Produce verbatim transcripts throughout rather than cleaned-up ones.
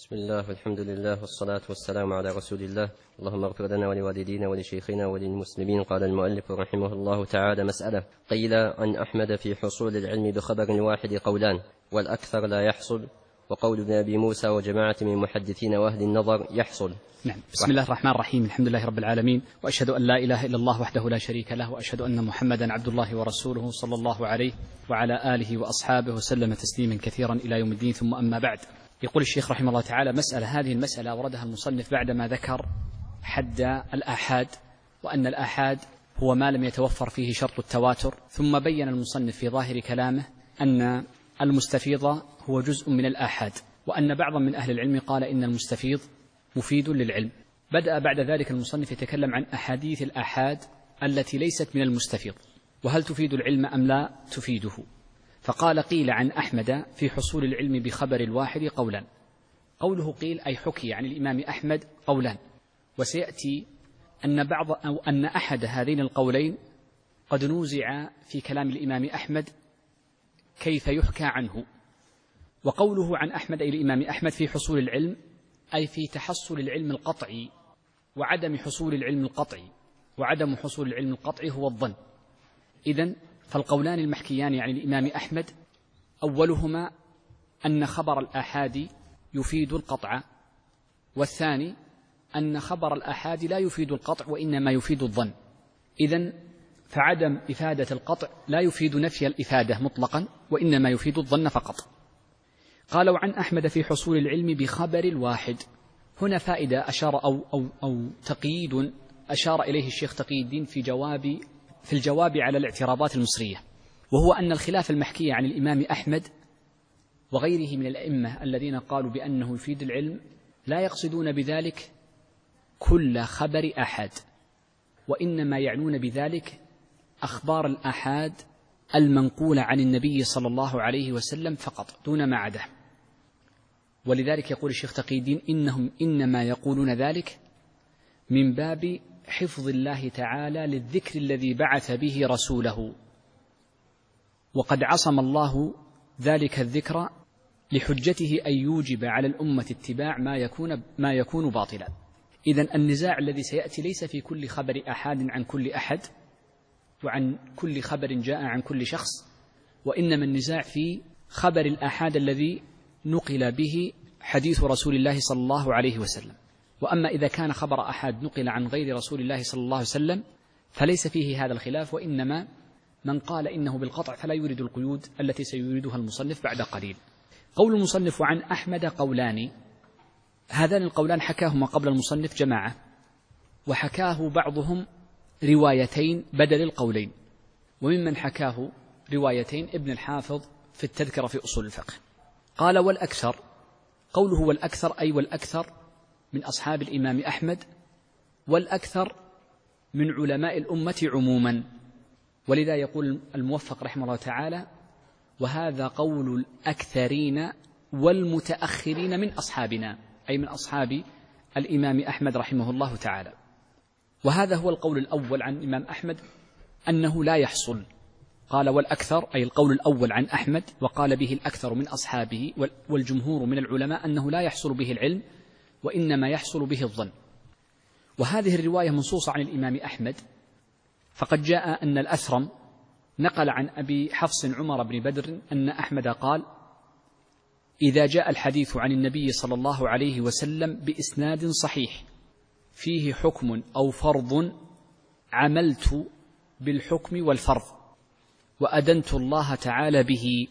بسم الله والحمد لله والصلاة والسلام على رسول الله. اللهم اغفر لنا ولوالدينا ولشيخنا وللمسلمين. قال المؤلف رحمه الله تعالى: مسألة. قيل عن أحمد في حصول العلم بخبر واحد قولان، والأكثر لا يحصل، وقول ابن أبي موسى وجماعة من المحدثين وأهل النظر يحصل. نعم. بسم الله الرحمن الرحيم. الحمد لله رب العالمين، وأشهد أن لا إله إلا الله وحده لا شريك له، وأشهد أن محمدا عبد الله ورسوله صلى الله عليه وعلى آله وأصحابه وسلم تسليما كثيرا إلى يوم الدين. ثم أما بعد، يقول الشيخ رحمه الله تعالى: مسألة. هذه المسألة أوردها المصنف بعدما ذكر حد الآحاد، وأن الآحاد هو ما لم يتوفر فيه شرط التواتر، ثم بين المصنف في ظاهر كلامه أن المستفيض هو جزء من الآحاد، وأن بعضا من أهل العلم قال إن المستفيض مفيد للعلم. بدأ بعد ذلك المصنف يتكلم عن أحاديث الآحاد التي ليست من المستفيض، وهل تفيد العلم أم لا تفيده. فقال: قيل عن أحمد في حصول العلم بخبر الواحد قولان. قوله قيل أي حكي عن الإمام أحمد قولان، وسيأتي أن بعض أو أن أحد هذين القولين قد نوزع في كلام الإمام أحمد كيف يحكى عنه. وقوله عن أحمد أي الإمام أحمد في حصول العلم أي في تحصل العلم القطعي وعدم حصول العلم القطعي، وعدم حصول العلم القطعي هو الظن. إذن فالقولان المحكيان عن الإمام أحمد أولهما أن خبر الآحاد يفيد القطع، والثاني أن خبر الآحاد لا يفيد القطع وإنما يفيد الظن. إذن فعدم إفادة القطع لا يفيد نفي الإفادة مطلقا، وإنما يفيد الظن فقط. قالوا عن أحمد في حصول العلم بخبر الواحد. هنا فائدة أشار أو, أو, أو تقييد أشار إليه الشيخ تقي الدين في جواب في الجواب على الاعتراضات المصرية، وهو أن الخلاف المحكي عن الإمام أحمد وغيره من الأئمة الذين قالوا بأنه يفيد العلم لا يقصدون بذلك كل خبر أحد، وإنما يعنون بذلك أخبار الآحاد المنقولة عن النبي صلى الله عليه وسلم فقط دون ما عداه. ولذلك يقول الشيخ تقي الدين: إنهم إنما يقولون ذلك من باب حفظ الله تعالى للذكر الذي بعث به رسوله، وقد عصم الله ذلك الذكر لحجته أن يوجب على الأمة اتباع ما يكون ما يكون باطلا. إذن النزاع الذي سيأتي ليس في كل خبر أحد عن كل أحد وعن كل خبر جاء عن كل شخص، وإنما النزاع في خبر الآحاد الذي نقل به حديث رسول الله صلى الله عليه وسلم. وأما إذا كان خبر أحد نقل عن غير رسول الله صلى الله عليه وسلم فليس فيه هذا الخلاف، وإنما من قال إنه بالقطع فلا يريد القيود التي سيريدها المصنف بعد قليل. قول المصنف عن أحمد قولان، هذان القولان حكاهما قبل المصنف جماعة، وحكاه بعضهم روايتين بدل القولين، وممن حكاه روايتين ابن الحافظ في التذكرة في أصول الفقه. قال: والأكثر. قوله والأكثر أي والأكثر من أصحاب الإمام أحمد، والأكثر من علماء الأمة عموما. ولذا يقول الموفق رحمه الله تعالى: وهذا قول الأكثرين والمتأخرين من أصحابنا، أي من أصحاب الإمام أحمد رحمه الله تعالى. وهذا هو القول الأول عن الإمام أحمد أنه لا يحصل. قال والأكثر أي القول الأول عن أحمد، وقال به الأكثر من أصحابه والجمهور من العلماء أنه لا يحصل به العلم وإنما يحصل به الظن. وهذه الرواية منصوصة عن الإمام أحمد، فقد جاء أن الأثرم نقل عن أبي حفص عمر بن بدر أن أحمد قال: إذا جاء الحديث عن النبي صلى الله عليه وسلم بإسناد صحيح فيه حكم أو فرض عملت بالحكم والفرض وأدنت الله تعالى به،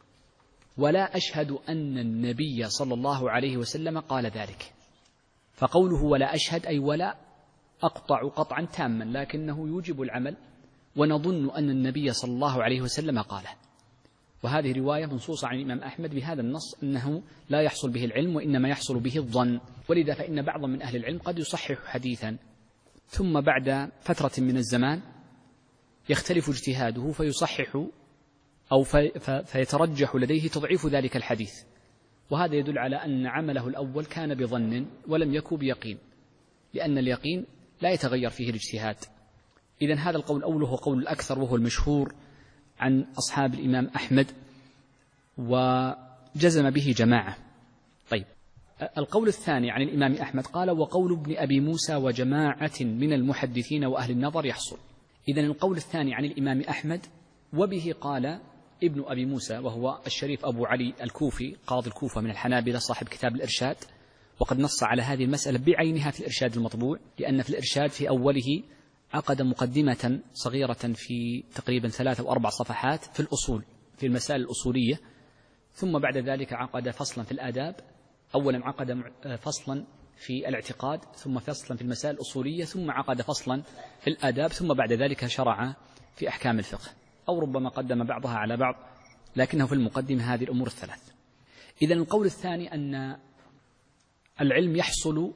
ولا أشهد أن النبي صلى الله عليه وسلم قال ذلك. فقوله ولا أشهد أي ولا أقطع قطعا تاما، لكنه يوجب العمل، ونظن أن النبي صلى الله عليه وسلم قاله. وهذه رواية منصوصة عن الإمام أحمد بهذا النص أنه لا يحصل به العلم وإنما يحصل به الظن. ولذا فإن بعض من أهل العلم قد يصحح حديثا ثم بعد فترة من الزمان يختلف اجتهاده فيصحح أو في فيترجح لديه تضعيف ذلك الحديث، وهذا يدل على أن عمله الأول كان بظن ولم يكن بيقين، لأن اليقين لا يتغير فيه الاجتهاد. إذن هذا القول الأول هو قول الأكثر، وهو المشهور عن أصحاب الإمام أحمد، وجزم به جماعة. طيب، القول الثاني عن الإمام أحمد قال وقول ابن أبي موسى وجماعة من المحدثين وأهل النظر يحصل. إذن القول الثاني عن الإمام أحمد وبه قال ابن أبي موسى وهو الشريف أبو علي الكوفي قاضي الكوفة من الحنابلة صاحب كتاب الإرشاد، وقد نص على هذه المسألة بعينها في الإرشاد المطبوع، لأن في الإرشاد في أوله عقد مقدمة صغيرة في تقريبا ثلاثة أو أربع صفحات في الأصول في المسائل الأصولية، ثم بعد ذلك عقد فصلا في الآداب، أولا عقد فصلا في الاعتقاد، ثم فصلا في المسائل الأصولية، ثم عقد فصلا في الآداب، ثم بعد ذلك شرع في أحكام الفقه، أو ربما قدم بعضها على بعض، لكنه في المقدمة هذه الأمور الثلاث. إذن القول الثاني أن العلم يحصل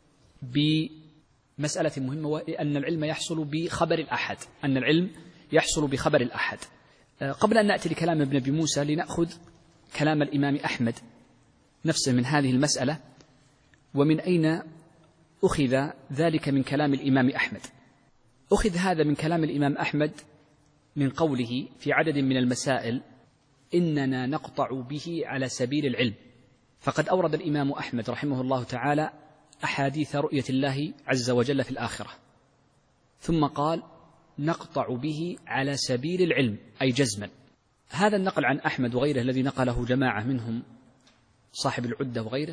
بمسألة مهمة، وأن العلم يحصل بخبر الأحد، أن العلم يحصل بخبر الأحد. قبل أن نأتي لكلام ابن أبي موسى لنأخذ كلام الإمام أحمد نفسه من هذه المسألة، ومن أين أخذ ذلك من كلام الإمام أحمد. أخذ هذا من كلام الإمام أحمد من قوله في عدد من المسائل إننا نقطع به على سبيل العلم. فقد أورد الإمام أحمد رحمه الله تعالى أحاديث رؤية الله عز وجل في الآخرة، ثم قال نقطع به على سبيل العلم أي جزما. هذا النقل عن أحمد وغيره الذي نقله جماعة منهم صاحب العدة وغيره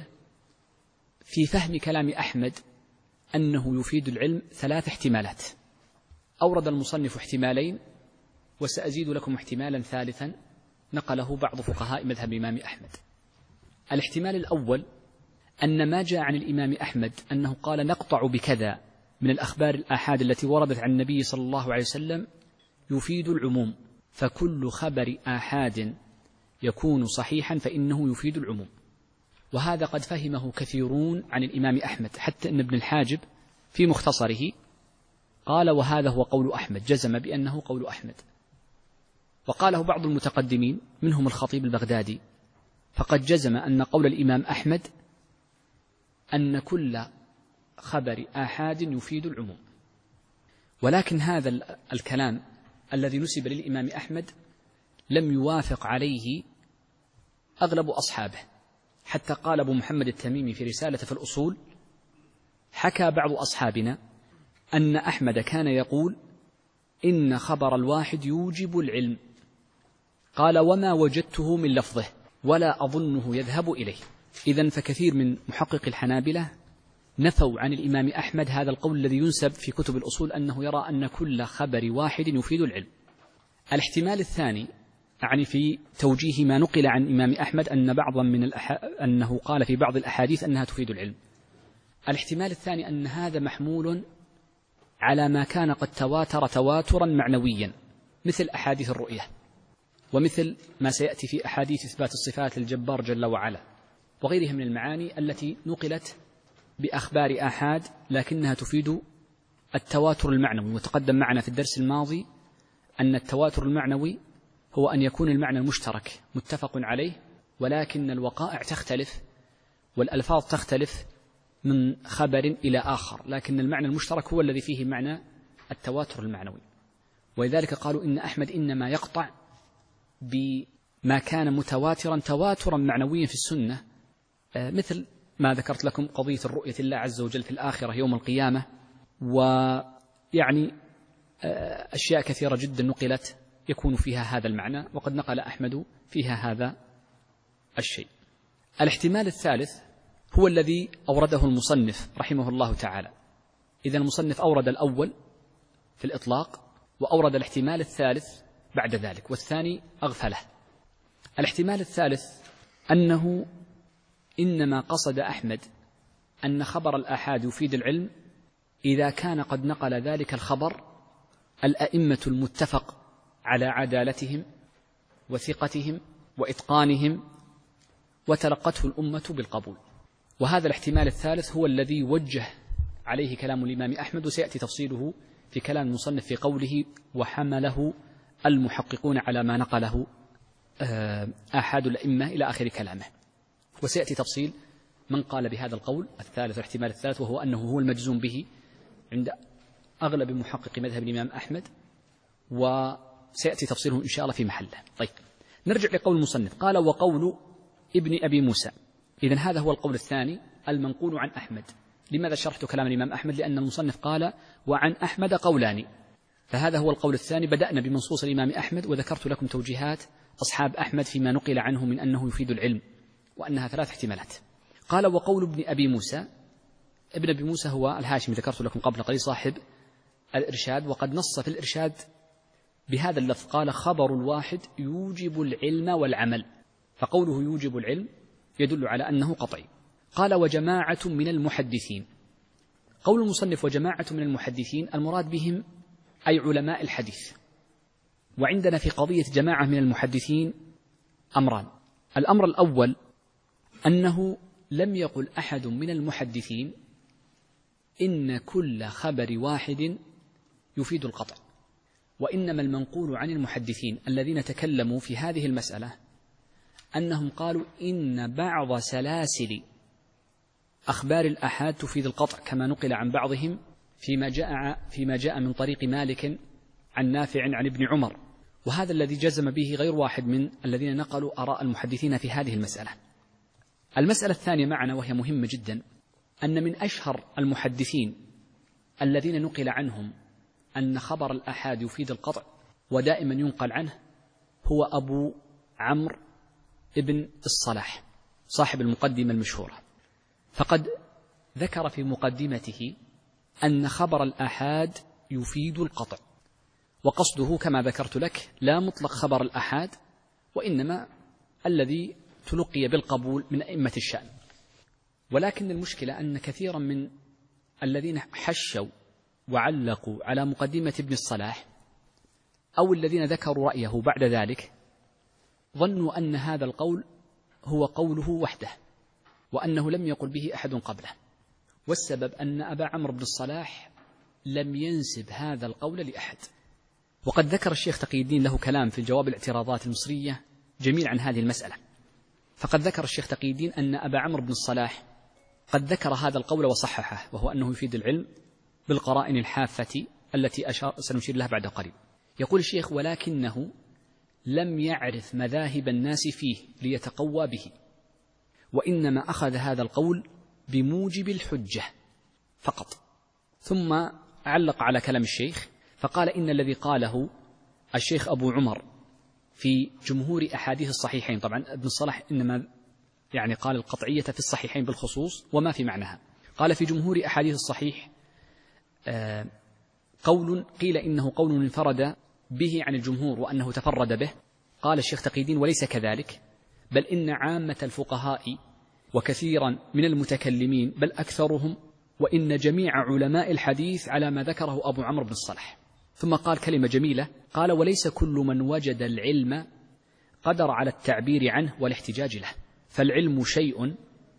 في فهم كلام أحمد أنه يفيد العلم ثلاث احتمالات. أورد المصنف احتمالين وسأزيد لكم احتمالا ثالثا نقله بعض فقهاء مذهب الإمام أحمد. الاحتمال الأول أن ما جاء عن الإمام أحمد أنه قال نقطع بكذا من الأخبار الآحاد التي وردت عن النبي صلى الله عليه وسلم يفيد العموم، فكل خبر آحاد يكون صحيحا فإنه يفيد العموم. وهذا قد فهمه كثيرون عن الإمام أحمد، حتى أن ابن الحاجب في مختصره قال وهذا هو قول أحمد، جزم بأنه قول أحمد. وقاله بعض المتقدمين منهم الخطيب البغدادي، فقد جزم أن قول الإمام أحمد أن كل خبر آحاد يفيد العموم. ولكن هذا الكلام الذي نسب للإمام أحمد لم يوافق عليه أغلب أصحابه، حتى قال أبو محمد التميمي في رسالة في الأصول حكى بعض أصحابنا أن أحمد كان يقول إن خبر الواحد يوجب العلم، قال وما وجدته من لفظه ولا أظنه يذهب إليه. إذن فكثير من محقق الحنابلة نفوا عن الإمام أحمد هذا القول الذي ينسب في كتب الأصول أنه يرى أن كل خبر واحد يفيد العلم. الاحتمال الثاني أعني في توجيه ما نقل عن الإمام أحمد أن بعضا من الأح... أنه قال في بعض الأحاديث أنها تفيد العلم. الاحتمال الثاني أن هذا محمول على ما كان قد تواتر تواترا معنويا مثل أحاديث الرؤية، ومثل ما سيأتي في أحاديث إثبات الصفات للجبار جل وعلا، وغيرها من المعاني التي نقلت بأخبار آحاد لكنها تفيد التواتر المعنوي. وتقدم معنا في الدرس الماضي أن التواتر المعنوي هو أن يكون المعنى المشترك متفق عليه، ولكن الوقائع تختلف والألفاظ تختلف من خبر إلى آخر، لكن المعنى المشترك هو الذي فيه معنى التواتر المعنوي. ولذلك قالوا إن أحمد إنما يقطع بما كان متواترا تواترا معنويا في السنة، مثل ما ذكرت لكم قضية الرؤية الله عز وجل في الآخرة يوم القيامة، ويعني أشياء كثيرة جدا نقلت يكون فيها هذا المعنى، وقد نقل أحمد فيها هذا الشيء. الاحتمال الثالث هو الذي أورده المصنف رحمه الله تعالى. إذا المصنف أورد الأول في الإطلاق وأورد الاحتمال الثالث بعد ذلك، والثاني أغفله. الاحتمال الثالث أنه إنما قصد أحمد أن خبر الآحاد يفيد العلم إذا كان قد نقل ذلك الخبر الأئمة المتفق على عدالتهم وثقتهم وإتقانهم وتلقته الأمة بالقبول. وهذا الاحتمال الثالث هو الذي وجه عليه كلام الإمام أحمد، وسيأتي تفصيله في كلام المصنف في قوله وحمله المحققون على ما نقله آحاد الأئمة إلى آخر كلامه. وسيأتي تفصيل من قال بهذا القول الثالث الاحتمال الثالث، وهو أنه هو المجزوم به عند أغلب محقق مذهب الإمام أحمد، وسيأتي تفصيله إن شاء الله في محله. طيب، نرجع لقول المصنف. قال وقول ابن أبي موسى. إذن هذا هو القول الثاني المنقول عن أحمد. لماذا شرحت كلام الإمام أحمد؟ لأن المصنف قال وعن أحمد قولان، فهذا هو القول الثاني. بدأنا بمنصوص الإمام أحمد وذكرت لكم توجيهات أصحاب أحمد فيما نقل عنه من أنه يفيد العلم وأنها ثلاث احتمالات. قال وقول ابن أبي موسى، ابن أبي موسى هو الهاشمي ذكرت لكم قبل قليل صاحب الإرشاد، وقد نص في الإرشاد بهذا اللفظ قال خبر الواحد يوجب العلم والعمل، فقوله يوجب العلم يدل على أنه قطعي. قال وجماعة من المحدثين، قول المصنف وجماعة من المحدثين المراد بهم أي علماء الحديث. وعندنا في قضية جماعة من المحدثين أمران. الأمر الأول أنه لم يقل أحد من المحدثين إن كل خبر واحد يفيد القطع، وإنما المنقول عن المحدثين الذين تكلموا في هذه المسألة أنهم قالوا إن بعض سلاسل أخبار الآحاد تفيد القطع، كما نقل عن بعضهم فيما جاء, فيما جاء من طريق مالك عن نافع عن ابن عمر، وهذا الذي جزم به غير واحد من الذين نقلوا آراء المحدثين في هذه المسألة. المسألة الثانية معنا وهي مهمة جدا، أن من أشهر المحدثين الذين نقل عنهم أن خبر الآحاد يفيد القطع ودائما ينقل عنه هو أبو عمرو ابن الصلاح صاحب المقدمة المشهورة، فقد ذكر في مقدمته أن خبر الآحاد يفيد القطع، وقصده كما ذكرت لك لا مطلق خبر الآحاد، وإنما الذي تلقي بالقبول من أئمة الشأن. ولكن المشكلة أن كثيرا من الذين حشوا وعلقوا على مقدمة ابن الصلاح أو الذين ذكروا رأيه بعد ذلك ظنوا أن هذا القول هو قوله وحده، وأنه لم يقل به أحد قبله. والسبب أن أبا عمرو بن الصلاح لم ينسب هذا القول لأحد. وقد ذكر الشيخ تقي الدين له كلام في الجواب الاعتراضات المصرية جميل عن هذه المسألة، فقد ذكر الشيخ تقي الدين أن أبا عمرو بن الصلاح قد ذكر هذا القول وصححه، وهو أنه يفيد العلم بالقرائن الحافة التي أشار سنشير لها بعد قليل. يقول الشيخ ولكنه لم يعرف مذاهب الناس فيه ليتقوى به، وإنما أخذ هذا القول بموجب الحجة فقط. ثم علق على كلام الشيخ فقال إن الذي قاله الشيخ أبو عمر في جمهور أحاديث الصحيحين، طبعا ابن الصلاح إنما يعني قال القطعية في الصحيحين بالخصوص وما في معناها، قال في جمهور أحاديث الصحيح آه قول قيل إنه قول انفرد به عن الجمهور وأنه تفرد به. قال الشيخ تقي الدين وليس كذلك، بل إن عامة الفقهاء وكثيرا من المتكلمين بل أكثرهم وإن جميع علماء الحديث على ما ذكره أبو عمرو بن الصلاح. ثم قال كلمة جميلة، قال وليس كل من وجد العلم قدر على التعبير عنه والاحتجاج له، فالعلم شيء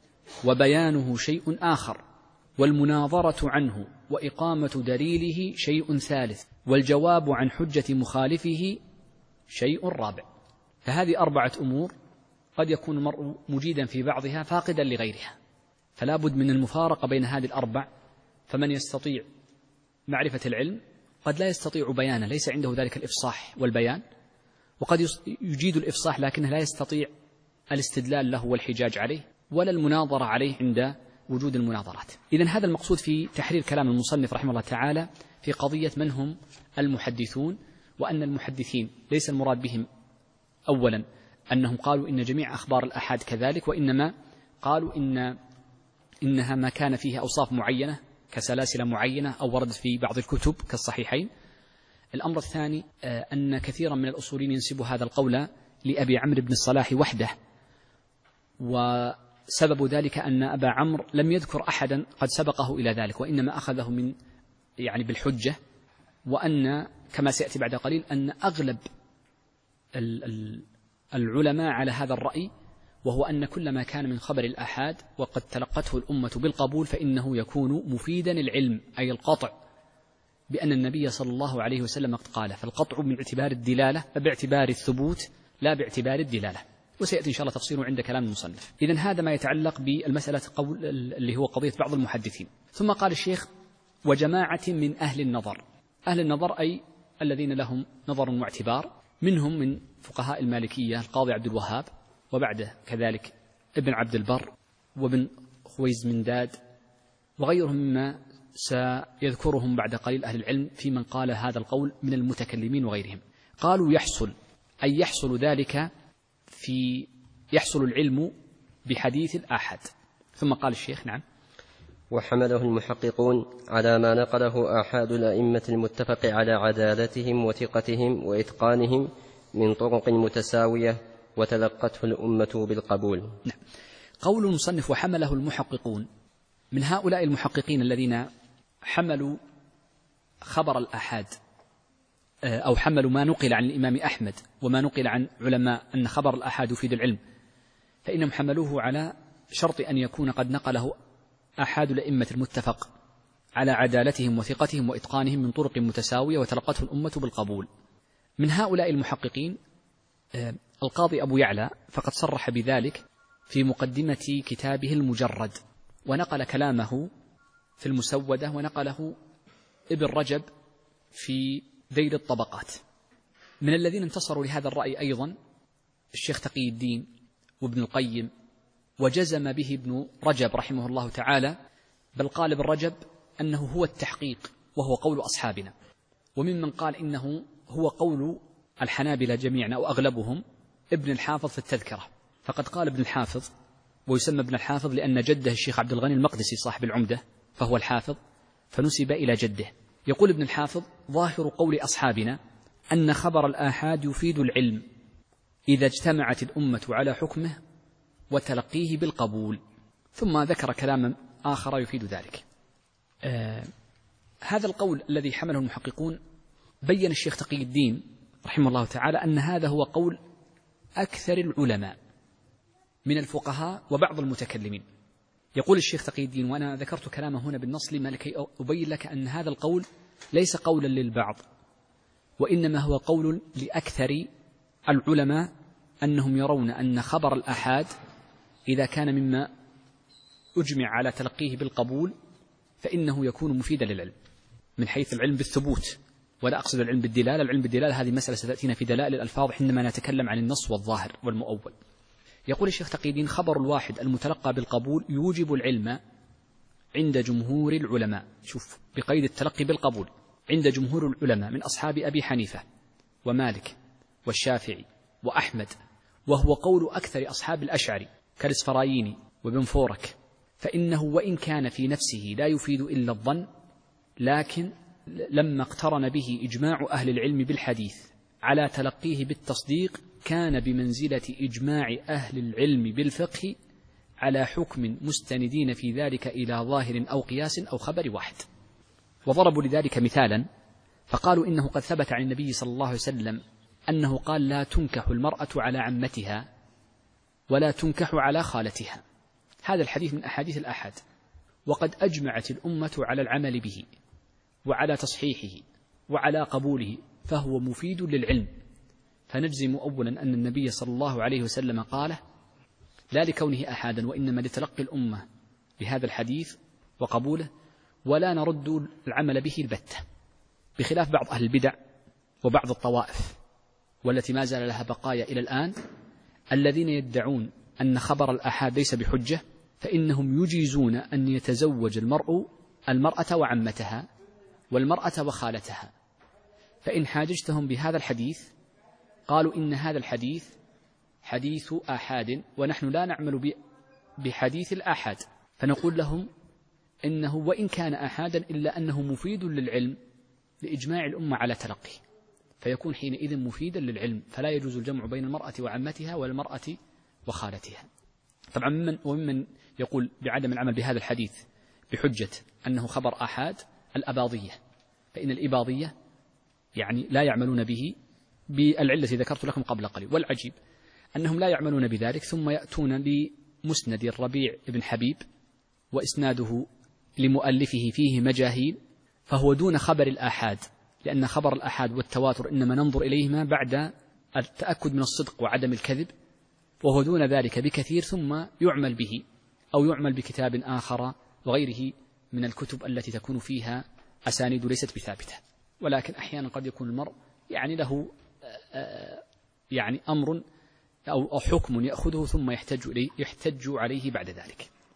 وبيانه شيء آخر، والمناظرة عنه وإقامة دليله شيء ثالث، والجواب عن حجة مخالفه شيء رابع. فهذه أربعة أمور قد يكون المرء مجيدا في بعضها فاقدا لغيرها، فلا بد من المفارقة بين هذه الأربع. فمن يستطيع معرفة العلم قد لا يستطيع بيانه، ليس عنده ذلك الإفصاح والبيان، وقد يجيد الإفصاح لكنه لا يستطيع الاستدلال له والحجاج عليه ولا المناظرة عليه عند وجود المناظرات. إذن هذا المقصود في تحرير كلام المصنف رحمه الله تعالى في قضية من هم المحدثون، وأن المحدثين ليس المراد بهم أولا أنهم قالوا إن جميع أخبار الآحاد كذلك، وإنما قالوا إن إنها ما كان فيها أوصاف معينة كسلاسل معينة أو وردت في بعض الكتب كالصحيحين. الأمر الثاني أن كثيرا من الأصوليين ينسب هذا القول لأبي عمرو بن الصلاح وحده، وسبب ذلك أن أبا عمرو لم يذكر أحدا قد سبقه إلى ذلك، وإنما أخذه من يعني بالحجة، وأن كما سيأتي بعد قليل أن أغلب العلماء على هذا الرأي، وهو أن كل ما كان من خبر الآحاد وقد تلقته الأمة بالقبول فإنه يكون مفيدا العلم أي القطع، بأن النبي صلى الله عليه وسلم قد قال، فالقطع من اعتبار الدلالة باعتبار الثبوت لا باعتبار الدلالة، وسيأتي إن شاء الله تفصيله عند كلام المصنف. إذن هذا ما يتعلق بالمسألة قول اللي هو قضية بعض المحدثين. ثم قال الشيخ وجماعة من أهل النظر. أهل النظر أي الذين لهم نظر واعتبار، منهم من فقهاء المالكية القاضي عبد الوهاب، وبعده كذلك ابن عبد البر وابن خويزمنداد وغيرهم مما سيذكرهم بعد قليل أهل العلم في من قال هذا القول من المتكلمين وغيرهم. قالوا يحصل أي يحصل ذلك في يحصل العلم بحديث الآحاد. ثم قال الشيخ نعم وحمله المحققون على ما نقله آحاد الأئمة المتفق على عدالتهم وثقتهم وإتقانهم من طرق متساوية وتلقته الأمة بالقبول. نعم. قول المصنف وحمله المحققون، من هؤلاء المحققين الذين حملوا خبر الآحاد أو حملوا ما نقل عن الإمام أحمد وما نقل عن علماء أن خبر الآحاد يفيد العلم، فإنهم حملوه على شرط أن يكون قد نقله آحاد الأئمة المتفق على عدالتهم وثقتهم وإتقانهم من طرق متساوية وتلقته الأمة بالقبول. من هؤلاء المحققين القاضي أبو يعلى، فقد صرح بذلك في مقدمة كتابه المجرد، ونقل كلامه في المسودة، ونقله ابن رجب في ذيل الطبقات. من الذين انتصروا لهذا الرأي أيضا الشيخ تقي الدين وابن القيم، وجزم به ابن رجب رحمه الله تعالى، بل قال ابن رجب أنه هو التحقيق وهو قول أصحابنا. وممن قال إنه هو قول الحنابلة جميعا أو أغلبهم ابن الحافظ في التذكرة، فقد قال ابن الحافظ، ويسمى ابن الحافظ لأن جده الشيخ عبد الغني المقدسي صاحب العمدة فهو الحافظ، فنسب إلى جده. يقول ابن الحافظ ظاهر قول أصحابنا أن خبر الآحاد يفيد العلم إذا اجتمعت الأمة على حكمه وتلقيه بالقبول. ثم ذكر كلاما آخر يفيد ذلك. آه هذا القول الذي حمله المحققون بين الشيخ تقي الدين رحمه الله تعالى أن هذا هو قول أكثر العلماء من الفقهاء وبعض المتكلمين. يقول الشيخ تقي الدين، وأنا ذكرت كلامه هنا بالنص لما لكي أبين لك أن هذا القول ليس قولا للبعض، وإنما هو قول لأكثر العلماء، أنهم يرون أن خبر الآحاد إذا كان مما أجمع على تلقيه بالقبول فإنه يكون مفيدا للعلم من حيث العلم بالثبوت، ولا أقصد العلم بالدلالة. العلم بالدلالة هذه مسألة ستأتينا في دلائل الألفاظ حينما نتكلم عن النص والظاهر والمؤول. يقول الشيخ تقي الدين خبر الواحد المتلقى بالقبول يوجب العلم عند جمهور العلماء، شوف بقيد التلقي بالقبول، عند جمهور العلماء من أصحاب أبي حنيفة ومالك والشافعي وأحمد، وهو قول أكثر أصحاب الأشعري كالإسفرايني وابن فورك، فإنه وإن كان في نفسه لا يفيد إلا الظن، لكن لما اقترن به إجماع أهل العلم بالحديث على تلقيه بالتصديق كان بمنزلة إجماع أهل العلم بالفقه على حكم مستندين في ذلك إلى ظاهر أو قياس أو خبر واحد. وضربوا لذلك مثالا فقالوا إنه قد ثبت عن النبي صلى الله عليه وسلم أنه قال لا تنكح المرأة على عمتها ولا تنكح على خالتها. هذا الحديث من أحاديث الآحاد، وقد أجمعت الأمة على العمل به وعلى تصحيحه وعلى قبوله، فهو مفيد للعلم. فنجزم أولا أن النبي صلى الله عليه وسلم قاله لا لكونه أحادا، وإنما لتلقي الأمة بهذا الحديث وقبوله، ولا نرد العمل به البتة، بخلاف بعض أهل البدع وبعض الطوائف والتي ما زال لها بقايا إلى الآن، الذين يدعون أن خبر الآحاد ليس بحجة، فإنهم يجيزون أن يتزوج المرء المرأة وعمتها والمرأة وخالتها، فإن حاججتهم بهذا الحديث قالوا إن هذا الحديث حديث آحاد ونحن لا نعمل بحديث الآحاد، فنقول لهم إنه وإن كان آحادا إلا أنه مفيد للعلم لإجماع الأمة على تلقيه، فيكون حينئذ مفيدا للعلم، فلا يجوز الجمع بين المرأة وعمتها والمرأة وخالتها. طبعا ممن وممن يقول بعدم العمل بهذا الحديث بحجة أنه خبر آحاد الأباضية، فإن الإباضية يعني لا يعملون به بالعلة التي ذكرت لكم قبل قليل. والعجيب أنهم لا يعملون بذلك ثم يأتون لمسند الربيع بن حبيب وإسناده لمؤلفه فيه مجاهيل، فهو دون خبر الآحاد، لأن خبر الآحاد والتواتر إنما ننظر إليهما بعد التأكد من الصدق وعدم الكذب، وهو دون ذلك بكثير، ثم يعمل به أو يعمل بكتاب آخر وغيره من الكتب التي تكون فيها أسانيد ليست بثابتة. ولكن أحيانا قد يكون المرء يعني له يعني أمر أو حكم يأخذه ثم يحتج, يحتج عليه بعد ذلك.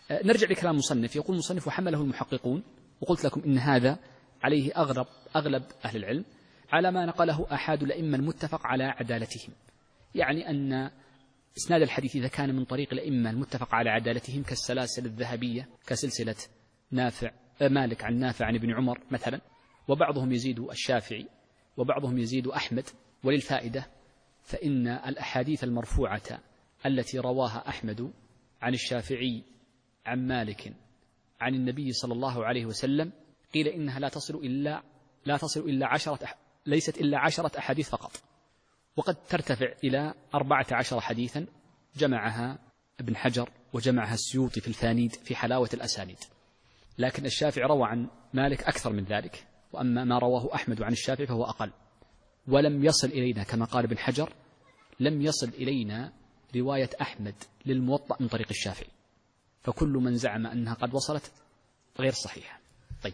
نرجع لكلام المصنف. يقول المصنف: وحمله المحققون، وقلت لكم إن هذا عليه أغلب أغلب أهل العلم، على ما نقله أحد الأئمة المتفق على عدالتهم، يعني أن إسناد الحديث إذا كان من طريق الأئمة المتفق على عدالتهم كالسلاسل الذهبية كسلسلة نافع مالك عن نافع عن ابن عمر مثلا، وبعضهم يزيد الشافعي وبعضهم يزيد أحمد، وللفائدة فإن الأحاديث المرفوعة التي رواها أحمد عن الشافعي عن مالك عن النبي صلى الله عليه وسلم قيل إنها لا تصل إلا لا تصل إلا عشرة أح... ليست إلا عشرة أحاديث فقط، وقد ترتفع إلى أربعة عشر حديثا جمعها ابن حجر وجمعها السيوطي في الفانيد في حلاوة الأسانيد. لكن الشافعي روى عن مالك أكثر من ذلك، وأما ما رواه أحمد عن الشافعي فهو أقل، ولم يصل إلينا كما قال ابن حجر، لم يصل إلينا رواية أحمد للموطأ من طريق الشافعي، فكل من زعم أنها قد وصلت غير صحيحة. طيب،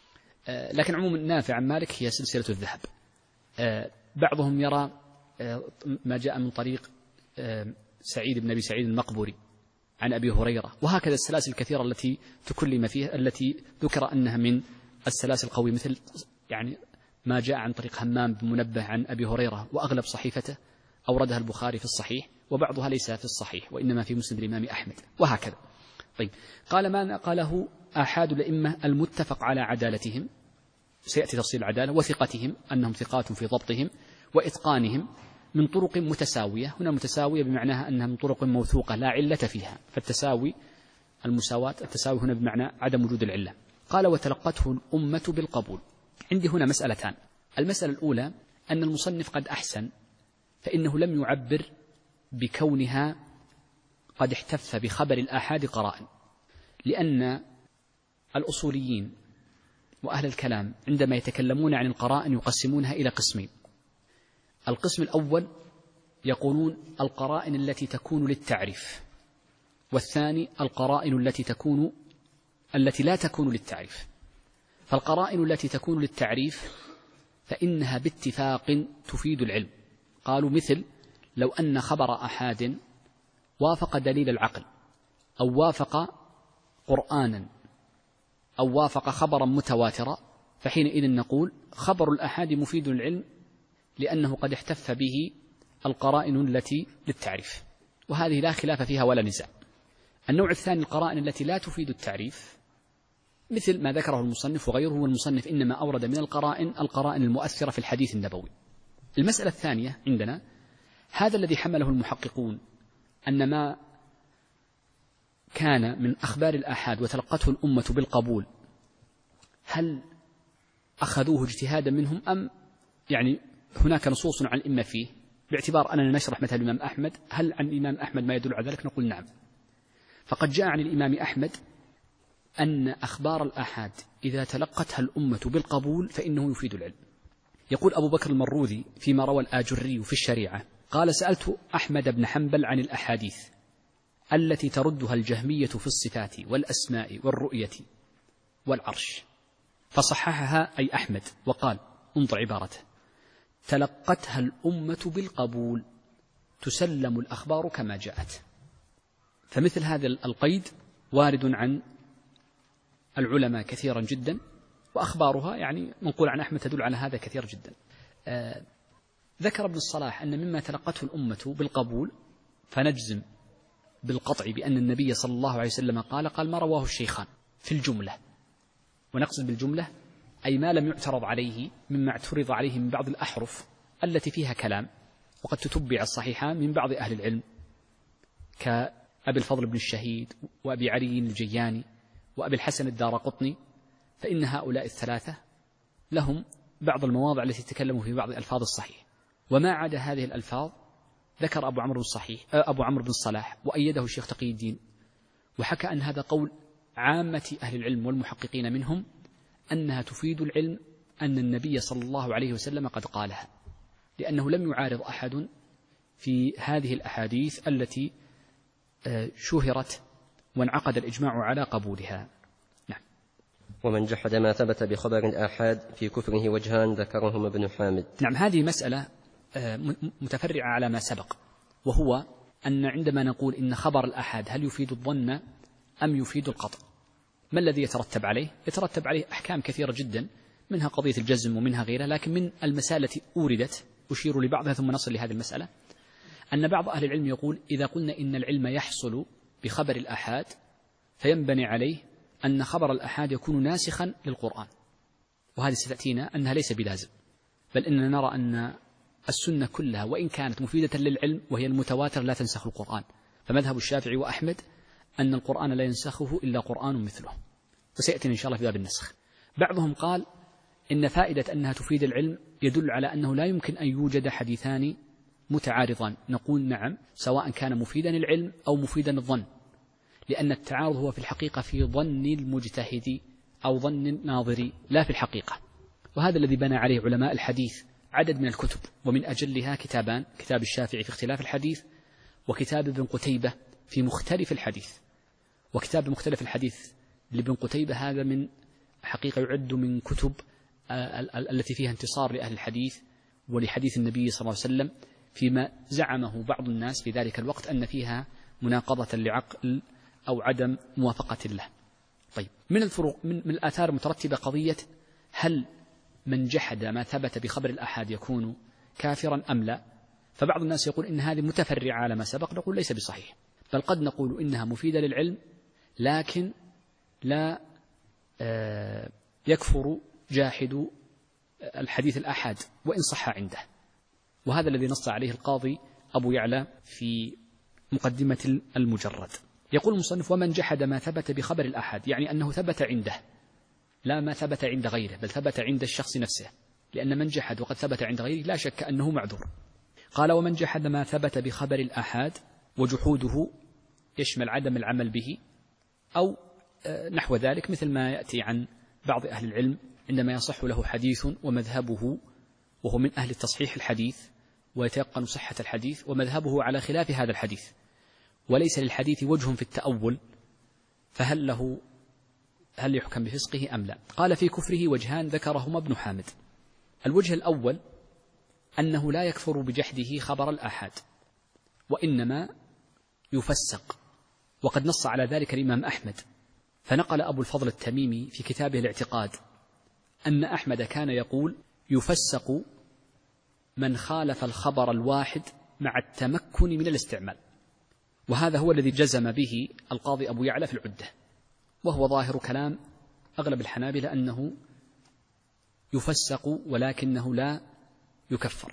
آه لكن عموما نافع عن مالك هي سلسلة الذهب. آه بعضهم يرى آه ما جاء من طريق آه سعيد بن أبي سعيد المقبوري عن أبي هريرة، وهكذا السلاسل الكثيرة التي تكلم فيها، التي ذكر أنها من السلاسل القوية، مثل يعني ما جاء عن طريق همام بن منبه عن أبي هريرة، وأغلب صحيفته أوردها البخاري في الصحيح، وبعضها ليس في الصحيح وإنما في مسند الإمام أحمد، وهكذا. طيب، قال ما قاله أحد الأئمة المتفق على عدالتهم، سيأتي تفصيل العدالة، وثقتهم أنهم ثقات في ضبطهم وإتقانهم من طرق متساوية. هنا متساوية بمعناها أنها من طرق موثوقة لا علة فيها، فالتساوي المساواة، التساوي هنا بمعنى عدم وجود العلة. قال: وتلقته الأمة بالقبول. عندي هنا مسألتان. المسألة الأولى أن المصنف قد أحسن، فإنه لم يعبر بكونها قد احتف بخبر الآحاد قرائن، لأن الأصوليين وأهل الكلام عندما يتكلمون عن القرائن يقسمونها إلى قسمين. القسم الأول يقولون القرائن التي تكون للتعريف، والثاني القرائن التي تكون التي لا تكون للتعريف. فالقرائن التي تكون للتعريف فإنها باتفاق تفيد العلم. قالوا مثل لو أن خبر أحاد وافق دليل العقل، أو وافق قرآنا، أو وافق خبرا متواترا، فحينئذ نقول خبر الأحاد مفيد العلم لأنه قد احتف به القرائن التي للتعريف، وهذه لا خلاف فيها ولا نزاع. النوع الثاني القرائن التي لا تفيد التعريف، مثل ما ذكره المصنف وغيره، والمصنف إنما أورد من القرائن القرائن المؤثرة في الحديث النبوي. المسألة الثانية عندنا هذا الذي حمله المحققون أن ما كان من أخبار الآحاد وتلقته الأمة بالقبول، هل أخذوه اجتهادا منهم أم يعني هناك نصوص عن الأئمة فيه، باعتبار أننا نشرح مثل الإمام أحمد، هل عن الإمام أحمد ما يدل على ذلك؟ نقول نعم. فقد جاء عن الإمام أحمد أن أخبار الآحاد إذا تلقتها الأمة بالقبول فإنه يفيد العلم. يقول أبو بكر المروذي فيما روى الآجري في الشريعة قال: سألت أحمد بن حنبل عن الأحاديث التي تردها الجهمية في الصفات والأسماء والرؤية والعرش، فصححها أي أحمد، وقال: انظر عبارته: تلقتها الأمة بالقبول، تسلم الأخبار كما جاءت. فمثل هذا القيد وارد عن العلماء كثيرا جدا، وأخبارها يعني منقول عن أحمد تدل على هذا كثير جدا. آه ذكر ابن الصلاح أن مما تلقته الأمة بالقبول فنجزم بالقطع بأن النبي صلى الله عليه وسلم قال قال ما رواه الشيخان في الجملة، ونقصد بالجملة أي ما لم يعترض عليه مما اعترض عليه من بعض الأحرف التي فيها كلام، وقد تتبع الصحيحان من بعض أهل العلم كأبي الفضل بن الشهيد وأبي علي الجياني وأبي الحسن الدارقطني، فإن هؤلاء الثلاثة لهم بعض المواضع التي تكلموا في بعض ألفاظ الصحيح، وما عدا هذه الألفاظ ذكر أبو عمرو بن الصحيح أبو عمرو بن الصلاح وأيده الشيخ تقي الدين، وحكى أن هذا قول عامة أهل العلم والمحققين منهم أنها تفيد العلم أن النبي صلى الله عليه وسلم قد قالها، لأنه لم يعارض أحد في هذه الأحاديث التي شهرت وانعقد الإجماع على قبولها. نعم. ومن جحد ما ثبت بخبر الآحاد في كفره وجهان ذكرهما ابن حامد. نعم، هذه مسألة متفرعة على ما سبق، وهو أن عندما نقول إن خبر الآحاد هل يفيد الظن أم يفيد القطع؟ ما الذي يترتب عليه؟ يترتب عليه أحكام كثيرة جدا، منها قضية الجزم ومنها غيرها، لكن من المسائل التي أوردت أشير لبعضها ثم نصل لهذه المسألة، أن بعض أهل العلم يقول إذا قلنا إن العلم يحصل بخبر الآحاد فينبني عليه أن خبر الآحاد يكون ناسخا للقرآن، وهذه ستأتينا أنها ليس بلازم، بل إننا نرى أن السنة كلها وإن كانت مفيدة للعلم وهي المتواتر لا تنسخ القرآن، فمذهب الشافعي وأحمد أن القرآن لا ينسخه إلا قرآن مثله، وسيأتينا إن شاء الله في باب النسخ. بعضهم قال إن فائدة أنها تفيد العلم يدل على أنه لا يمكن أن يوجد حديثان متعارضان، نقول نعم سواء كان مفيدا العلم أو مفيدا الظن، لأن التعارض هو في الحقيقة في ظن المجتهد أو ظن الناظر لا في الحقيقة، وهذا الذي بنى عليه علماء الحديث عدد من الكتب، ومن أجلها كتابان: كتاب الشافعي في اختلاف الحديث، وكتاب ابن قتيبة في مختلف الحديث. وكتاب مختلف الحديث لابن قتيبة هذا من حقيقة يعد من كتب التي فيها انتصار لأهل الحديث ولحديث النبي صلى الله عليه وسلم، فيما زعمه بعض الناس في ذلك الوقت أن فيها مناقضة لعقل أو عدم موافقة له. طيب، من الفروق من, من الآثار المترتبة قضية هل من جحد ما ثبت بخبر الآحاد يكون كافرا أم لا؟ فبعض الناس يقول إن هذه متفرعة على ما سبق، نقول ليس بصحيح، بل قد نقول إنها مفيدة للعلم لكن لا يكفر جاحد الحديث الآحاد وإن صح عنده، وهذا الذي نص عليه القاضي أبو يعلى في مقدمة المجرد. يقول المصنف: ومن جحد ما ثبت بخبر الآحاد، يعني أنه ثبت عنده لا ما ثبت عند غيره، بل ثبت عند الشخص نفسه، لأن من جحد وقد ثبت عند غيره لا شك أنه معذور. قال: ومن جحد ما ثبت بخبر الآحاد، وجحوده يشمل عدم العمل به أو نحو ذلك، مثل ما يأتي عن بعض أهل العلم عندما يصح له حديث ومذهبه وهو من أهل تصحيح الحديث ويتيقن صحة الحديث، ومذهبه على خلاف هذا الحديث وليس للحديث وجه في التأول، فهل له هل يحكم بفسقه أم لا؟ قال: في كفره وجهان ذكرهما ابن حامد. الوجه الأول أنه لا يكفر بجحده خبر الآحاد، وإنما يفسق، وقد نص على ذلك الإمام أحمد، فنقل أبو الفضل التميمي في كتابه الاعتقاد أن أحمد كان يقول: يفسق من خالف الخبر الواحد مع التمكن من الاستعمال، وهذا هو الذي جزم به القاضي أبو يعلى في العدة، وهو ظاهر كلام أغلب الحنابلة أنه يفسق ولكنه لا يكفر.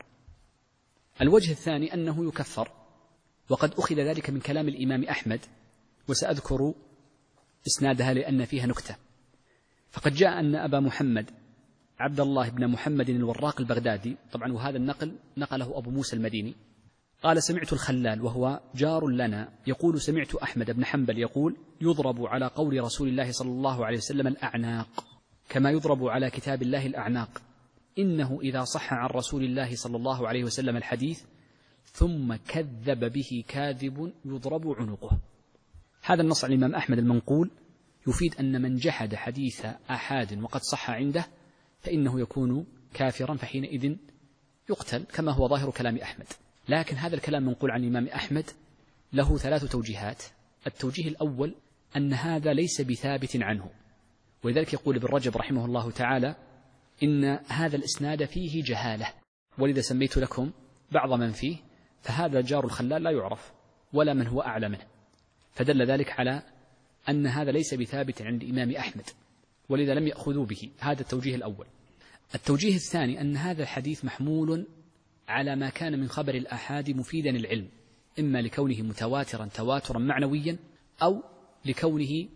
الوجه الثاني أنه يكفر، وقد أخذ ذلك من كلام الإمام أحمد، وسأذكر إسنادها لأن فيها نكتة. فقد جاء أن أبا محمد عبد الله بن محمد الوراق البغدادي، طبعا وهذا النقل نقله أبو موسى المديني، قال: سمعت الخلال وهو جار لنا يقول: سمعت أحمد بن حنبل يقول: يضرب على قول رسول الله صلى الله عليه وسلم الأعناق كما يضرب على كتاب الله الأعناق، إنه إذا صح عن رسول الله صلى الله عليه وسلم الحديث ثم كذب به كاذب يضرب عنقه. هذا النص عن الإمام أحمد المنقول يفيد أن من جحد حديث آحاد وقد صح عنده فإنه يكون كافرا، فحينئذ يقتل كما هو ظاهر كلام أحمد. لكن هذا الكلام منقول عن الإمام أحمد له ثلاث توجيهات. التوجيه الأول أن هذا ليس بثابت عنه، ولذلك يقول ابن رجب رحمه الله تعالى: إن هذا الإسناد فيه جهالة، ولذا سميت لكم بعض من فيه، فهذا جار الخلال لا يعرف ولا من هو أعلى منه، فدل ذلك على أن هذا ليس بثابت عند الإمام أحمد، ولذا لم يأخذوا به. هذا التوجيه الأول. التوجيه الثاني أن هذا الحديث محمول على ما كان من خبر الآحاد مفيدا العلم، إما لكونه متواترا تواترا معنويا، أو لكونه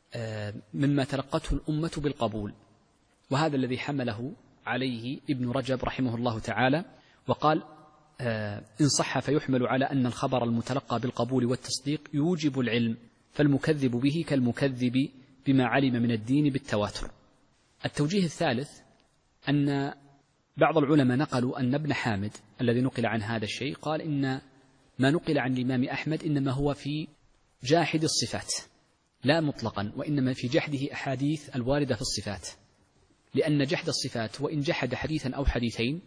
مما تلقته الأمة بالقبول، وهذا الذي حمله عليه ابن رجب رحمه الله تعالى، وقال: إن صح فيحمل على أن الخبر المتلقى بالقبول والتصديق يوجب العلم، فالمكذب به كالمكذب بما علم من الدين بالتواتر. التوجيه الثالث أن بعض العلماء نقلوا أن ابن حامد الذي نقل عن هذا الشيء قال إن ما نقل عن الإمام أحمد إنما هو في جاحد الصفات لا مطلقا، وإنما في جحده أحاديث الواردة في الصفات، لأن جحد الصفات وإن جحد حديثا أو حديثين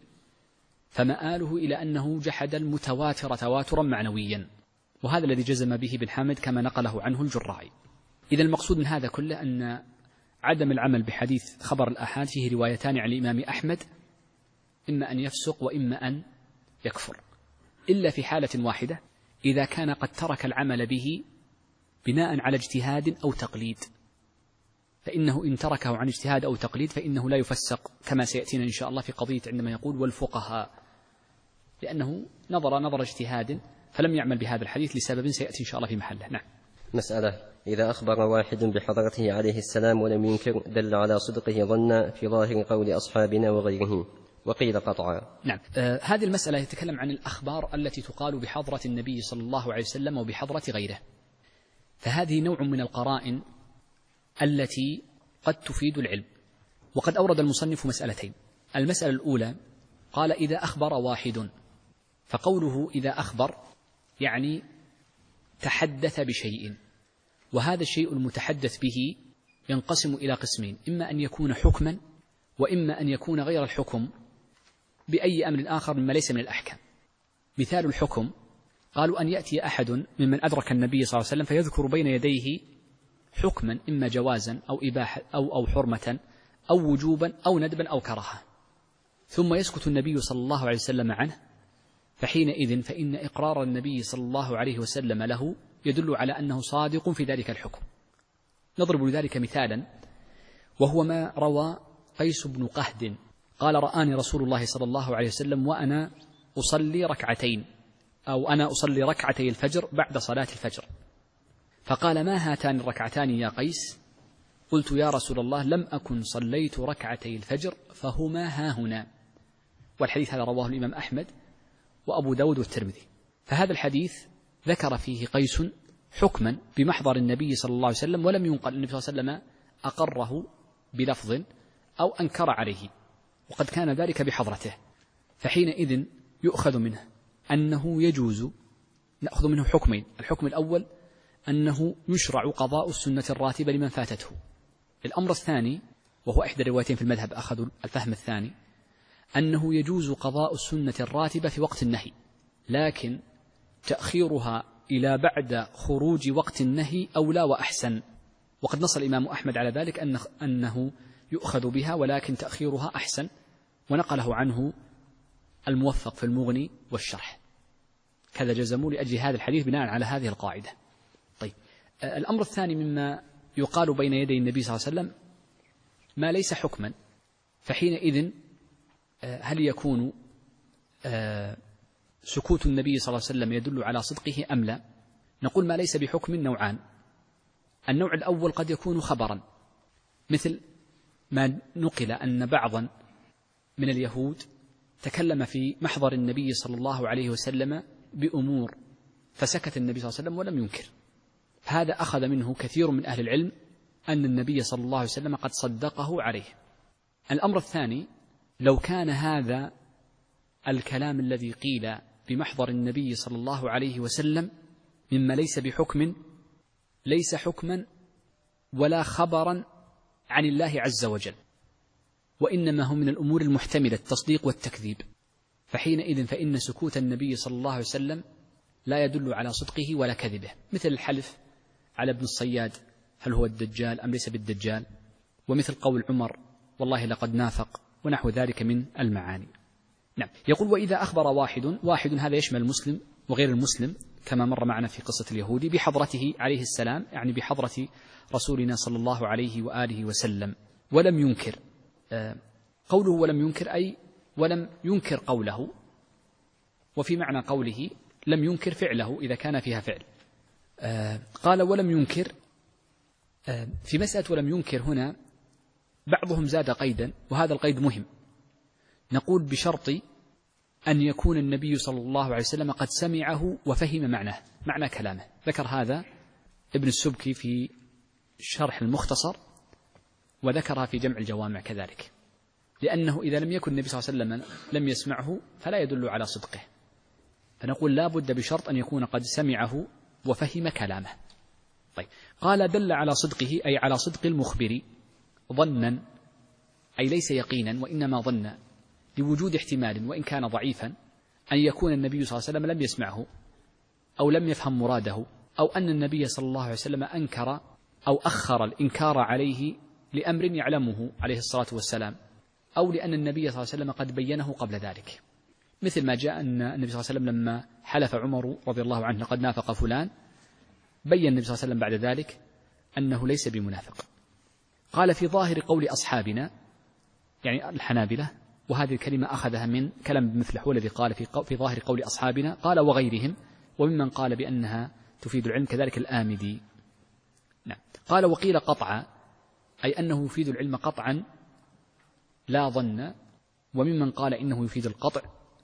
فمآله إلى أنه جحد المتواتر تواترا معنويا، وهذا الذي جزم به ابن حامد كما نقله عنه الجراعي. إذا المقصود من هذا كله أن عدم العمل بحديث خبر الآحاد فيه روايتان عن الإمام أحمد، إما أن يفسق وإما أن يكفر، إلا في حالة واحدة، إذا كان قد ترك العمل به بناء على اجتهاد أو تقليد، فإنه إن تركه عن اجتهاد أو تقليد فإنه لا يفسق، كما سيأتينا إن شاء الله في قضية عندما يقول والفقهاء، لأنه نظر نظر اجتهاد فلم يعمل بهذا الحديث لسبب سيأتي إن شاء الله في محله. نعم. مسألة: إذا أخبر واحد بحضرته عليه السلام ولم ينكر دل على صدقه ظن في ظاهر قول أصحابنا وغيرهم، وقيل قطعا. نعم. آه هذه المسألة يتكلم عن الأخبار التي تقال بحضرة النبي صلى الله عليه وسلم وبحضرة غيره، فهذه نوع من القرائن التي قد تفيد العلم. وقد أورد المصنف مسألتين. المسألة الأولى قال إذا أخبر واحد، فقوله إذا أخبر يعني تحدث بشيء، وهذا الشيء المتحدث به ينقسم إلى قسمين: إما أن يكون حكما، وإما أن يكون غير الحكم بأي أمر آخر مما ليس من الأحكام. مثال الحكم قالوا أن يأتي أحد ممن أدرك النبي صلى الله عليه وسلم فيذكر بين يديه حكما، إما جوازا أو إباحة أو أو حرمة أو وجوبا أو ندبا أو كراهة، ثم يسكت النبي صلى الله عليه وسلم عنه، فحينئذ فإن إقرار النبي صلى الله عليه وسلم له يدل على أنه صادق في ذلك الحكم. نضرب لذلك مثالا، وهو ما روى قيس بن قهد قال: رآني رسول الله صلى الله عليه وسلم وأنا أصلي ركعتين، أو أنا أصلي ركعتي الفجر بعد صلاة الفجر، فقال: ما هاتان الركعتان يا قيس؟ قلت: يا رسول الله لم أكن صليت ركعتي الفجر فهما هاهنا. والحديث هذا رواه الإمام أحمد وأبو داود والترمذي. فهذا الحديث ذكر فيه قيس حكما بمحضر النبي صلى الله عليه وسلم، ولم ينقل النبي صلى الله عليه وسلم أقره بلفظ أو أنكر عليه، وقد كان ذلك بحضرته، فحينئذ يؤخذ منه أنه يجوز، نأخذ منه حكمين: الحكم الأول أنه يشرع قضاء السنة الراتبة لمن فاتته. الأمر الثاني، وهو إحدى الروايتين في المذهب أخذوا الفهم الثاني، أنه يجوز قضاء السنة الراتبة في وقت النهي، لكن تأخيرها إلى بعد خروج وقت النهي أولى وأحسن. وقد نص الإمام أحمد على ذلك أنه, أنه يؤخذ بها، ولكن تأخيرها أحسن، ونقله عنه الموفق في المغني والشرح، كذا جزموا لأجل هذا الحديث بناء على هذه القاعدة. طيب، الأمر الثاني مما يقال بين يدي النبي صلى الله عليه وسلم ما ليس حكما، فحينئذ هل يكون سكوت النبي صلى الله عليه وسلم يدل على صدقه أم لا؟ نقول ما ليس بحكم نوعان. النوع الأول قد يكون خبرا، مثل ما نقل أن بعضا من اليهود تكلم في محضر النبي صلى الله عليه وسلم بأمور فسكت النبي صلى الله عليه وسلم ولم ينكر، هذا أخذ منه كثير من أهل العلم أن النبي صلى الله عليه وسلم قد صدقه عليه. الأمر الثاني، لو كان هذا الكلام الذي قيل بمحضر النبي صلى الله عليه وسلم مما ليس بحكم، ليس حكما ولا خبرا عن الله عز وجل، وإنما هم من الأمور المحتملة التصديق والتكذيب، فحينئذ فإن سكوت النبي صلى الله عليه وسلم لا يدل على صدقه ولا كذبه، مثل الحلف على ابن الصياد هل هو الدجال أم ليس بالدجال، ومثل قول عمر والله لقد نافق، ونحو ذلك من المعاني. نعم. يقول: وإذا أخبر واحد، واحد هذا يشمل المسلم وغير المسلم، كما مر معنا في قصة اليهودي، بحضرته عليه السلام، يعني بحضرة رسولنا صلى الله عليه وآله وسلم، ولم ينكر. قوله ولم ينكر أي ولم ينكر قوله، وفي معنى قوله لم ينكر فعله إذا كان فيها فعل. قال ولم ينكر. في مسألة ولم ينكر هنا بعضهم زاد قيدا، وهذا القيد مهم، نقول بشرط أن يكون النبي صلى الله عليه وسلم قد سمعه وفهم معناه، معنى كلامه. ذكر هذا ابن السبكي في شرح المختصر، وذكرها في جمع الجوامع كذلك، لأنه إذا لم يكن النبي صلى الله عليه وسلم لم يسمعه فلا يدل على صدقه، فنقول لا بد بشرط أن يكون قد سمعه وفهم كلامه. طيب، قال دل على صدقه أي على صدق المخبر ظنا، أي ليس يقينا وإنما ظن، لوجود احتمال وإن كان ضعيفا أن يكون النبي صلى الله عليه وسلم لم يسمعه أو لم يفهم مراده، أو أن النبي صلى الله عليه وسلم أنكر أو أخر الإنكار عليه لأمر يعلمه عليه الصلاة والسلام، أو لأن النبي صلى الله عليه وسلم قد بينه قبل ذلك، مثل ما جاء أن النبي صلى الله عليه وسلم لما حلف عمر رضي الله عنه قد نافق فلان، بين النبي صلى الله عليه وسلم بعد ذلك أنه ليس بمنافق. قال في ظاهر قول أصحابنا، يعني الحنابلة، وهذه الكلمة أخذها من كلام ابن مفلح والذي قال في, في ظاهر قول أصحابنا، قال وغيرهم، وممن قال بأنها تفيد العلم كذلك الآمدي. نعم. قال وقيل قطعا، أي أنه يفيد العلم قطعا لا ظن، وممن قال إنه يفيد القطع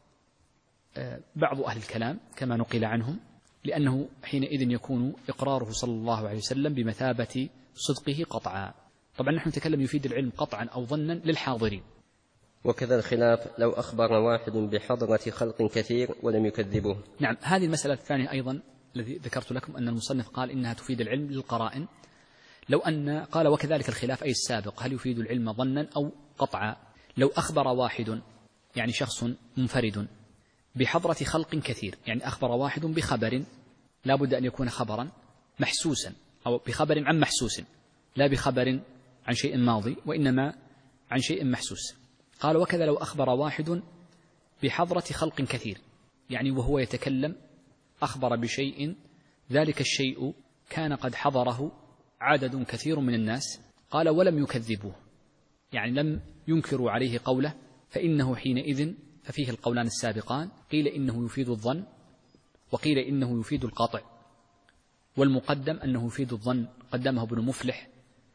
بعض أهل الكلام كما نقل عنهم، لأنه حينئذ يكون إقراره صلى الله عليه وسلم بمثابة صدقه قطعا. طبعا نحن نتكلم يفيد العلم قطعا أو ظنا للحاضرين. وكذا الخلاف لو أخبر واحد بحضرة خلق كثير ولم يكذبه. نعم، هذه المسألة الثانية أيضا الذي ذكرت لكم أن المصنف قال إنها تفيد العلم للقرائن. لو أن قال وكذلك الخلاف أي السابق، هل يفيد العلم ظنا أو قطعا؟ لو أخبر واحد، يعني شخص منفرد، بحضرة خلق كثير، يعني أخبر واحد بخبر لا بد أن يكون خبرا محسوسا، أو بخبر عن محسوس، لا بخبر عن شيء ماضي وإنما عن شيء محسوس. قال وكذا لو أخبر واحد بحضرة خلق كثير، يعني وهو يتكلم أخبر بشيء ذلك الشيء كان قد حضره عدد كثير من الناس، قال ولم يكذبوه، يعني لم ينكروا عليه قوله، فإنه حينئذ ففيه القولان السابقان، قيل إنه يفيد الظن وقيل إنه يفيد القطع، والمقدم أنه يفيد الظن قدمه ابن مفلح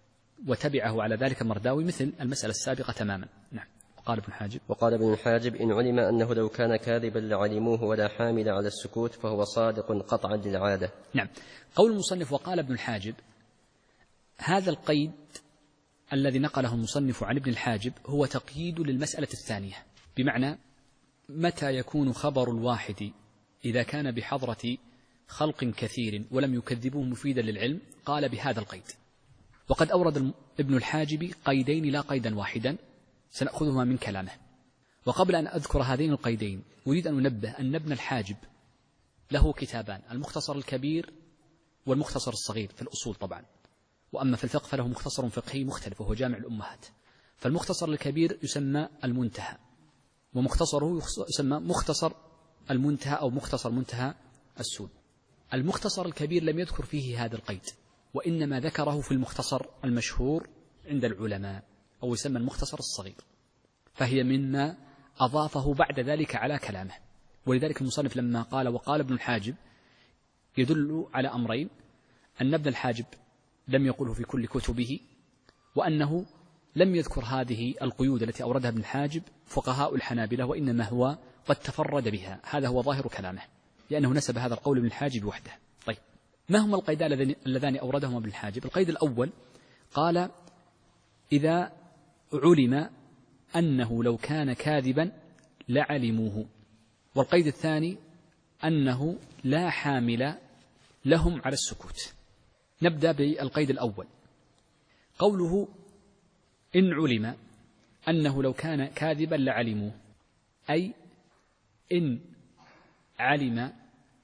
وتبعه على ذلك المرداوي، مثل المسألة السابقة تماما. نعم. وقال ابن حاجب وقال ابن الحاجب إن علم أنه لو كان كاذبا لعلموه ولا حامل على السكوت فهو صادق قطعا للعادة. نعم. قول المصنف وقال ابن الحاجب، هذا القيد الذي نقله المصنف عن ابن الحاجب هو تقييد للمسألة الثانية، بمعنى متى يكون خبر الواحد إذا كان بحضرة خلق كثير ولم يكذبوه مفيدا للعلم، قال بهذا القيد. وقد أورد ابن الحاجب قيدين لا قيدا واحدا سنأخذهما من كلامه. وقبل أن أذكر هذين القيدين أريد أن أنبه أن ابن الحاجب له كتابان، المختصر الكبير والمختصر الصغير في الأصول طبعا، وأما في الفقه فله مختصر فقهي مختلف وهو جامع الأمهات. فالمختصر الكبير يسمى المنتهى، ومختصره يسمى مختصر المنتهى أو مختصر منتهى السود. المختصر الكبير لم يذكر فيه هذا القيد، وإنما ذكره في المختصر المشهور عند العلماء، أو يسمى المختصر الصغير، فهي مما أضافه بعد ذلك على كلامه. ولذلك المصنف لما قال وقال ابن الحاجب يدل على أمرين: أن ابن الحاجب لم يقله في كل كتبه، وأنه لم يذكر هذه القيود التي أوردها ابن الحاجب فقهاء الحنابلة، وإنما هو قد تفرد بها. هذا هو ظاهر كلامه، لأنه نسب هذا القول ابن الحاجب وحده. طيب، ما هما القيدان اللذان أوردهما ابن الحاجب؟ القيد الأول قال إذا علم أنه لو كان كاذبا لعلموه، والقيد الثاني أنه لا حامل لهم على السكوت. نبدأ بالقيد الأول، قوله إن علم أنه لو كان كاذبا لعلموه، أي إن علم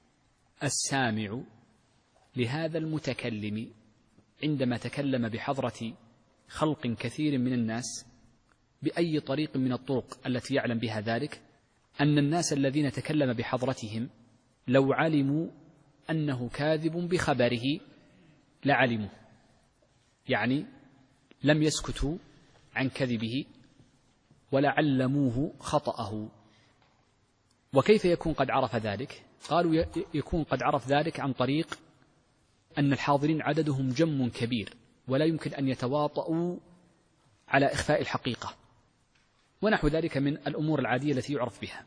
السامع لهذا المتكلم عندما تكلم بحضرة خلق كثير من الناس بأي طريق من الطرق التي يعلم بها ذلك، أن الناس الذين تكلم بحضرتهم لو علموا أنه كاذب بخبره لعلموا، يعني لم يسكتوا عن كذبه ولا علموه خطأه. وكيف يكون قد عرف ذلك؟ قالوا يكون قد عرف ذلك عن طريق أن الحاضرين عددهم جم كبير ولا يمكن أن يتواطؤوا على إخفاء الحقيقة، ونحو ذلك من الأمور العادية التي يعرف بها.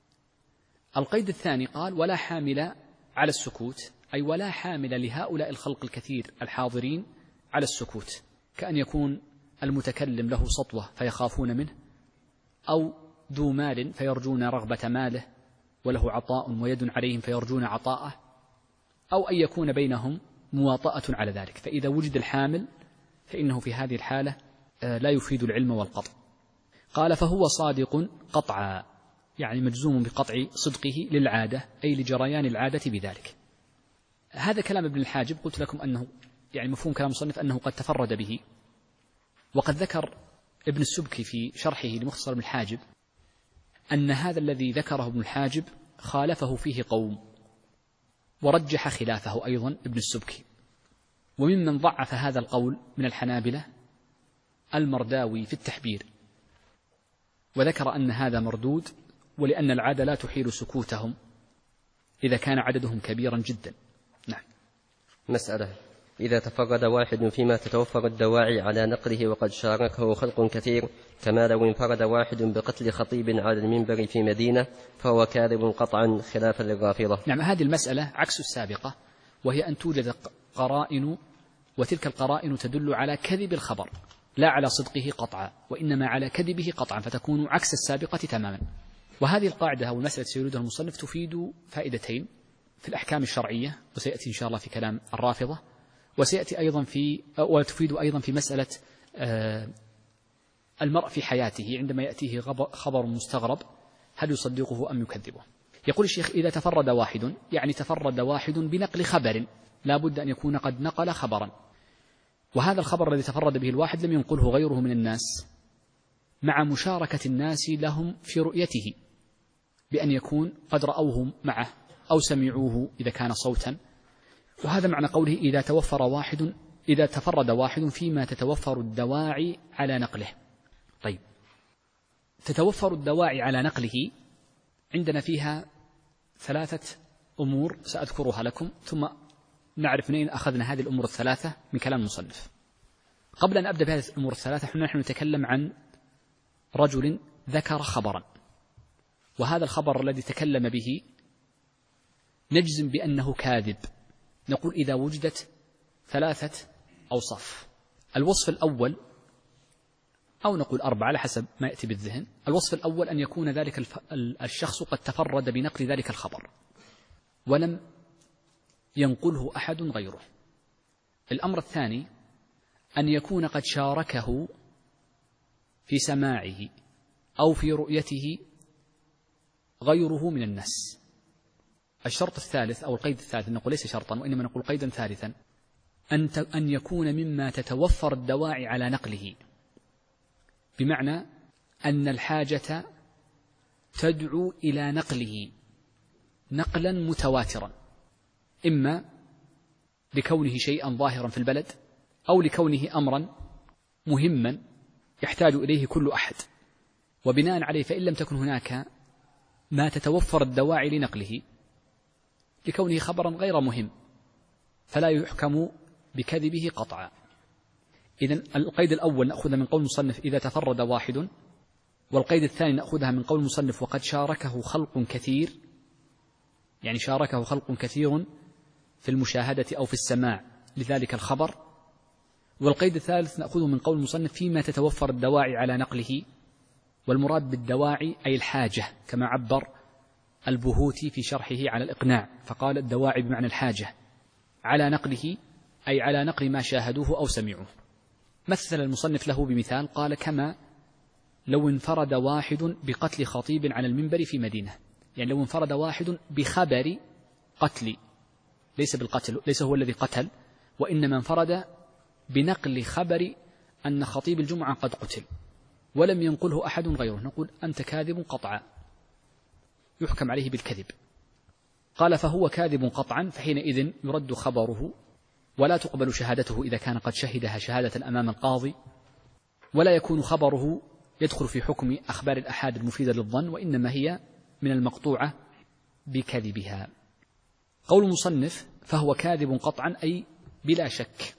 القيد الثاني قال ولا حامل على السكوت، أي ولا حامل لهؤلاء الخلق الكثير الحاضرين على السكوت، كأن يكون المتكلم له سطوة فيخافون منه، أو ذو مال فيرجون رغبة ماله وله عطاء ويد عليهم فيرجون عطاءه، أو أن يكون بينهم مواطأة على ذلك. فإذا وجد الحامل فإنه في هذه الحالة لا يفيد العلم والقطع. قال فهو صادق قطعا، يعني مجزوم بقطع صدقه للعادة، أي لجريان العادة بذلك. هذا كلام ابن الحاجب قلت لكم أنه يعني مفهوم كلام المصنف أنه قد تفرد به. وقد ذكر ابن السبكي في شرحه لمختصر ابن الحاجب أن هذا الذي ذكره ابن الحاجب خالفه فيه قوم، ورجح خلافه أيضا ابن السبكي. وممن ضعف هذا القول من الحنابلة المرداوي في التحبير، وذكر أن هذا مردود، ولأن العادة لا تحيل سكوتهم إذا كان عددهم كبيرا جدا. نعم. مسألة: إذا تفرد واحد فيما تتوفر الدواعي على نقله وقد شاركه خلق كثير، كما لو انفرد واحد بقتل خطيب على المنبر في مدينة، فهو كاذب قطعا خلافا للرافضة. نعم، هذه المسألة عكس السابقة، وهي أن توجد قرائن، وتلك القرائن تدل على كذب الخبر لا على صدقه قطعا، وإنما على كذبه قطعا، فتكون عكس السابقة تماما. وهذه القاعدة أو المسألة سيريدها المصنف تفيد فائدتين في الأحكام الشرعية، وسيأتي إن شاء الله في كلام الرافضة، وسيأتي أيضا في وتفيد أيضا في مسألة المرء في حياته عندما يأتيه خبر مستغرب هل يصدقه أم يكذبه. يقول الشيخ: إذا تفرد واحد، يعني تفرد واحد بنقل خبر، لا بد أن يكون قد نقل خبرا، وهذا الخبر الذي تفرد به الواحد لم ينقله غيره من الناس، مع مشاركة الناس لهم في رؤيته، بأن يكون قد رأوه معه أو سمعوه إذا كان صوتا. وهذا معنى قوله: إذا توفر واحد إذا تفرد واحد فيما تتوفر الدواعي على نقله. طيب، تتوفر الدواعي على نقله عندنا فيها ثلاثة أمور سأذكرها لكم، ثم نعرف منين أخذنا هذه الأمور الثلاثة من كلام المصنف. قبل أن أبدأ بهذه الأمور الثلاثة، نحن نتكلم عن رجل ذكر خبرا، وهذا الخبر الذي تكلم به نجزم بأنه كاذب. نقول إذا وجدت ثلاثة أوصاف: الوصف الأول، أو نقول أربعة على حسب ما يأتي بالذهن. الوصف الأول أن يكون ذلك الشخص قد تفرد بنقل ذلك الخبر ولم ينقله أحد غيره. الأمر الثاني أن يكون قد شاركه في سماعه أو في رؤيته غيره من الناس. الشرط الثالث أو القيد الثالث، نقول ليس شرطا وإنما نقول قيدا ثالثا، أن أن يكون مما تتوفر الدواعي على نقله، بمعنى أن الحاجة تدعو إلى نقله نقلا متواترا، إما لكونه شيئا ظاهرا في البلد، أو لكونه أمرا مهما يحتاج إليه كل أحد، وبناء عليه فإن لم تكن هناك ما تتوفر الدواعي لنقله لكونه خبرا غير مهم فلا يحكم بكذبه قطعا. إذن القيد الأول نأخذ من قول المصنف إذا تفرد واحد، والقيد الثاني نأخذها من قول المصنف وقد شاركه خلق كثير، يعني شاركه خلق كثير في المشاهدة أو في السماع لذلك الخبر. والقيد الثالث نأخذه من قول المصنف فيما تتوفر الدواعي على نقله، والمراد بالدواعي أي الحاجة، كما عبر البهوتي في شرحه على الإقناع فقال الدواعي بمعنى الحاجة، على نقله أي على نقل ما شاهدوه أو سمعوه. مثل المصنف له بمثال، قال كما لو انفرد واحد بقتل خطيب على المنبر في مدينة، يعني لو انفرد واحد بخبر قتل، ليس بالقتل، ليس هو الذي قتل، وإنما انفرد بنقل خبر أن خطيب الجمعة قد قتل ولم ينقله أحد غيره، نقول أنت كاذب قطعا، يحكم عليه بالكذب. قال فهو كاذب قطعا، فحينئذ يرد خبره ولا تقبل شهادته إذا كان قد شهدها شهادة أمام القاضي، ولا يكون خبره يدخل في حكم أخبار الأحاد المفيدة للظن، وإنما هي من المقطوعة بكذبها. قول المصنف فهو كاذب قطعا أي بلا شك.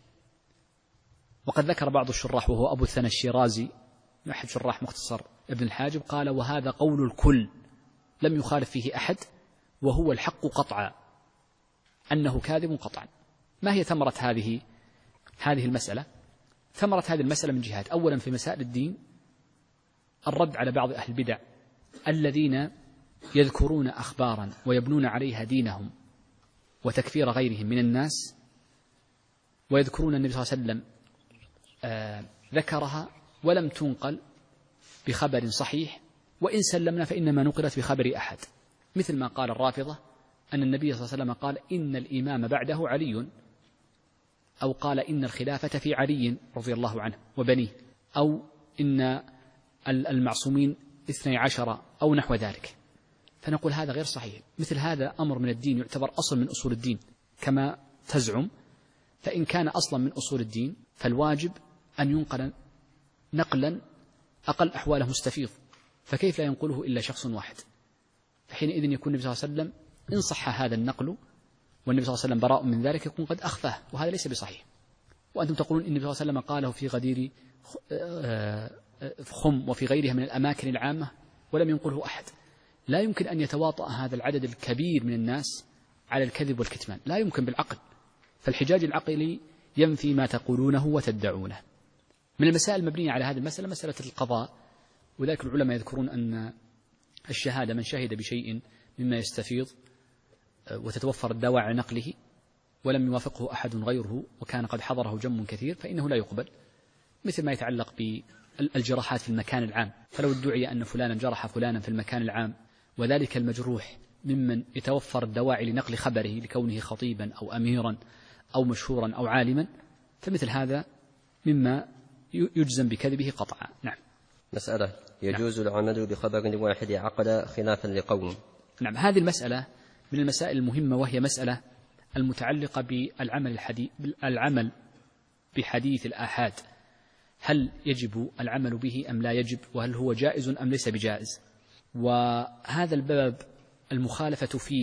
وقد ذكر بعض الشراح وهو أبو الثنى الشيرازي أحد شراح مختصر ابن الحاجب قال وهذا قول الكل لم يخالف فيه أحد، وهو الحق قطعا أنه كاذب قطعا. ما هي ثمرة هذه هذه المسألة؟ ثمرة هذه المسألة من جهات: أولا في مسائل الدين الرد على بعض أهل البدع الذين يذكرون أخبارا ويبنون عليها دينهم وتكفير غيرهم من الناس، ويذكرون النبي صلى الله عليه وسلم آه ذكرها ولم تنقل بخبر صحيح، وإن سلمنا فإنما نقلت بخبر أحد، مثل ما قال الرافضة أن النبي صلى الله عليه وسلم قال إن الإمام بعده علي، أو قال إن الخلافة في علي رضي الله عنه وبنيه، أو إن المعصومين اثني عشر أو نحو ذلك، فنقول هذا غير صحيح. مثل هذا أمر من الدين يعتبر أصل من أصول الدين كما تزعم، فإن كان أصلا من أصول الدين فالواجب أن ينقل نقلا أقل أحواله مستفيض، فكيف لا ينقله إلا شخص واحد؟ فحينئذ يكون النبي صلى الله عليه وسلم إن صح هذا النقل والنبي صلى الله عليه وسلم براء من ذلك يكون قد أخفاه، وهذا ليس بصحيح. وأنتم تقولون إن النبي صلى الله عليه وسلم قاله في غدير خم وفي غيرها من الأماكن العامة ولم ينقله أحد. لا يمكن أن يتواطأ هذا العدد الكبير من الناس على الكذب والكتمان، لا يمكن بالعقل، فالحجاج العقلي ينفي ما تقولونه وتدعونه. من المسائل المبنية على هذه المسألة مسألة القضاء، وذلك العلماء يذكرون أن الشهادة من شهد بشيء مما يستفيض وتتوفر الدواعي نقله ولم يوافقه أحد غيره وكان قد حضره جم كثير فإنه لا يقبل، مثل ما يتعلق بالجراحات في المكان العام، فلو ادعي أن فلانا جرح فلانا في المكان العام وذلك المجروح ممن يتوفر الدواعي لنقل خبره لكونه خطيبا أو أميرا أو مشهورا أو عالما، فمثل هذا مما يجزم بكذبه قطعا. نعم. مسألة: يجوز نعم. العمل بخبر واحد عقد خلافا لقوم. نعم، هذه المسألة من المسائل المهمة، وهي مسألة المتعلقة بالعمل الحديث العمل بحديث الآحاد، هل يجب العمل به أم لا يجب، وهل هو جائز أم ليس بجائز. وهذا الباب المخالفة فيه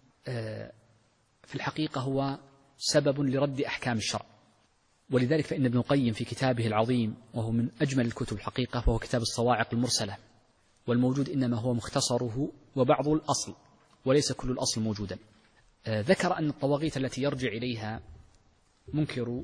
في الحقيقة هو سبب لرد أحكام الشرع، ولذلك فإن ابن القيم في كتابه العظيم وهو من أجمل الكتب الحقيقة وهو كتاب الصواعق المرسلة، والموجود إنما هو مختصره وبعض الأصل وليس كل الأصل موجودا، ذكر أن الطواغيت التي يرجع إليها منكر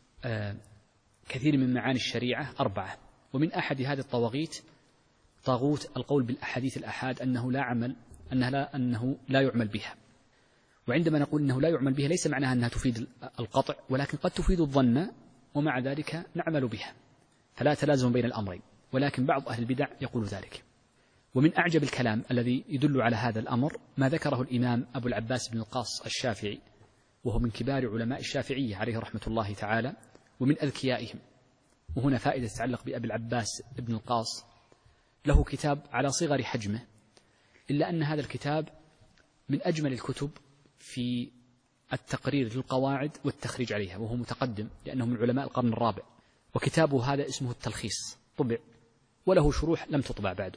كثير من معاني الشريعة أربعة، ومن أحد هذه الطواغيت طاغوت القول بالأحاديث الآحاد أنه لا عمل أنها لا أنه لا يعمل بها. وعندما نقول أنه لا يعمل بها ليس معناها أنها تفيد القطع، ولكن قد تفيد الظن، ومع ذلك نعمل بها، فلا تلازم بين الأمرين، ولكن بعض أهل البدع يقول ذلك. ومن أعجب الكلام الذي يدل على هذا الأمر ما ذكره الإمام أبو العباس بن القاص الشافعي، وهو من كبار علماء الشافعية عليه رحمة الله تعالى ومن أذكيائهم. وهنا فائدة تتعلق بأبي العباس بن القاص، له كتاب على صغر حجمه، إلا أن هذا الكتاب من أجمل الكتب في التقرير للقواعد والتخريج عليها، وهو متقدم لأنه من علماء القرن الرابع. وكتابه هذا اسمه التلخيص، طبع وله شروح لم تطبع بعد.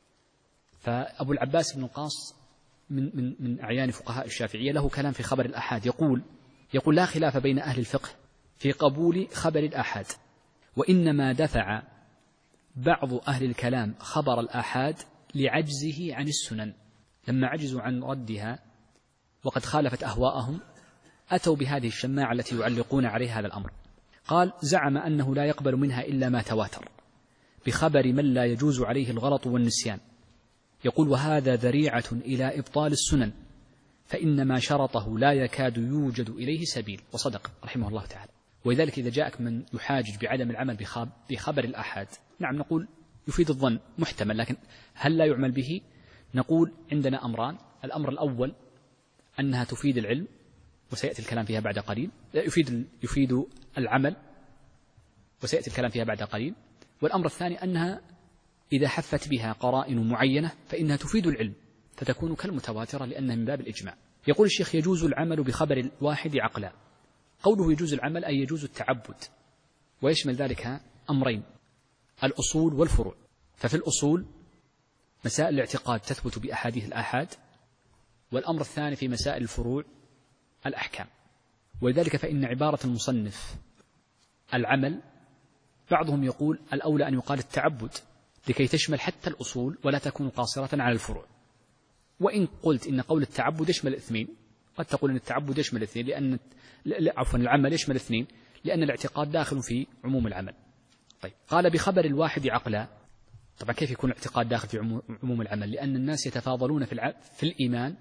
فأبو العباس بن القاص من, من, من أعيان فقهاء الشافعية، له كلام في خبر الآحاد، يقول يقول لا خلاف بين أهل الفقه في قبول خبر الآحاد، وإنما دفع بعض أهل الكلام خبر الآحاد لعجزه عن السنن، لما عجزوا عن ردها وقد خالفت أهواءهم أتوا بهذه الشماعة التي يعلقون عليها هذا الأمر. قال: زعم أنه لا يقبل منها إلا ما تواتر بخبر من لا يجوز عليه الغلط والنسيان. يقول: وهذا ذريعة إلى إبطال السنن، فإن ما شرطه لا يكاد يوجد إليه سبيل. وصدق رحمه الله تعالى. ولذلك إذا جاءك من يحاجج بعدم العمل بخبر الآحاد، نعم نقول يفيد الظن محتمل، لكن هل لا يعمل به؟ نقول عندنا أمران: الأمر الأول أنها تفيد العلم، وسيأتي الكلام فيها بعد قليل، يفيد يفيد العمل وسيأتي الكلام فيها بعد قليل. والأمر الثاني أنها إذا حفت بها قرائن معينة فإنها تفيد العلم، فتكون كالمتواترة لأنها من باب الإجماع. يقول الشيخ: يجوز العمل بخبر الواحد عقلا. قوله يجوز العمل أي يجوز التعبد، ويشمل ذلك أمرين: الأصول والفروع. ففي الأصول مسائل الاعتقاد تثبت بأحاديث الآحاد، والأمر الثاني في مسائل الفروع الأحكام. ولذلك فإن عبارة المصنف العمل بعضهم يقول الأولى أن يقال التعبد لكي تشمل حتى الأصول ولا تكون قاصرة على الفروع. وإن قلت إن قول التعبد يشمل الاثنين، قد تقول أن التعبد يشمل الاثنين لأن عفوا العمل يشمل الاثنين لأن الاعتقاد داخل في عموم العمل. طيب، قال بخبر الواحد عقلا. طبعا كيف يكون الاعتقاد داخل في عموم العمل؟ لأن الناس يتفاضلون في, في الإيمان.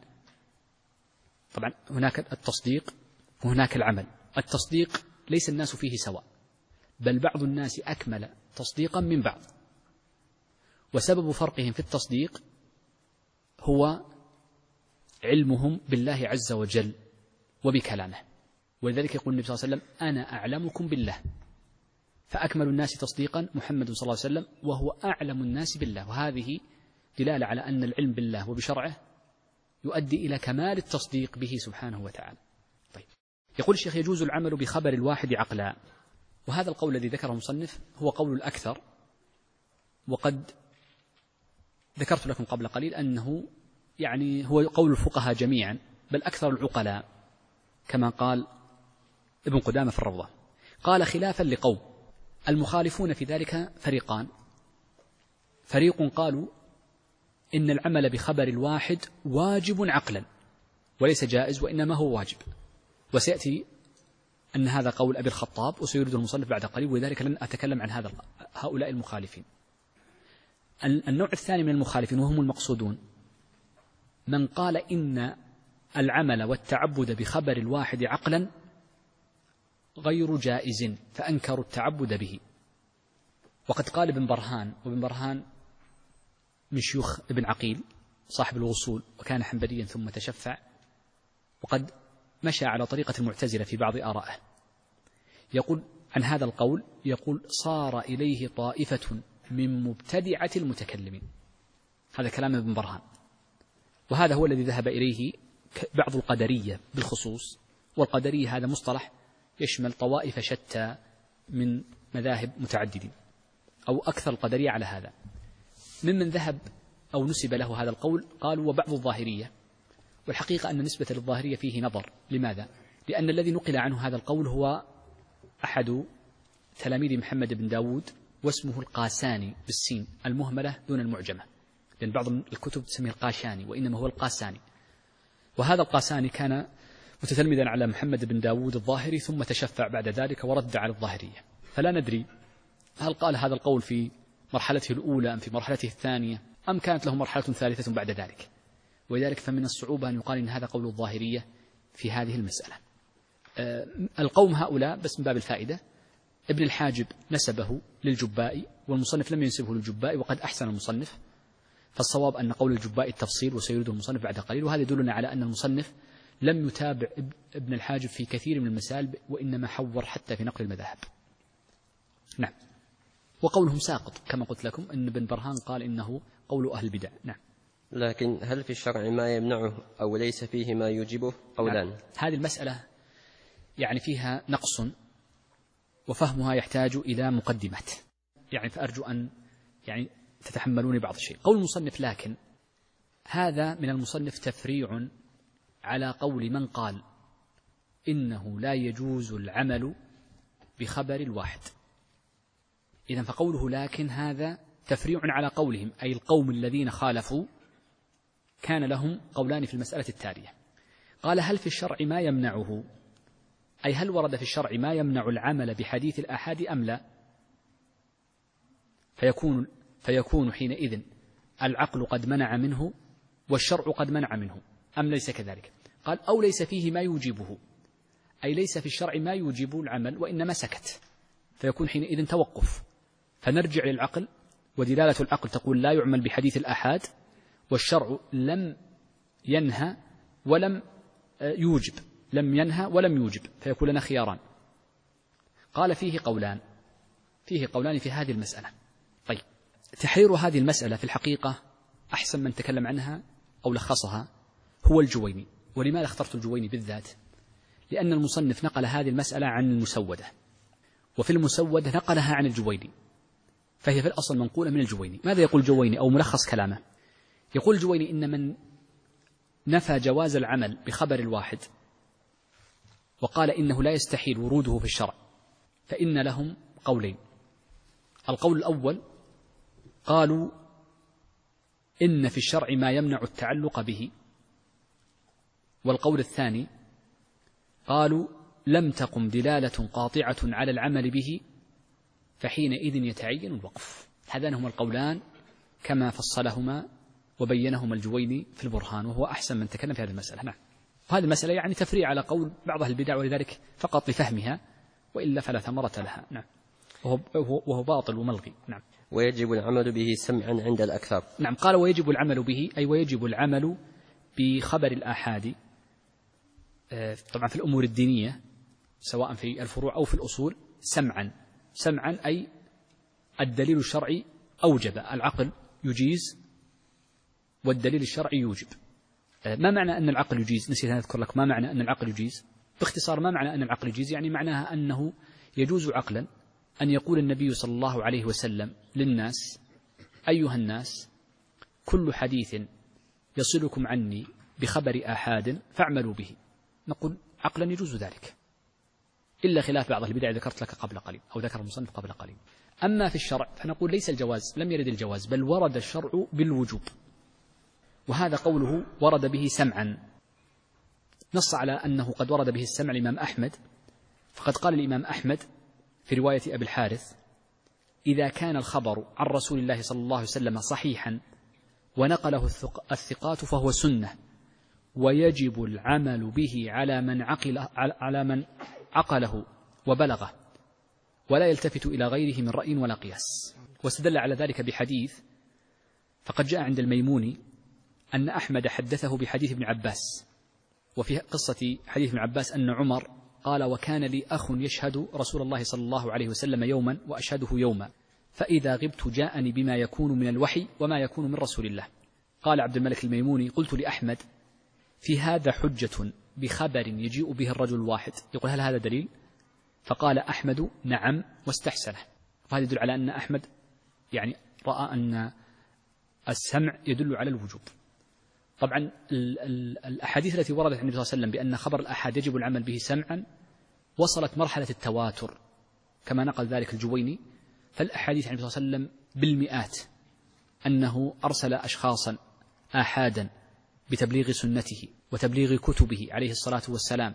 طبعا هناك التصديق وهناك العمل. التصديق ليس الناس فيه سواء، بل بعض الناس أكمل تصديقا من بعض، وسبب فرقهم في التصديق هو علمهم بالله عز وجل وبكلامه. ولذلك يقول النبي صلى الله عليه وسلم أنا أعلمكم بالله، فأكمل الناس تصديقا محمد صلى الله عليه وسلم وهو أعلم الناس بالله. وهذه دلالة على أن العلم بالله وبشرعه يؤدي إلى كمال التصديق به سبحانه وتعالى. طيب، يقول الشيخ يجوز العمل بخبر الواحد عقلا، وهذا القول الذي ذكره المصنف هو قول الأكثر، وقد ذكرت لكم قبل قليل أنه يعني هو قول الفقهاء جميعا، بل أكثر العقلاء، كما قال ابن قدامة في الروضة. قال خلافا لقوم المخالفون في ذلك فريقان، فريق قالوا إن العمل بخبر الواحد واجب عقلا وليس جائز وإنما هو واجب، وسيأتي أن هذا قول أبي الخطاب وسيرد المصنف بعد قليل، ولذلك لن أتكلم عن هذا هؤلاء المخالفين. النوع الثاني من المخالفين وهم المقصودون من قال إن العمل والتعبد بخبر الواحد عقلا غير جائز، فأنكروا التعبد به. وقد قال ابن برهان، وابن برهان من شيوخ ابن عقيل صاحب الوصول وكان حنبليا ثم تشفع، وقد مشى على طريقة المعتزلة في بعض آرائه، يقول عن هذا القول، يقول صار إليه طائفة من مبتدعة المتكلمين. هذا كلام ابن برهان، وهذا هو الذي ذهب إليه بعض القدرية بالخصوص، والقدرية هذا مصطلح يشمل طوائف شتى من مذاهب متعددين، أو أكثر القدرية على هذا. ممن ذهب أو نسب له هذا القول قالوا وبعض الظاهرية، والحقيقة أن نسبة للظاهرية فيه نظر. لماذا؟ لأن الذي نقل عنه هذا القول هو أحد تلاميذ محمد بن داود، واسمه القاساني بالسين المهملة دون المعجمة، لأن بعض الكتب تسميه القاشاني وإنما هو القاساني. وهذا القاساني كان متتلمذا على محمد بن داود الظاهري ثم تشفع بعد ذلك ورد على الظاهرية، فلا ندري هل قال هذا القول في مرحلته الأولى أم في مرحلته الثانية أم كانت له مرحلة ثالثة بعد ذلك. ولذلك فمن الصعوبة أن يقال إن هذا قول الظاهرية في هذه المسألة. أه القوم هؤلاء بس من باب الفائدة، ابن الحاجب نسبه للجبائي والمصنف لم ينسبه للجبائي وقد أحسن المصنف، فالصواب أن قول الجبائي التفصيل وسيرده المصنف بعد قليل. وهذا يدلنا على أن المصنف لم يتابع ابن الحاجب في كثير من المسائل، وإنما حور حتى في نقل المذاهب. نعم. وقولهم ساقط كما قلت لكم، أن ابن برهان قال إنه قول أهل البدع. نعم. لكن هل في الشرع ما يمنعه أو ليس فيه ما يوجبه قولان؟ نعم. هذه المسألة يعني فيها نقص وفهمها يحتاج إلى مقدمات، يعني فأرجو أن يعني تتحملوني بعض الشيء. قول المصنف لكن هذا من المصنف تفريع على قول من قال إنه لا يجوز العمل بخبر الواحد. إذن فقوله لكن هذا تفريع على قولهم، أي القوم الذين خالفوا كان لهم قولان في المسألة التالية. قال هل في الشرع ما يمنعه، أي هل ورد في الشرع ما يمنع العمل بحديث الآحاد أم لا؟ فيكون, فيكون حينئذ العقل قد منع منه والشرع قد منع منه أم ليس كذلك؟ قال أو ليس فيه ما يوجبه، أي ليس في الشرع ما يوجب العمل وإنما سكت، فيكون حينئذ توقف، فنرجع للعقل، ودلالة العقل تقول لا يعمل بحديث الآحاد، والشرع لم ينهى ولم يوجب، لم ينهى ولم يوجب، فيكون لنا خياران. قال فيه قولان، فيه قولان في هذه المسألة. طيب، تحرير هذه المسألة في الحقيقة أحسن من تكلم عنها أو لخصها هو الجويني. ولماذا اخترت الجويني بالذات؟ لأن المصنف نقل هذه المسألة عن المسودة، وفي المسودة نقلها عن الجويني، فهي في الأصل منقولة من الجويني. ماذا يقول الجويني أو ملخص كلامه؟ يقول الجويني إن من نفى جواز العمل بخبر الواحد وقال إنه لا يستحيل وروده في الشرع فإن لهم قولين. القول الأول قالوا إن في الشرع ما يمنع التعلق به، والقول الثاني قالوا لم تقم دلالة قاطعة على العمل به فحينئذ يتعين الوقف. هذان هما القولان كما فصلهما وبينهما الجويني في البرهان، وهو أحسن من تكلم في هذه المسألة. نعم. وهذه المسألة يعني تفريع على قول بعض أهل البدع، ولذلك فقط لفهمها، وإلا فلا ثمرة لها. نعم. وهو, وهو باطل وملغي. نعم. ويجب العمل به سمعا عند الأكثر. نعم. قال ويجب العمل به، أي ويجب العمل بخبر الآحاد طبعا في الأمور الدينية سواء في الفروع أو في الأصول سمعا. سمعا أي الدليل الشرعي أوجب، العقل يجيز والدليل الشرعي يوجب. ما معنى أن العقل يجيز؟ نسيت أن أذكر لك ما معنى أن العقل يجيز. باختصار ما معنى أن العقل يجيز؟ يعني معناها أنه يجوز عقلا أن يقول النبي صلى الله عليه وسلم للناس: أيها الناس، كل حديث يصلكم عني بخبر آحاد فاعملوا به. نقول عقلا يجوز ذلك، إلا خلاف بعض البدع ذكرت لك قبل قليل أو ذكر المصنف قبل قليل. أما في الشرع فنقول ليس الجواز، لم يرد الجواز، بل ورد الشرع بالوجوب، وهذا قوله ورد به سمعا. نص على أنه قد ورد به السمع الإمام أحمد، فقد قال الإمام أحمد في رواية أبي الحارث: إذا كان الخبر عن رسول الله صلى الله عليه وسلم صحيحا ونقله الثقات فهو سنة، ويجب العمل به على من عقل على من عقله وبلغه، ولا يلتفت إلى غيره من رأي ولا قياس. واستدل على ذلك بحديث، فقد جاء عند الميموني أن أحمد حدثه بحديث ابن عباس، وفي قصة حديث ابن عباس أن عمر قال: وكان لي أخ يشهد رسول الله صلى الله عليه وسلم يوما وأشهده يوما، فإذا غبت جاءني بما يكون من الوحي وما يكون من رسول الله. قال عبد الملك الميموني: قلت لأحمد: في هذا حجة بخبر يجيء به الرجل الواحد، يقول هل هذا دليل؟ فقال أحمد: نعم، واستحسنه. وهذا يدل على أن أحمد يعني رأى أن السمع يدل على الوجوب. طبعا الأحاديث التي وردت عن النبي صلى الله عليه وسلم بأن خبر الآحاد يجب العمل به سمعا وصلت مرحلة التواتر كما نقل ذلك الجويني. فالأحاديث عن النبي صلى الله عليه وسلم بالمئات، أنه أرسل أشخاصا آحادا بتبليغ سنته وتبليغ كتبه عليه الصلاة والسلام،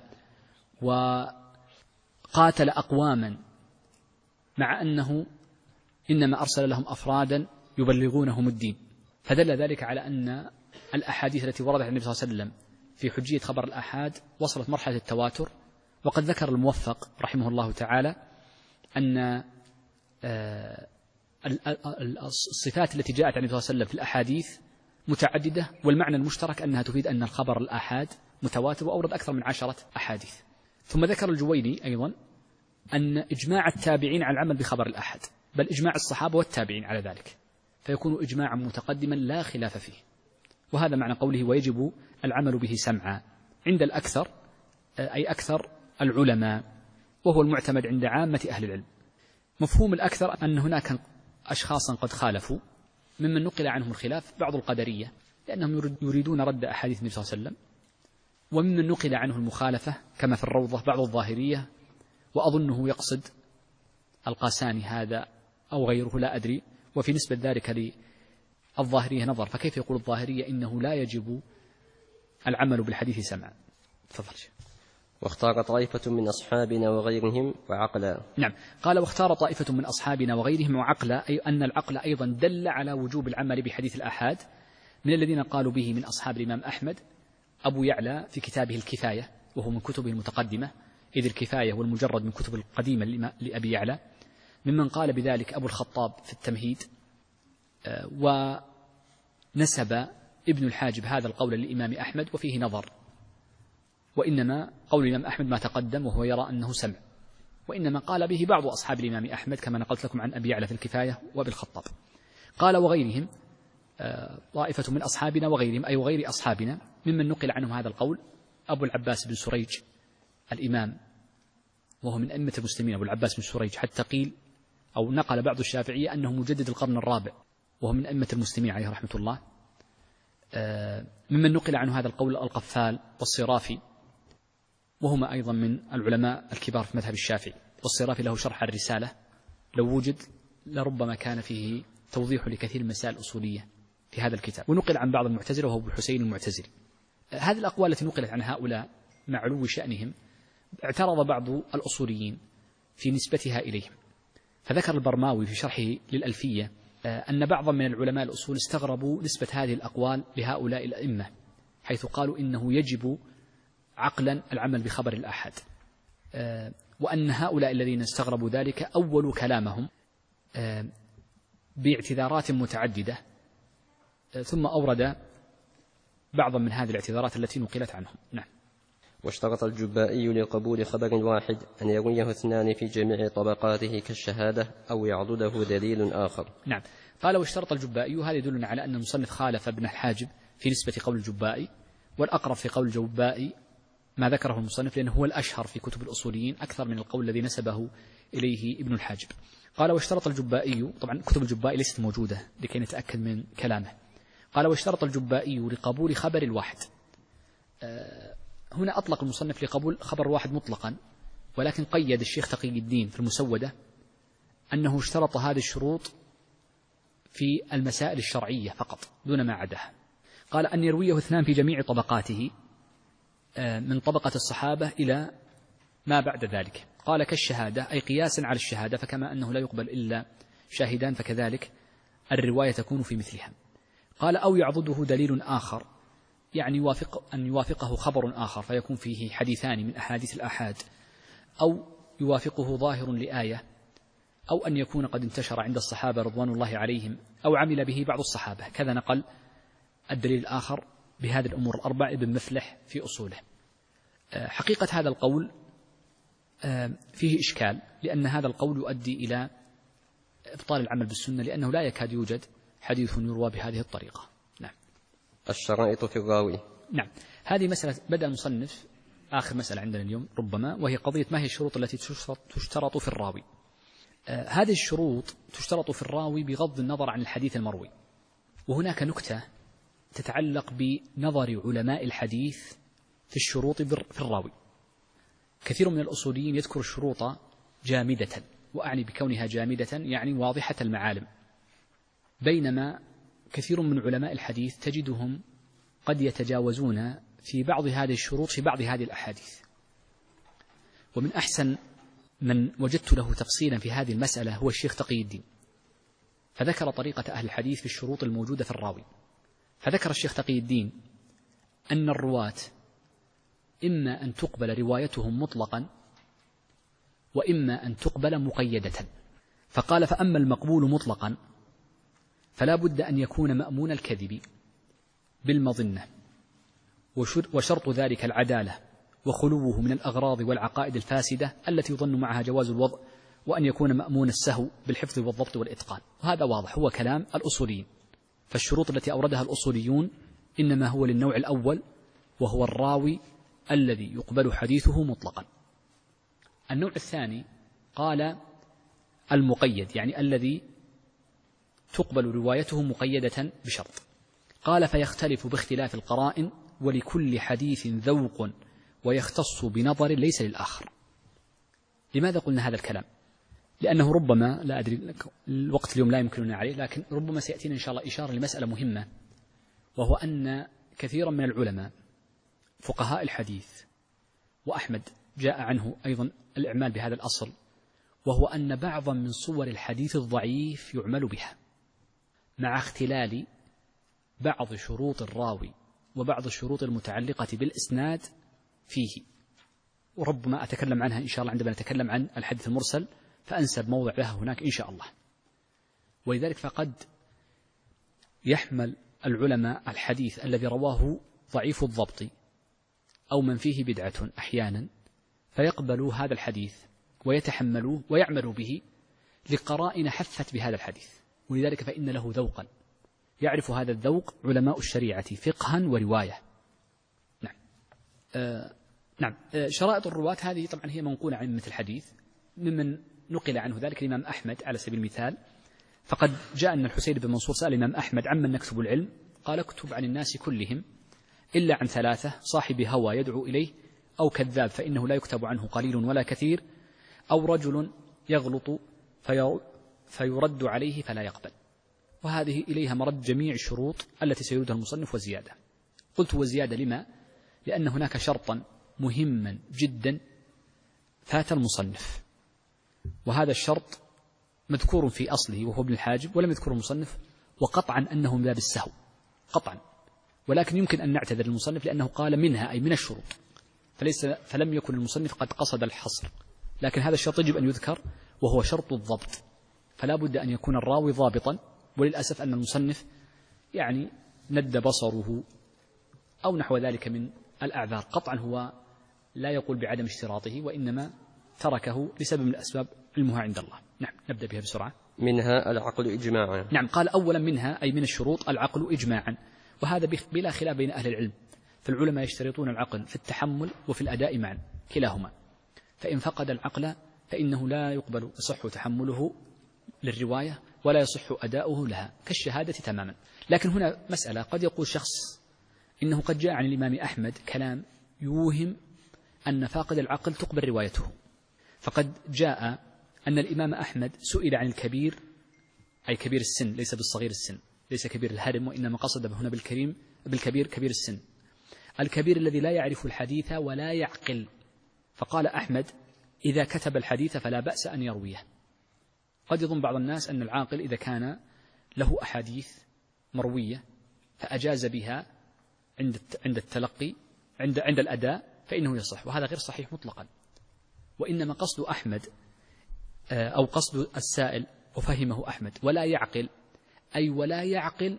وقاتل أقواما مع أنه إنما أرسل لهم أفرادا يبلغونهم الدين. فدل ذلك على أن الأحاديث التي وردت عن النبي صلى الله عليه وسلم في حجية خبر الآحاد وصلت مرحلة التواتر. وقد ذكر الموفق رحمه الله تعالى أن الصفات التي جاءت عن النبي صلى الله عليه وسلم في الأحاديث متعددة، والمعنى المشترك أنها تفيد أن الخبر الآحاد متواتر، وأورد أكثر من عشرة أحاديث. ثم ذكر الجويني أيضا أن إجماع التابعين على العمل بخبر الآحاد، بل إجماع الصحابة والتابعين على ذلك، فيكون إجماعا متقدما لا خلاف فيه. وهذا معنى قوله ويجب العمل به سمعا عند الأكثر، أي أكثر العلماء، وهو المعتمد عند عامة أهل العلم. مفهوم الأكثر أن هناك أشخاصا قد خالفوا، ممن نقل عنهم الخلاف بعض القدرية لأنهم يريدون رد أحاديث النبي صلى الله عليه وسلم، وممن نقل عنه المخالفة كما في الروضة بعض الظاهرية، وأظنه يقصد القاساني هذا أو غيره لا أدري. وفي نسبة ذلك للظاهرية نظر، فكيف يقول الظاهرية إنه لا يجب العمل بالحديث سمعا؟ تفضل. واختار طائفة من أصحابنا وغيرهم وعقلا. نعم، قال واختار طائفة من أصحابنا وغيرهم وعقلا، أي أن العقل أيضا دل على وجوب العمل بحديث الآحاد. من الذين قالوا به من أصحاب الإمام أحمد أبو يعلى في كتابه الكفاية، وهو من كتبه المتقدمة، إذ الكفاية والمجرد من كتب القديمة لأبي يعلى. ممن قال بذلك أبو الخطاب في التمهيد، ونسب ابن الحاجب هذا القول للإمام أحمد وفيه نظر، وإنما قول الإمام أحمد ما تقدم وهو يرى أنه سمع، وإنما قال به بعض أصحاب الإمام أحمد كما نقلت لكم عن أبي يعلى في الكفاية وأبي الخطاب. قال وغيرهم، طائفة من أصحابنا وغيرهم أي وغير أصحابنا، ممن نقل عنهم هذا القول أبو العباس بن سريج الإمام، وهو من أئمة المسلمين أبو العباس بن سريج، حتى قيل أو نقل بعض الشافعية أنه مجدد القرن الرابع، وهو من أئمة المسلمين عليه رحمة الله. ممن نقل عنه هذا القول القفال والصرافي، وهما أيضا من العلماء الكبار في مذهب الشافعي. والصرافي له شرح الرسالة لو وجد لربما كان فيه توضيح لكثير من المسائل الأصولية في هذا الكتاب. ونقل عن بعض المعتزلة وهو أبو الحسين المعتزلي. هذه الأقوال التي نقلت عن هؤلاء مع علو شأنهم اعترض بعض الأصوليين في نسبتها إليهم، فذكر البرماوي في شرحه للألفية أن بعضا من العلماء الأصول استغربوا نسبة هذه الأقوال لهؤلاء الأئمة، حيث قالوا إنه يجب عقلا العمل بخبر الآحاد، وأن هؤلاء الذين استغربوا ذلك أولوا كلامهم باعتذارات متعددة، ثم أورد بعضا من هذه الاعتذارات التي نقلت عنهم. نعم. واشترط الجبائي لقبول خبر واحد أن يرويه اثنان في جميع طبقاته كالشهادة أو يعضده دليل آخر. نعم. قال واشترط الجبائي، هذا يدلنا على أن المصنف خالف ابن الحاجب في نسبة قول الجبائي، والأقرب في قول الجبائي ما ذكره المصنف لأنه هو الأشهر في كتب الأصوليين أكثر من القول الذي نسبه إليه ابن الحاجب. قال واشترط الجبائي، طبعا كتب الجبائي ليست موجودة لكي نتأكد من كلامه. قال واشترط الجبائي لقبول خبر الواحد. أه هنا أطلق المصنف لقبول خبر واحد مطلقا، ولكن قيد الشيخ تقي الدين في المسودة أنه اشترط هذه الشروط في المسائل الشرعية فقط دون ما عداها. قال أن يرويه اثنان في جميع طبقاته من طبقة الصحابة إلى ما بعد ذلك. قال كالشهادة، أي قياسا على الشهادة، فكما أنه لا يقبل إلا شاهدان فكذلك الرواية تكون في مثلها. قال أو يعضده دليل آخر، يعني يوافق أن يوافقه خبر آخر فيكون فيه حديثان من أحاديث الآحاد، أو يوافقه ظاهر لآية، أو أن يكون قد انتشر عند الصحابة رضوان الله عليهم أو عمل به بعض الصحابة. كذا نقل الدليل الآخر بهذه الأمور الأربع ابن مفلح في أصوله. حقيقة هذا القول فيه إشكال، لأن هذا القول يؤدي إلى إبطال العمل بالسنة، لأنه لا يكاد يوجد حديث يروى بهذه الطريقة. نعم. الشرائط في الراوي. نعم. هذه مسألة بدأ المصنف آخر مسألة عندنا اليوم ربما، وهي قضية ما هي الشروط التي تشترط في الراوي. آه هذه الشروط تشترط في الراوي بغض النظر عن الحديث المروي. وهناك نكتة تتعلق بنظر علماء الحديث في الشروط في الراوي. كثير من الأصوليين يذكر الشروط جامدة، وأعني بكونها جامدة يعني واضحة المعالم، بينما كثير من علماء الحديث تجدهم قد يتجاوزون في بعض هذه الشروط في بعض هذه الأحاديث. ومن أحسن من وجدت له تفصيلا في هذه المسألة هو الشيخ تقي الدين، فذكر طريقة أهل الحديث في الشروط الموجودة في الراوي. فذكر الشيخ تقي الدين أن الرواة إما أن تقبل روايتهم مطلقا، وإما أن تقبل مقيدة. فقال فأما المقبول مطلقا فلا بد أن يكون مأمون الكذب بالمظنة، وشرط ذلك العدالة وخلوه من الأغراض والعقائد الفاسدة التي يظن معها جواز الوضع، وأن يكون مأمون السهو بالحفظ والضبط والإتقان. وهذا واضح، هو كلام الأصوليين. فالشروط التي أوردها الأصوليون إنما هو للنوع الأول، وهو الراوي الذي يقبل حديثه مطلقا. النوع الثاني قال المقيد، يعني الذي تقبل روايته مقيدة بشرط. قال فيختلف باختلاف القرائن، ولكل حديث ذوق ويختص بنظر ليس للآخر. لماذا قلنا هذا الكلام؟ لأنه ربما، لا أدري الوقت اليوم لا يمكننا عليه، لكن ربما سيأتينا إن شاء الله إشارة لمسألة مهمة، وهو أن كثيرا من العلماء فقهاء الحديث، وأحمد جاء عنه أيضا الإعمال بهذا الأصل، وهو أن بعضا من صور الحديث الضعيف يعمل بها مع اختلال بعض شروط الراوي وبعض الشروط المتعلقة بالإسناد فيه، وربما أتكلم عنها إن شاء الله عندما نتكلم عن الحديث المرسل، فأنسب موضع لها هناك إن شاء الله. ولذلك فقد يحمل العلماء الحديث الذي رواه ضعيف الضبط أو من فيه بدعة أحيانا، فيقبلوا هذا الحديث ويتحملوه ويعملوا به لقرائن حثت بهذا الحديث. ولذلك فإن له ذوقا يعرف هذا الذوق علماء الشريعة فقها ورواية. نعم. آه نعم. آه شرائط الرواة هذه طبعا هي منقولة عن أئمة الحديث، ممن نقل عنه ذلك الإمام أحمد على سبيل المثال. فقد جاء أن الحسين بن منصور سأل الإمام أحمد عمن نكتب العلم، قال اكتب عن الناس كلهم إلا عن ثلاثة: صاحب هوى يدعو إليه، أو كذاب فإنه لا يكتب عنه قليل ولا كثير، أو رجل يغلط فيرد عليه فلا يقبل. وهذه إليها مرد جميع الشروط التي سيردها المصنف وزيادة. قلت وزيادة لما؟ لأن هناك شرطا مهما جدا فات المصنف، وهذا الشرط مذكور في أصله وهو ابن الحاجب، ولم يذكر المصنف، وقطعا أنه من باب السهو قطعا، ولكن يمكن أن نعتذر المصنف لأنه قال منها أي من الشروط، فليس فلم يكن المصنف قد قصد الحصر، لكن هذا الشرط يجب أن يذكر وهو شرط الضبط. فلا بد أن يكون الراوي ضابطا، وللأسف أن المصنف يعني ند بصره أو نحو ذلك من الأعذار. قطعا هو لا يقول بعدم اشتراطه، وإنما تركه لسبب من الأسباب علمها عند الله. نعم، نبدأ بها بسرعة. منها العقل إجماعا. نعم، قال أولا منها أي من الشروط العقل إجماعا، وهذا بلا خلاف بين أهل العلم، فالعلماء يشترطون العقل في التحمل وفي الأداء معا كلاهما، فإن فقد العقل فإنه لا يقبل يصح تحمله للرواية ولا يصح أداؤه لها كالشهادة تماما. لكن هنا مسألة، قد يقول شخص إنه قد جاء عن الإمام أحمد كلام يوهم أن فاقد العقل تقبل روايته، فقد جاء أن الإمام أحمد سئل عن الكبير، أي كبير السن، ليس بالصغير السن، ليس كبير الهرم، وإنما قصد هنا بالكريم بالكبير كبير السن، الكبير الذي لا يعرف الحديث ولا يعقل، فقال أحمد إذا كتب الحديث فلا بأس أن يرويه. قد يظن بعض الناس أن العاقل إذا كان له أحاديث مروية فأجاز بها عند عند التلقي عند عند الأداء فإنه يصح، وهذا غير صحيح مطلقا، وإنما قصد أحمد أو قصد السائل وفهمه أحمد ولا يعقل، أي ولا يعقل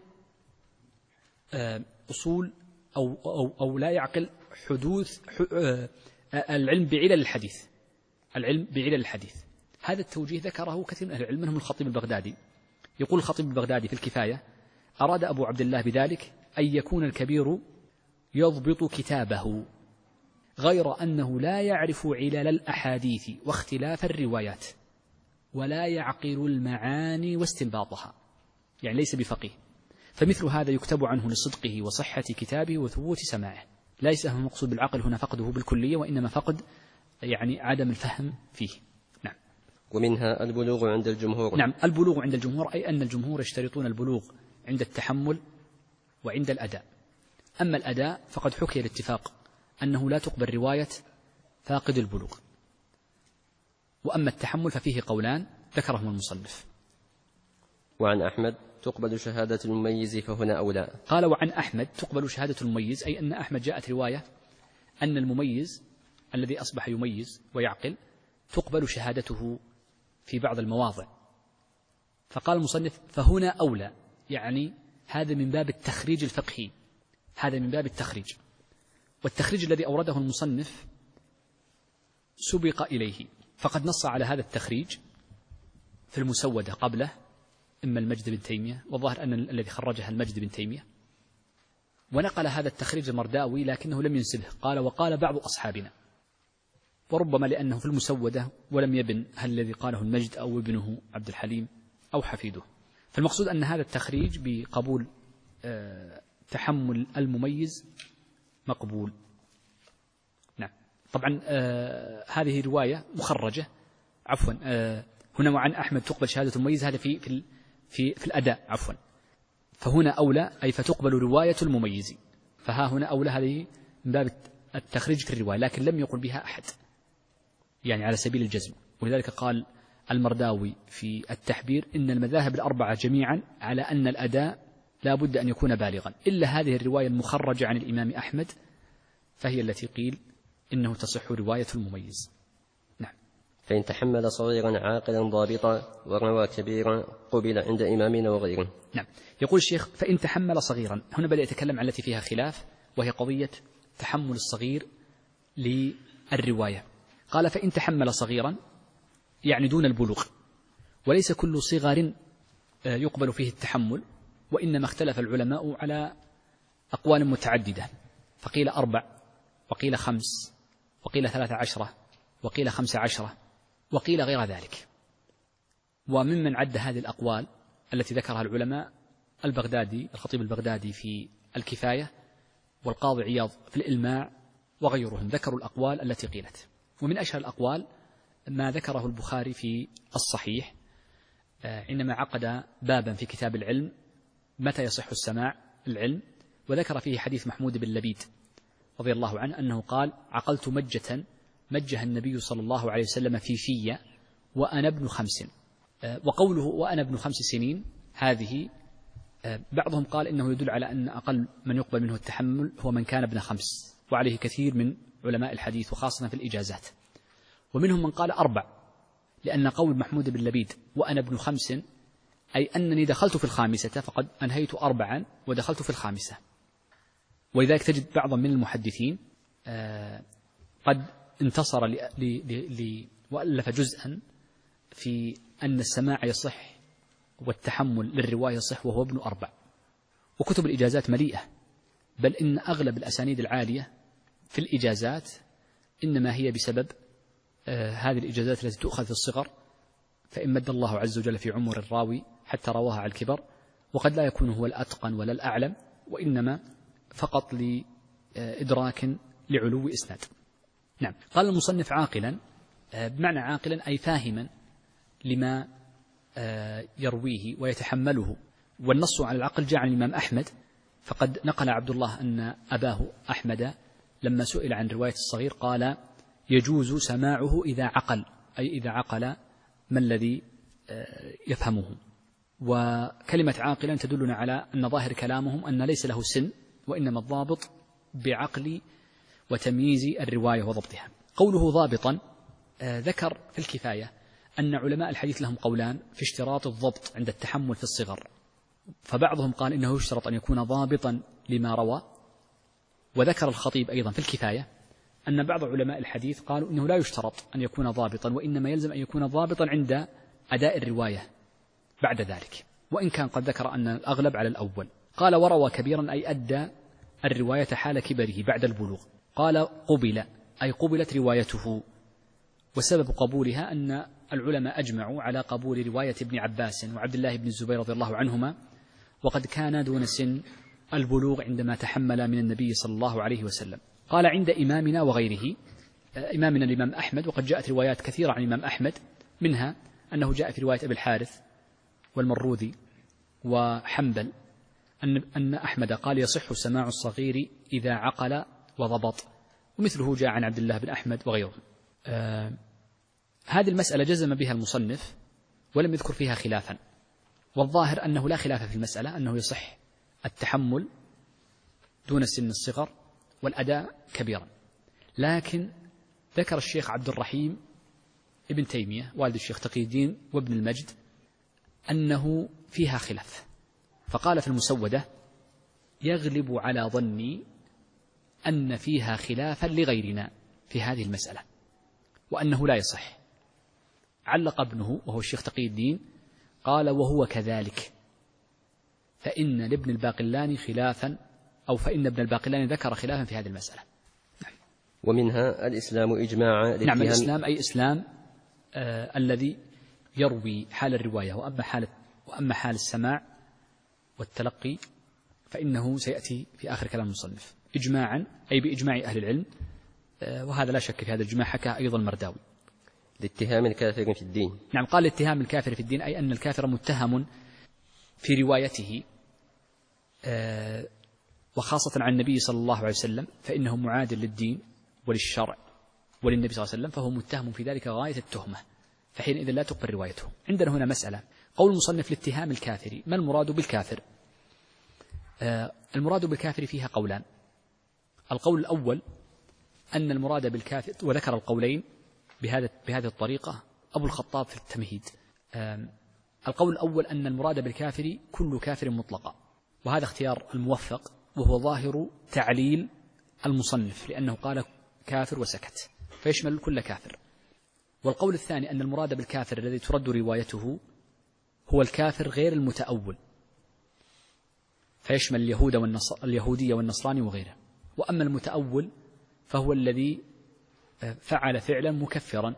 أصول أو, أو, أو لا يعقل حدوث العلم بعلل الحديث، العلم بعلل الحديث. هذا التوجيه ذكره كثير من أهل العلم، منهم الخطيب البغدادي. يقول الخطيب البغدادي في الكفاية: أراد أبو عبد الله بذلك أن يكون الكبير يضبط كتابه، غير أنه لا يعرف علل الأحاديث واختلاف الروايات، ولا يعقل المعاني واستنباطها، يعني ليس بفقيه، فمثل هذا يكتب عنه لصدقه وصحة كتابه وثبوت سماعه. ليس هو المقصود بالعقل هنا فقده بالكلية، وإنما فقد يعني عدم الفهم فيه. نعم. ومنها البلوغ عند الجمهور. نعم، البلوغ عند الجمهور أي أن الجمهور يشترطون البلوغ عند التحمل وعند الأداء. أما الأداء فقد حكي الاتفاق أنه لا تقبل رواية فاقد البلوغ، وأما التحمل ففيه قولان ذكرهما المصنف. وعن أحمد تقبل شهادة المميز فهنا أولى. قال: وعن أحمد تقبل شهادة المميز، أي أن أحمد جاءت رواية أن المميز الذي أصبح يميز ويعقل تقبل شهادته في بعض المواضع، فقال المصنف فهنا أولى، يعني هذا من باب التخريج الفقهي، هذا من باب التخريج، والتخريج الذي أورده المصنف سبق إليه، فقد نص على هذا التخريج في المسودة قبله إما المجد بن تيمية، والظاهر أن الذي خرجها المجد بن تيمية، ونقل هذا التخريج المرداوي لكنه لم ينسبه، قال: وقال بعض أصحابنا، وربما لأنه في المسودة ولم يبن هل الذي قاله المجد أو ابنه عبد الحليم أو حفيده، فالمقصود أن هذا التخريج بقبول آه تحمل المميز مقبول. نعم. طبعا آه هذه رواية مخرجة، عفوا آه هنا وعن أحمد تقبل شهادة المميز، هذا في في في, في الأداء، عفوا فهنا أولى أي فتقبل رواية المميز، فها هنا أولى، هذه من باب التخريج في الرواية، لكن لم يقل بها أحد يعني على سبيل الجزم. ولذلك قال المرداوي في التحبير: إن المذاهب الأربعة جميعا على أن الأداء لا بد أن يكون بالغا، إلا هذه الرواية المخرجة عن الإمام أحمد فهي التي قيل إنه تصح رواية المميز. نعم. فإن تحمل صغيرا عاقلا ضابطا وروى كبيرا قبل عند إمامنا وغيره. نعم. يقول الشيخ: فإن تحمل صغيرا، هنا بدأ يتكلم عن التي فيها خلاف، وهي قضية تحمل الصغير للرواية. قال: فإن تحمل صغيرا يعني دون البلوغ، وليس كل صغر يقبل فيه التحمل، وإنما اختلف العلماء على أقوال متعددة، فقيل أربع، وقيل خمس، وقيل ثلاثة عشرة، وقيل خمس عشرة، وقيل غير ذلك. وممن عد هذه الأقوال التي ذكرها العلماء البغدادي، الخطيب البغدادي في الكفاية، والقاضي عياض في الإلماع، وغيرهم ذكروا الأقوال التي قيلت. ومن أشهر الأقوال ما ذكره البخاري في الصحيح عندما عقد بابا في كتاب العلم متى يصح السماع العلم، وذكر فيه حديث محمود بن لبيد رضي الله عنه أنه قال: عقلت مجة مجها النبي صلى الله عليه وسلم في في وأنا ابن خمس. وقوله وأنا ابن خمس سنين هذه بعضهم قال إنه يدل على أن أقل من يقبل منه التحمل هو من كان ابن خمس، وعليه كثير من علماء الحديث وخاصة في الإجازات. ومنهم من قال أربع، لأن قول محمود بن لبيد وأنا ابن خمس أي أنني دخلت في الخامسة فقد أنهيت أربعا ودخلت في الخامسة. ولذلك تجد بعضا من المحدثين قد انتصر ل... ل... ل... وألف جزءا في أن السماع يصح والتحمل للرواية يصح وهو ابن أربع، وكتب الإجازات مليئة، بل إن أغلب الأسانيد العالية في الإجازات إنما هي بسبب آه هذه الإجازات التي تؤخذ في الصغر، فإن مد الله عز وجل في عمر الراوي حتى رواها على الكبر، وقد لا يكون هو الأتقن ولا الأعلم، وإنما فقط لإدراك لعلو إسناد. نعم. قال المصنف عاقلا، بمعنى عاقلا أي فاهما لما يرويه ويتحمله، والنص على العقل جاء عن الإمام أحمد، فقد نقل عبد الله أن أباه أحمد لما سئل عن رواية الصغير قال يجوز سماعه إذا عقل، أي إذا عقل ما الذي يفهمه. وكلمة عاقلا تدلنا على أن ظاهر كلامهم أن ليس له سن، وإنما الضابط بعقل وتمييز الرواية وضبطها. قوله ضابطا ذكر في الكفاية أن علماء الحديث لهم قولان في اشتراط الضبط عند التحمل في الصغر، فبعضهم قال إنه يشترط أن يكون ضابطا لما روى، وذكر الخطيب أيضا في الكفاية أن بعض علماء الحديث قالوا إنه لا يشترط أن يكون ضابطا، وإنما يلزم أن يكون ضابطا عند أداء الرواية بعد ذلك، وإن كان قد ذكر أن الأغلب على الأول. قال وروى كبيرا أي أدى الرواية حال كبره بعد البلوغ. قال قبل أي قبلت روايته، وسبب قبولها أن العلماء أجمعوا على قبول رواية ابن عباس وعبد الله بن الزبير رضي الله عنهما، وقد كان دون سن البلوغ عندما تحمل من النبي صلى الله عليه وسلم. قال عند إمامنا وغيره، إمامنا الإمام أحمد، وقد جاءت روايات كثيرة عن الإمام أحمد، منها أنه جاء في رواية أبي الحارث والمروذي وحنبل أن أن أحمد قال يصح سماع الصغير إذا عقل وضبط، ومثله جاء عن عبد الله بن أحمد وغيره. آه هذه المسألة جزم بها المصنف ولم يذكر فيها خلافا، والظاهر أنه لا خلاف في المسألة، أنه يصح التحمل دون سن الصغر والأداء كبيرا. لكن ذكر الشيخ عبد الرحيم ابن تيمية والد الشيخ تقي الدين وابن المجد أنه فيها خلاف، فقال في المسودة يغلب على ظني أن فيها خلافا لغيرنا في هذه المسألة، وأنه لا يصح. علق ابنه وهو الشيخ تقي الدين قال وهو كذلك، فإن لابن الباقلاني خلافا، أو فإن ابن الباقلاني ذكر خلافا في هذه المسألة. نعم. ومنها الإسلام إجماعا. نعم، الإسلام أي إسلام آه الذي يروي حال الرواية، وأما حال, وأما حال السماع والتلقي فإنه سيأتي في آخر كلام المصنف. إجماعا أي بإجماع أهل العلم، آه وهذا لا شك في هذا الإجماع حكى أيضا المرداوي. لاتهام الكافر في الدين. نعم، قال لاتهام الكافر في الدين أي أن الكافر متهم في روايته آه وخاصة عن النبي صلى الله عليه وسلم، فإنه معادل للدين وللشرع وللنبي صلى الله عليه وسلم، فهو متهم في ذلك غاية التهمة، فحينئذ لا تقبل روايته. عندنا هنا مسألة، قول المصنف لاتهام الكافر، ما المراد بالكافر؟ آه المراد بالكافر فيها قولان. القول الأول أن المراد بالكافر، وذكر القولين بهذا بهذه الطريقة أبو الخطاب في التمهيد. آه القول الأول أن المراد بالكافر كل كافر مطلقا، وهذا اختيار الموفق، وهو ظاهر تعليل المصنف، لأنه قال كافر وسكت، فيشمل كل كافر. والقول الثاني أن المراد بالكافر الذي ترد روايته هو الكافر غير المتأول، فيشمل اليهود والنصر اليهودية والنصراني وغيره. وأما المتأول فهو الذي فعل فعلا مكفرا،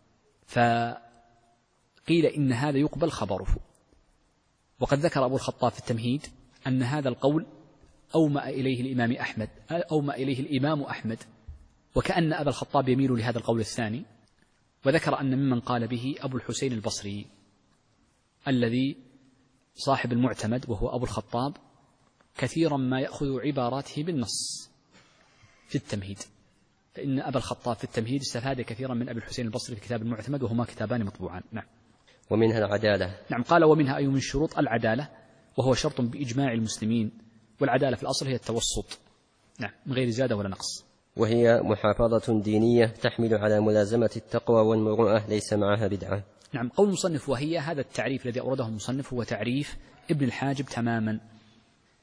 فقيل إن هذا يقبل خبره. وقد ذكر أبو الخطاب في التمهيد أن هذا القول أومأ إليه الإمام أحمد أومأ إليه الإمام أحمد، وكأن أبا الخطاب يميل لهذا القول الثاني. وذكر أن ممن قال به أبو الحسين البصري الذي صاحب المعتمد وهو أبو الخطاب، كثيرا ما يأخذ عباراته بالنص في التمهيد، فإن أبا الخطاب في التمهيد استفاد كثيرا من أبي الحسين البصري في كتاب المعتمد، وهما كتابان مطبوعان. نعم. ومنها العدالة. نعم، قال ومنها أي من شروط العدالة، وهو شرط بإجماع المسلمين، والعدالة في الأصل هي التوسط، نعم، من غير زيادة ولا نقص. وهي محافظة دينية تحمل على ملازمة التقوى والمروءة، ليس معها بدعة. نعم. قول المصنف وهي، هذا التعريف الذي أورده المصنف هو تعريف ابن الحاجب تماما.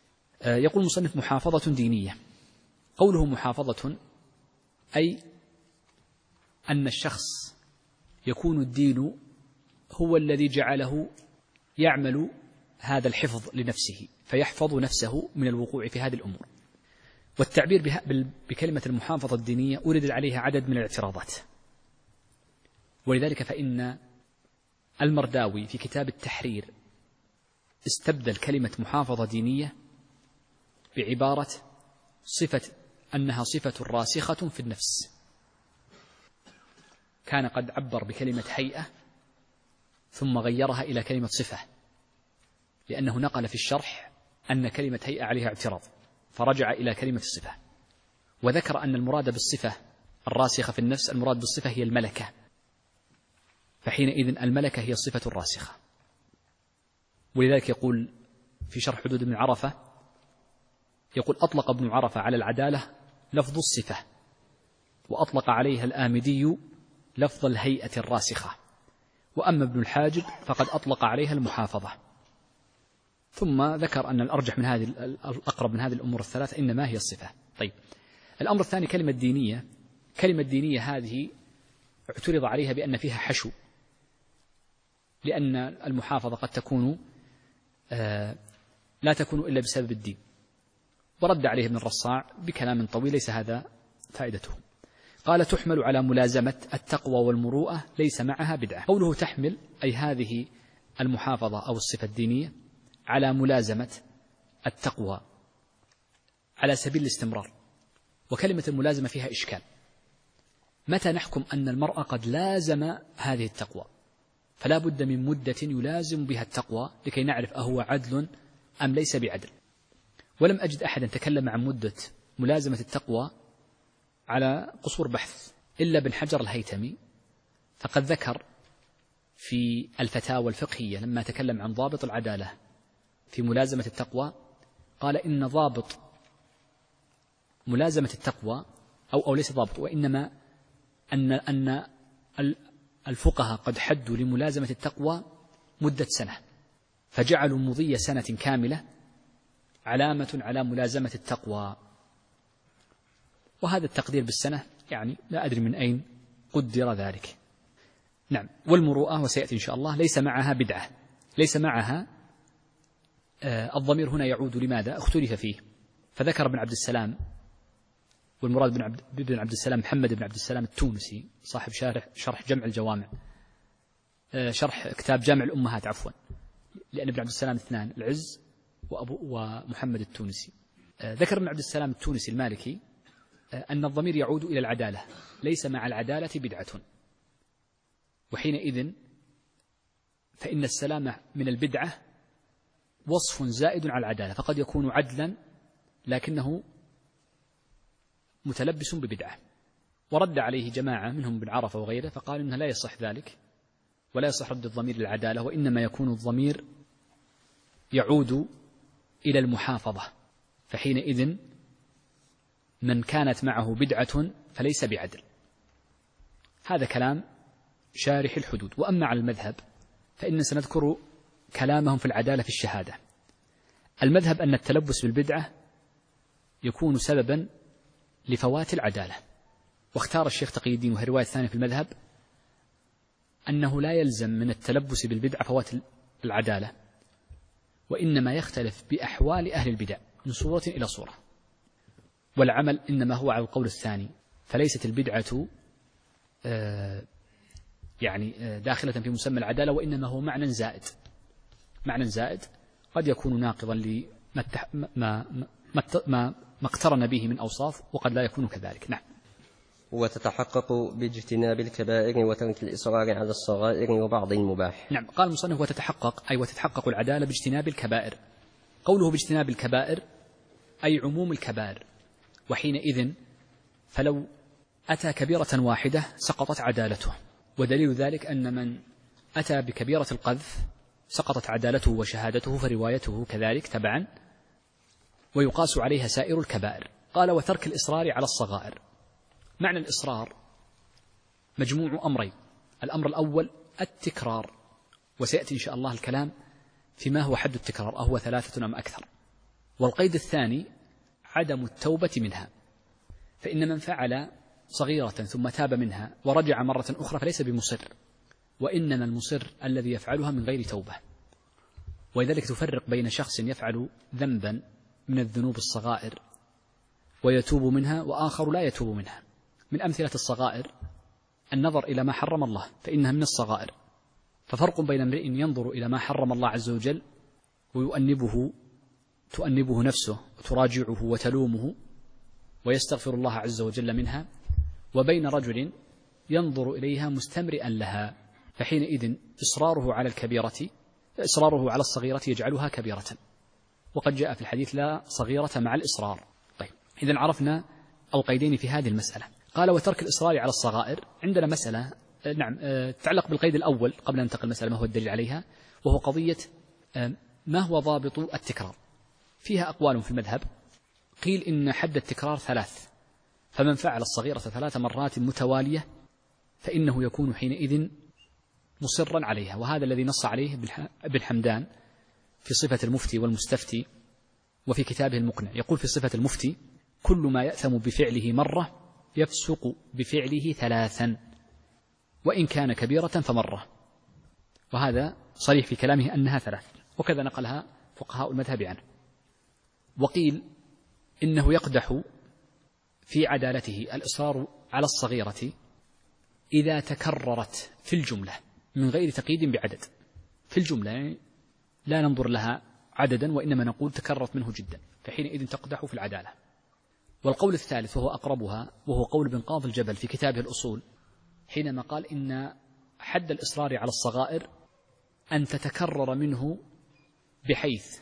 يقول المصنف محافظة دينية. قوله محافظة أي أن الشخص يكون الدين هو الذي جعله يعمل هذا الحفظ لنفسه، فيحفظ نفسه من الوقوع في هذه الأمور. والتعبير بكلمة المحافظة الدينية أورد عليها عدد من الاعتراضات، ولذلك فإن المرداوي في كتاب التحرير استبدل كلمة محافظة دينية بعبارة صفة أنها صفة راسخة في النفس. كان قد عبر بكلمة هيئة ثم غيرها إلى كلمة صفة، لأنه نقل في الشرح أن كلمة هيئة عليها اعتراض، فرجع إلى كلمة الصفة، وذكر أن المراد بالصفة الراسخة في النفس المراد بالصفة هي الملكة، فحينئذ الملكة هي الصفة الراسخة. ولذلك يقول في شرح حدود ابن عرفة، يقول أطلق ابن عرفة على العدالة لفظ الصفة، وأطلق عليها الآمدي لفظ الهيئة الراسخة، وأما ابن الحاجب فقد أطلق عليها المحافظة. ثم ذكر أن الأرجح من هذه الأقرب من هذه الأمور الثلاث إنما هي الصفة. طيب، الأمر الثاني كلمة دينية. كلمة دينية هذه اعترض عليها بأن فيها حشو، لأن المحافظة قد تكون آه لا تكون إلا بسبب الدين، ورد عليه ابن الرصاع بكلام طويل ليس هذا فائدته. قال تحمل على ملازمة التقوى والمروءة ليس معها بدعة. قوله تحمل أي هذه المحافظة أو الصفة الدينية على ملازمة التقوى على سبيل الاستمرار. وكلمة الملازمة فيها إشكال، متى نحكم أن المرأة قد لازم هذه التقوى؟ فلا بد من مدة يلازم بها التقوى لكي نعرف أهو عدل أم ليس بعدل. ولم أجد أحدا تكلم عن مدة ملازمة التقوى على قصور بحث إلا بن حجر الهيتمي، فقد ذكر في الفتاوى الفقهية لما تكلم عن ضابط العدالة في ملازمة التقوى قال إن ضابط ملازمة التقوى أو أو ليس ضابط، وإنما أن أن الفقهاء قد حدوا لملازمة التقوى مدة سنة، فجعلوا مضي سنة كاملة علامة على ملازمة التقوى. وهذا التقدير بالسنة يعني لا أدري من أين قدر ذلك. نعم. والمروءة وسيأتي إن شاء الله ليس معها بدعة، ليس معها آه الضمير هنا يعود لماذا؟ اختلف فيه، فذكر ابن عبد السلام، والمراد بن عبد, بن عبد السلام محمد بن عبد السلام التونسي صاحب شرح, شرح جمع الجوامع آه شرح كتاب جامع الأمهات عفوا، لأن ابن عبد السلام اثنان، العز وأبو ومحمد التونسي. آه ذكر ابن عبد السلام التونسي المالكي آه أن الضمير يعود إلى العدالة، ليس مع العدالة بدعة، وحينئذ فإن السلامة من البدعة وصف زائد على العدالة، فقد يكون عدلا لكنه متلبس ببدعة. ورد عليه جماعة منهم بن عرفة وغيره فقال إنه لا يصح ذلك، ولا يصح رد الضمير للعدالة، وإنما يكون الضمير يعود إلى المحافظة، فحينئذ من كانت معه بدعة فليس بعدل. هذا كلام شارح الحدود. وأما على المذهب فإن سنذكر كلامهم في العدالة في الشهادة. المذهب أن التلبس بالبدعة يكون سببا لفوات العدالة، واختار الشيخ تقي الدين وهي رواية ثانية في المذهب أنه لا يلزم من التلبس بالبدعة فوات العدالة، وإنما يختلف بأحوال أهل البدع من صورة إلى صورة، والعمل إنما هو على القول الثاني، فليست البدعة يعني داخلة في مسمى العدالة، وإنما هو معنى زائد، معنى زائد قد يكون ناقضا لما ما ما ما ما اقترن به من أوصاف، وقد لا يكون كذلك. نعم. وتتحقق باجتناب الكبائر وترك الإصرار على الصغائر وبعض المباح. نعم. قال المصنف وتتحقق أي وتتحقق العدالة باجتناب الكبائر. قوله باجتناب الكبائر أي عموم الكبائر، وحينئذ فلو أتى كبيرة واحدة سقطت عدالته، ودليل ذلك أن من أتى بكبيرة القذف سقطت عدالته وشهادته، فروايته كذلك تبعا، ويقاس عليها سائر الكبائر. قال وترك الإصرار على الصغائر. معنى الإصرار مجموع أمرين، الأمر الأول التكرار، وسيأتي إن شاء الله الكلام فيما هو حد التكرار أهو ثلاثة أم أكثر. والقيد الثاني عدم التوبة منها، فإن من فعل صغيرة ثم تاب منها ورجع مرة أخرى فليس بمصر، وإنما المصر الذي يفعلها من غير توبة. ولذلك تفرق بين شخص يفعل ذنبا من الذنوب الصغائر ويتوب منها وآخر لا يتوب منها. من أمثلة الصغائر النظر إلى ما حرم الله فإنها من الصغائر، ففرق بين امرئ ينظر إلى ما حرم الله عز وجل ويؤنبه تؤنبه نفسه وتراجعه وتلومه ويستغفر الله عز وجل منها، وبين رجل ينظر إليها مستمرئا لها، فحينئذ إصراره على الكبيرة إصراره على الصغيرة يجعلها كبيرة، وقد جاء في الحديث لا صغيرة مع الإصرار. طيب، إذن عرفنا القيدين في هذه المسألة. قال وترك الإصرار على الصغائر. عندنا مسألة نعم تتعلق بالقيد الأول قبل أن ننتقل المسألة ما هو الدليل عليها، وهو قضية ما هو ضابط التكرار. فيها أقوال في المذهب، قيل إن حد التكرار ثلاث، فمن فعل الصغيرة ثلاث مرات متوالية فإنه يكون حينئذ مصرا عليها، وهذا الذي نص عليه ابن حمدان في صفة المفتي والمستفتي وفي كتابه المقنع. يقول في صفة المفتي كل ما يأثم بفعله مرة يفسق بفعله ثلاثا وإن كان كبيرة فمرة، وهذا صريح في كلامه أنها ثلاث، وكذا نقلها فقهاء المذهب عنه. وقيل إنه يقدح في عدالته الإصرار على الصغيرة إذا تكررت في الجملة من غير تقييد بعدد، في الجملة يعني لا ننظر لها عددا وإنما نقول تكررت منه جدا، فحينئذ تقدح في العدالة. والقول الثالث وهو أقربها وهو قول ابن قاضي الجبل في كتابه الأصول، حينما قال إن حد الإصرار على الصغائر أن تتكرر منه بحيث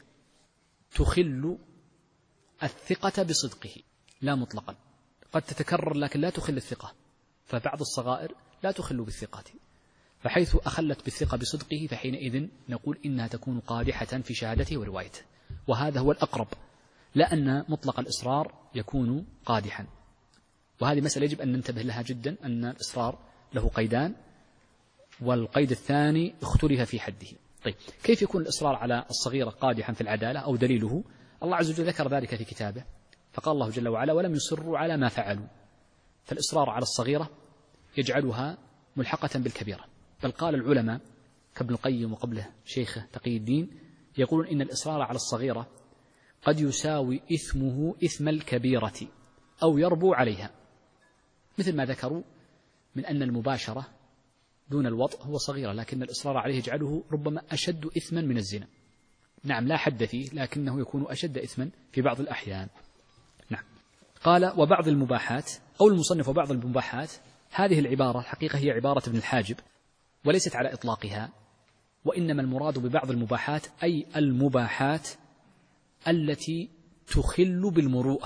تخل الثقة بصدقه، لا مطلقا، قد تتكرر لكن لا تخل الثقة، فبعض الصغائر لا تخل بالثقة، فحيث أخلت بالثقة بصدقه فحينئذ نقول إنها تكون قادحة في شهادته وروايته، وهذا هو الأقرب، لا أن مطلق الإصرار يكون قادحا. وهذه مسألة يجب أن ننتبه لها جدا، أن الإصرار له قيدان، والقيد الثاني اختلف في حده. طيب، كيف يكون الإصرار على الصغيرة قادحا في العدالة أو دليله؟ الله عز وجل ذكر ذلك في كتابه، فقال الله جل وعلا ولم يصروا على ما فعلوا، فالإصرار على الصغيرة يجعلها ملحقة بالكبيرة. بل قال العلماء كابن القيم وقبله شيخه تقي الدين يقولون إن الإصرار على الصغيرة قد يساوي إثمه إثم الكبيرة أو يربو عليها، مثل ما ذكروا من أن المباشرة دون الوطء هو صغيرة، لكن الإصرار عليه يجعله ربما أشد إثما من الزنا. نعم، لا حد فيه لكنه يكون أشد إثما في بعض الأحيان. نعم. قال وبعض المباحات، قول المصنف وبعض المباحات، هذه العبارة الحقيقة هي عبارة ابن الحاجب وليست على إطلاقها، وإنما المراد ببعض المباحات أي المباحات التي تخل بالمروءة،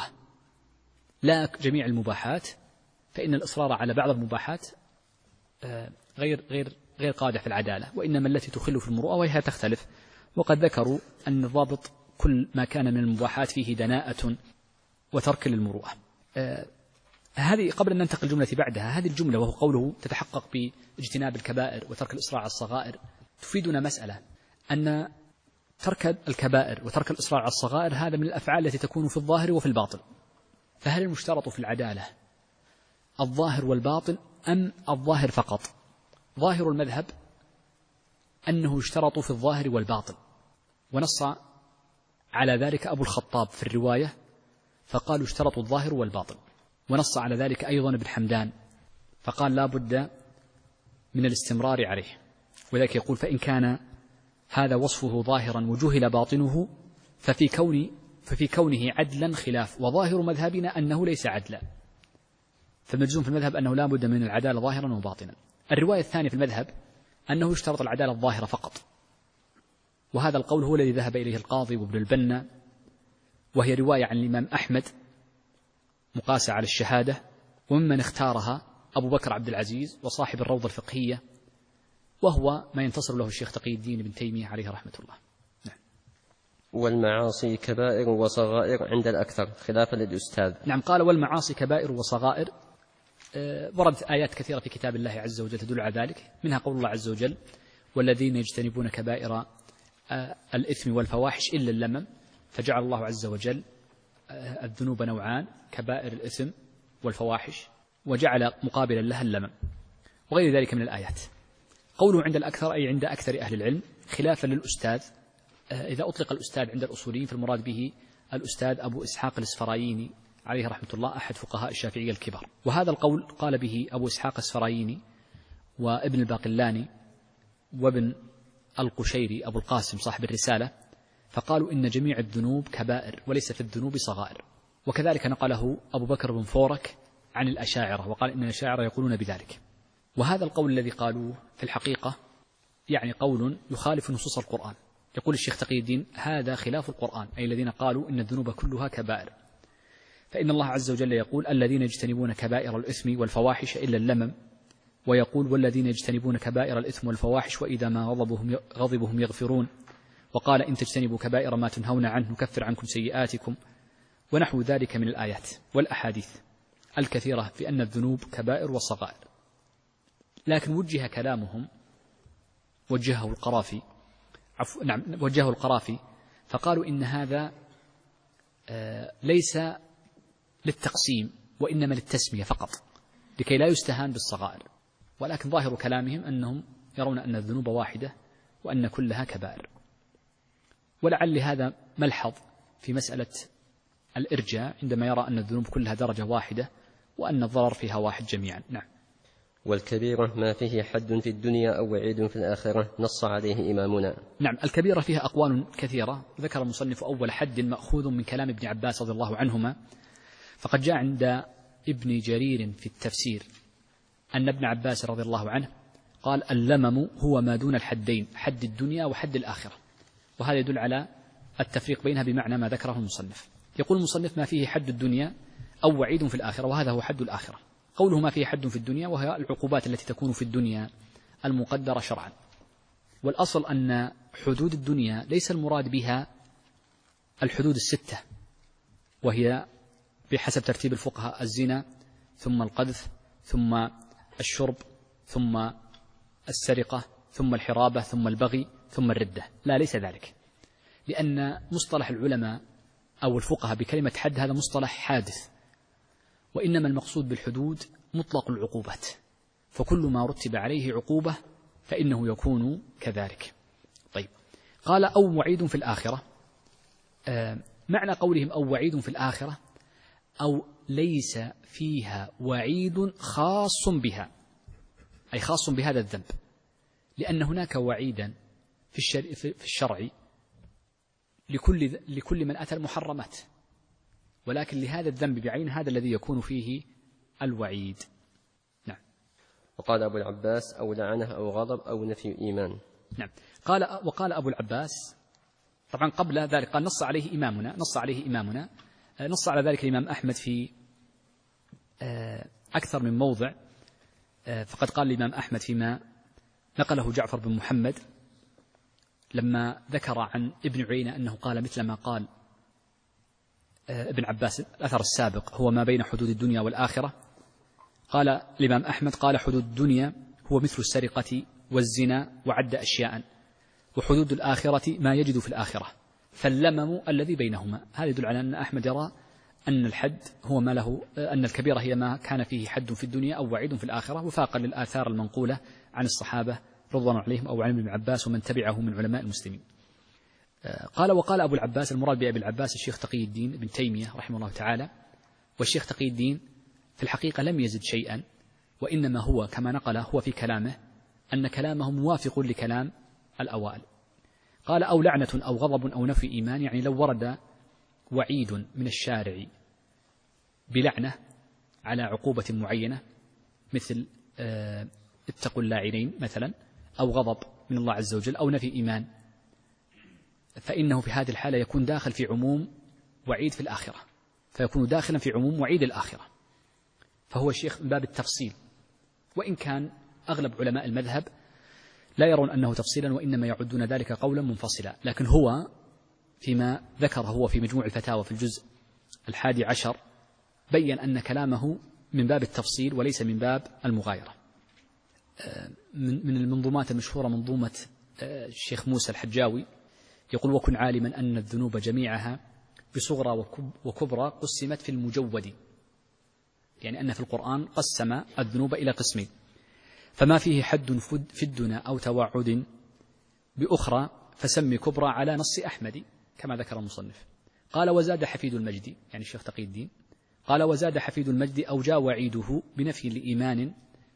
لا جميع المباحات، فإن الإصرار على بعض المباحات غير غير غير قادح في العدالة، وإنما التي تخل في المروءة وهي تختلف. وقد ذكروا أن الضابط كل ما كان من المباحات فيه دناءة وترك للمروءة. آه هذه قبل أن ننتقل الجملة بعدها، هذه الجملة وهو قوله تتحقق باجتناب الكبائر وترك الإصرار على الصغائر تفيدنا مسألة، أن ترك الكبائر وترك الإصرار على الصغائر هذا من الأفعال التي تكون في الظاهر وفي الباطن. فهل المشترط في العدالة الظاهر والباطن أم الظاهر فقط؟ ظاهر المذهب أنه يشترط في الظاهر والباطن، ونص على ذلك أبو الخطاب في الرواية فقالوا اشترطوا الظاهر والباطن، ونص على ذلك أيضا ابن حمدان فقال لا بد من الاستمرار عليه. وذلك يقول فإن كان هذا وصفه ظاهرا وجهل باطنه ففي, كون ففي كونه عدلا خلاف، وظاهر مذهبنا أنه ليس عدلا، فمجزوم في المذهب أنه لا بد من العدالة ظاهرا وباطنا. الرواية الثانية في المذهب أنه يشترط العدالة الظاهرة فقط، وهذا القول هو الذي ذهب إليه القاضي وابن البنا، وهي رواية عن الإمام أحمد مقاسة على الشهادة، وممن اختارها أبو بكر عبد العزيز وصاحب الروضة الفقهية، وهو ما ينتصر له الشيخ تقي الدين ابن تيمية عليه رحمة الله. نعم. والمعاصي كبائر وصغائر عند الأكثر خلافا للأستاذ. نعم، قال والمعاصي كبائر وصغائر. أه وردت آيات كثيرة في كتاب الله عز وجل تدل على ذلك، منها قول الله عز وجل والذين يجتنبون كبائر أه الإثم والفواحش إلا اللمم، فجعل الله عز وجل أه الذنوب نوعان، كبائر الإثم والفواحش، وجعل مقابلا لها اللمم وغير ذلك من الآيات. قوله عند الأكثر أي عند أكثر أهل العلم، خلافا للأستاذ. إذا أطلق الأستاذ عند الأصوليين فالمراد به الأستاذ أبو إسحاق الإسفرايني عليه رحمة الله، أحد فقهاء الشافعية الكبار. وهذا القول قال به أبو إسحاق الإسفرايني وابن الباقلاني وابن القشيري أبو القاسم صاحب الرسالة، فقالوا إن جميع الذنوب كبائر وليس في الذنوب صغائر. وكذلك نقله أبو بكر بن فورك عن الأشاعرة، وقال إن الأشاعرة يقولون بذلك. وهذا القول الذي قالوه في الحقيقة يعني قول يخالف نصوص القرآن. يقول الشيخ تقي الدين هذا خلاف القرآن، أي الذين قالوا إن الذنوب كلها كبائر، فإن الله عز وجل يقول الذين يجتنبون كبائر الإثم والفواحش إلا اللمم، ويقول والذين يجتنبون كبائر الإثم والفواحش وإذا ما غضبهم, غضبهم يغفرون، وقال إن تجتنبوا كبائر ما تنهون عنه نكفر عنكم سيئاتكم، ونحو ذلك من الآيات والأحاديث الكثيرة في أن الذنوب كبائر وصغائر. لكن وجه كلامهم وجهه القرافي عفو نعم وجهه القرافي فقالوا إن هذا آه ليس للتقسيم وإنما للتسمية فقط لكي لا يستهان بالصغائر، ولكن ظاهر كلامهم أنهم يرون أن الذنوب واحدة وأن كلها كبائر. ولعل هذا ملحظ في مسألة الإرجاء عندما يرى أن الذنوب كلها درجة واحدة وأن الضرر فيها واحد جميعا. نعم. والكبيرة ما فيه حد في الدنيا أو وعيد في الآخرة نص عليه إمامنا. نعم، الكبيرة فيها أقوال كثيرة. ذكر المصنف أول حد مأخوذ من كلام ابن عباس رضي الله عنهما، فقد جاء عند ابن جرير في التفسير أن ابن عباس رضي الله عنه قال اللمم هو ما دون الحدين، حد الدنيا وحد الآخرة، وهذا يدل على التفريق بينها بمعنى ما ذكره المصنف. يقول المصنف ما فيه حد الدنيا أو وعيد في الآخرة، وهذا هو حد الآخرة. قوله ما فيه حد في الدنيا وهي العقوبات التي تكون في الدنيا المقدرة شرعا. والأصل أن حدود الدنيا ليس المراد بها الحدود الستة، وهي بحسب ترتيب الفقهاء الزنا ثم القذف ثم الشرب ثم السرقة ثم الحرابة ثم البغي ثم الردة. لا، ليس ذلك، لأن مصطلح العلماء أو الفقهاء بكلمة حد هذا مصطلح حادث، وإنما المقصود بالحدود مطلق العقوبات، فكل ما رتب عليه عقوبة فإنه يكون كذلك. طيب، قال أو وعيد في الآخرة. آه معنى قولهم أو وعيد في الآخرة أو ليس فيها وعيد خاص بها، أي خاص بهذا الذنب، لأن هناك وعيدا في الشرع, في الشرع لكل, لكل من أتى المحرمات، ولكن لهذا الذنب بعين هذا الذي يكون فيه الوعيد. نعم. وقال أبو العباس أو لعنه أو غضب أو نفي إيمان. نعم. قال وقال أبو العباس، طبعا قبل ذلك قال نص عليه إمامنا نص عليه إمامنا نص على ذلك الإمام أحمد في أكثر من موضع، فقد قال الإمام أحمد فيما نقله جعفر بن محمد لما ذكر عن ابن عيينة أنه قال مثل ما قال ابن عباس الأثر السابق هو ما بين حدود الدنيا والآخرة. قال الإمام أحمد قال حدود الدنيا هو مثل السرقة والزنا وعد أشياء، وحدود الآخرة ما يجد في الآخرة، فاللمم الذي بينهما. هذا يدل على أن أحمد يرى أن الحد هو ما له أن الكبيرة هي ما كان فيه حد في الدنيا أو وعيد في الآخرة، وفاقا للآثار المنقولة عن الصحابة رضوان عليهم أو عن ابن عباس ومن تبعه من علماء المسلمين. قال وقال أبو العباس، المراد بأبي العباس الشيخ تقي الدين ابن تيمية رحمه الله تعالى. والشيخ تقي الدين في الحقيقة لم يزد شيئا، وإنما هو كما نقل هو في كلامه أن كلامه موافق لكلام الأوائل. قال أو لعنة أو غضب أو نفي إيمان، يعني لو ورد وعيد من الشارع بلعنة على عقوبة معينة مثل اتقوا اللاعنين مثلا، أو غضب من الله عز وجل أو نفي إيمان، فإنه في هذه الحالة يكون داخل في عموم وعيد في الآخرة، فيكون داخلا في عموم وعيد الآخرة. فهو الشيخ من باب التفصيل، وإن كان أغلب علماء المذهب لا يرون أنه تفصيلا وإنما يعدون ذلك قولا منفصلا، لكن هو فيما ذكره هو في مجموع الفتاوى في الجزء الحادي عشر بيّن أن كلامه من باب التفصيل وليس من باب المغايرة. من المنظومات المشهورة منظومة الشيخ موسى الحجاوي يقول وكن عالما أن الذنوب جميعها بصغرى وكبرى قسمت في المجود، يعني أن في القرآن قسم الذنوب إلى قسمين، فما فيه حد فدنا أو توعد بأخرى فسمي كبرى على نص أحمد كما ذكر المصنف. قال وزاد حفيد المجد، يعني الشيخ تقي الدين، قال وزاد حفيد المجد أو جاء وعيده بنفي لإيمان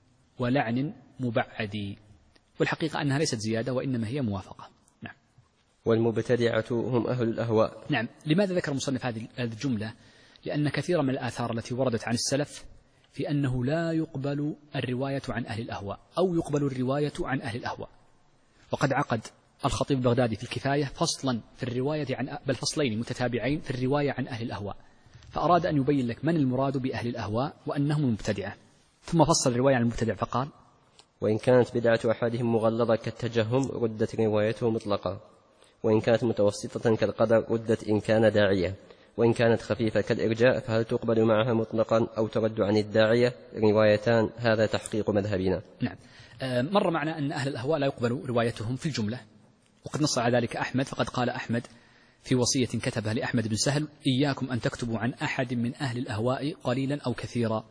ولعن مبعد، والحقيقة أنها ليست زيادة وإنما هي موافقة. نعم. والمبتدعة هم أهل الأهواء. نعم. لماذا ذكر المصنف هذه الجملة؟ لأن كثيرا من الآثار التي وردت عن السلف في أنه لا يقبل الرواية عن أهل الأهواء أو يقبل الرواية عن أهل الأهواء، وقد عقد الخطيب البغدادي في الكفاية فصلا في الرواية عن بل فصلين متتابعين في الرواية عن أهل الأهواء، فأراد أن يبين لك من المراد بأهل الأهواء وأنهم المبتدعة، ثم فصل الرواية عن المبتدع فقال وإن كانت بدعة أحدهم مغلظة كالتجهم ردت روايته مطلقة، وإن كانت متوسطة كالقدر ردت إن كان داعية، وإن كانت خفيفة كالإرجاء فهل تقبل معها مطلقا أو ترد عن الداعية؟ روايتان، هذا تحقيق مذهبنا. نعم. مر معنا أن أهل الأهواء لا يقبل روايتهم في الجملة، وقد نص على ذلك أحمد، فقد قال أحمد في وصية كتبها لأحمد بن سهل إياكم أن تكتبوا عن أحد من أهل الأهواء قليلا أو كثيرا،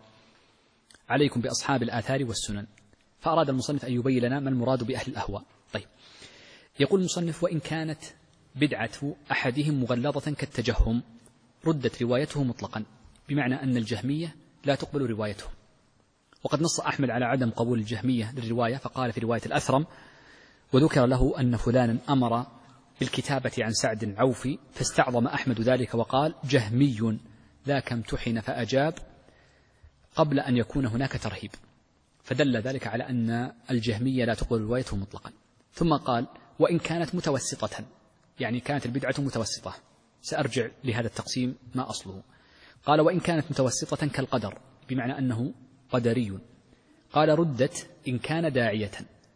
عليكم بأصحاب الآثار والسنن. فأراد المصنف أن يبين لنا ما المراد بأهل الأهواء. طيب، يقول المصنف وإن كانت بدعة أحدهم مغلظة كالتجهم ردت روايته مطلقا، بمعنى أن الجهمية لا تقبل روايتهم، وقد نص أحمد على عدم قبول الجهمية للرواية، فقال في رواية الأثرم وذكر له أن فلانا أمر بالكتابة عن سعد العوفي فاستعظم أحمد ذلك وقال جهمي ذاك امتحن فأجاب قبل أن يكون هناك ترهيب، فدل ذلك على أن الجهمية لا تقبل روايته مطلقا. ثم قال وإن كانت متوسطة، يعني كانت البدعة متوسطة، سأرجع لهذا التقسيم ما أصله. قال وإن كانت متوسطة كالقدر، بمعنى أنه قدري. قال ردت إن كان داعية.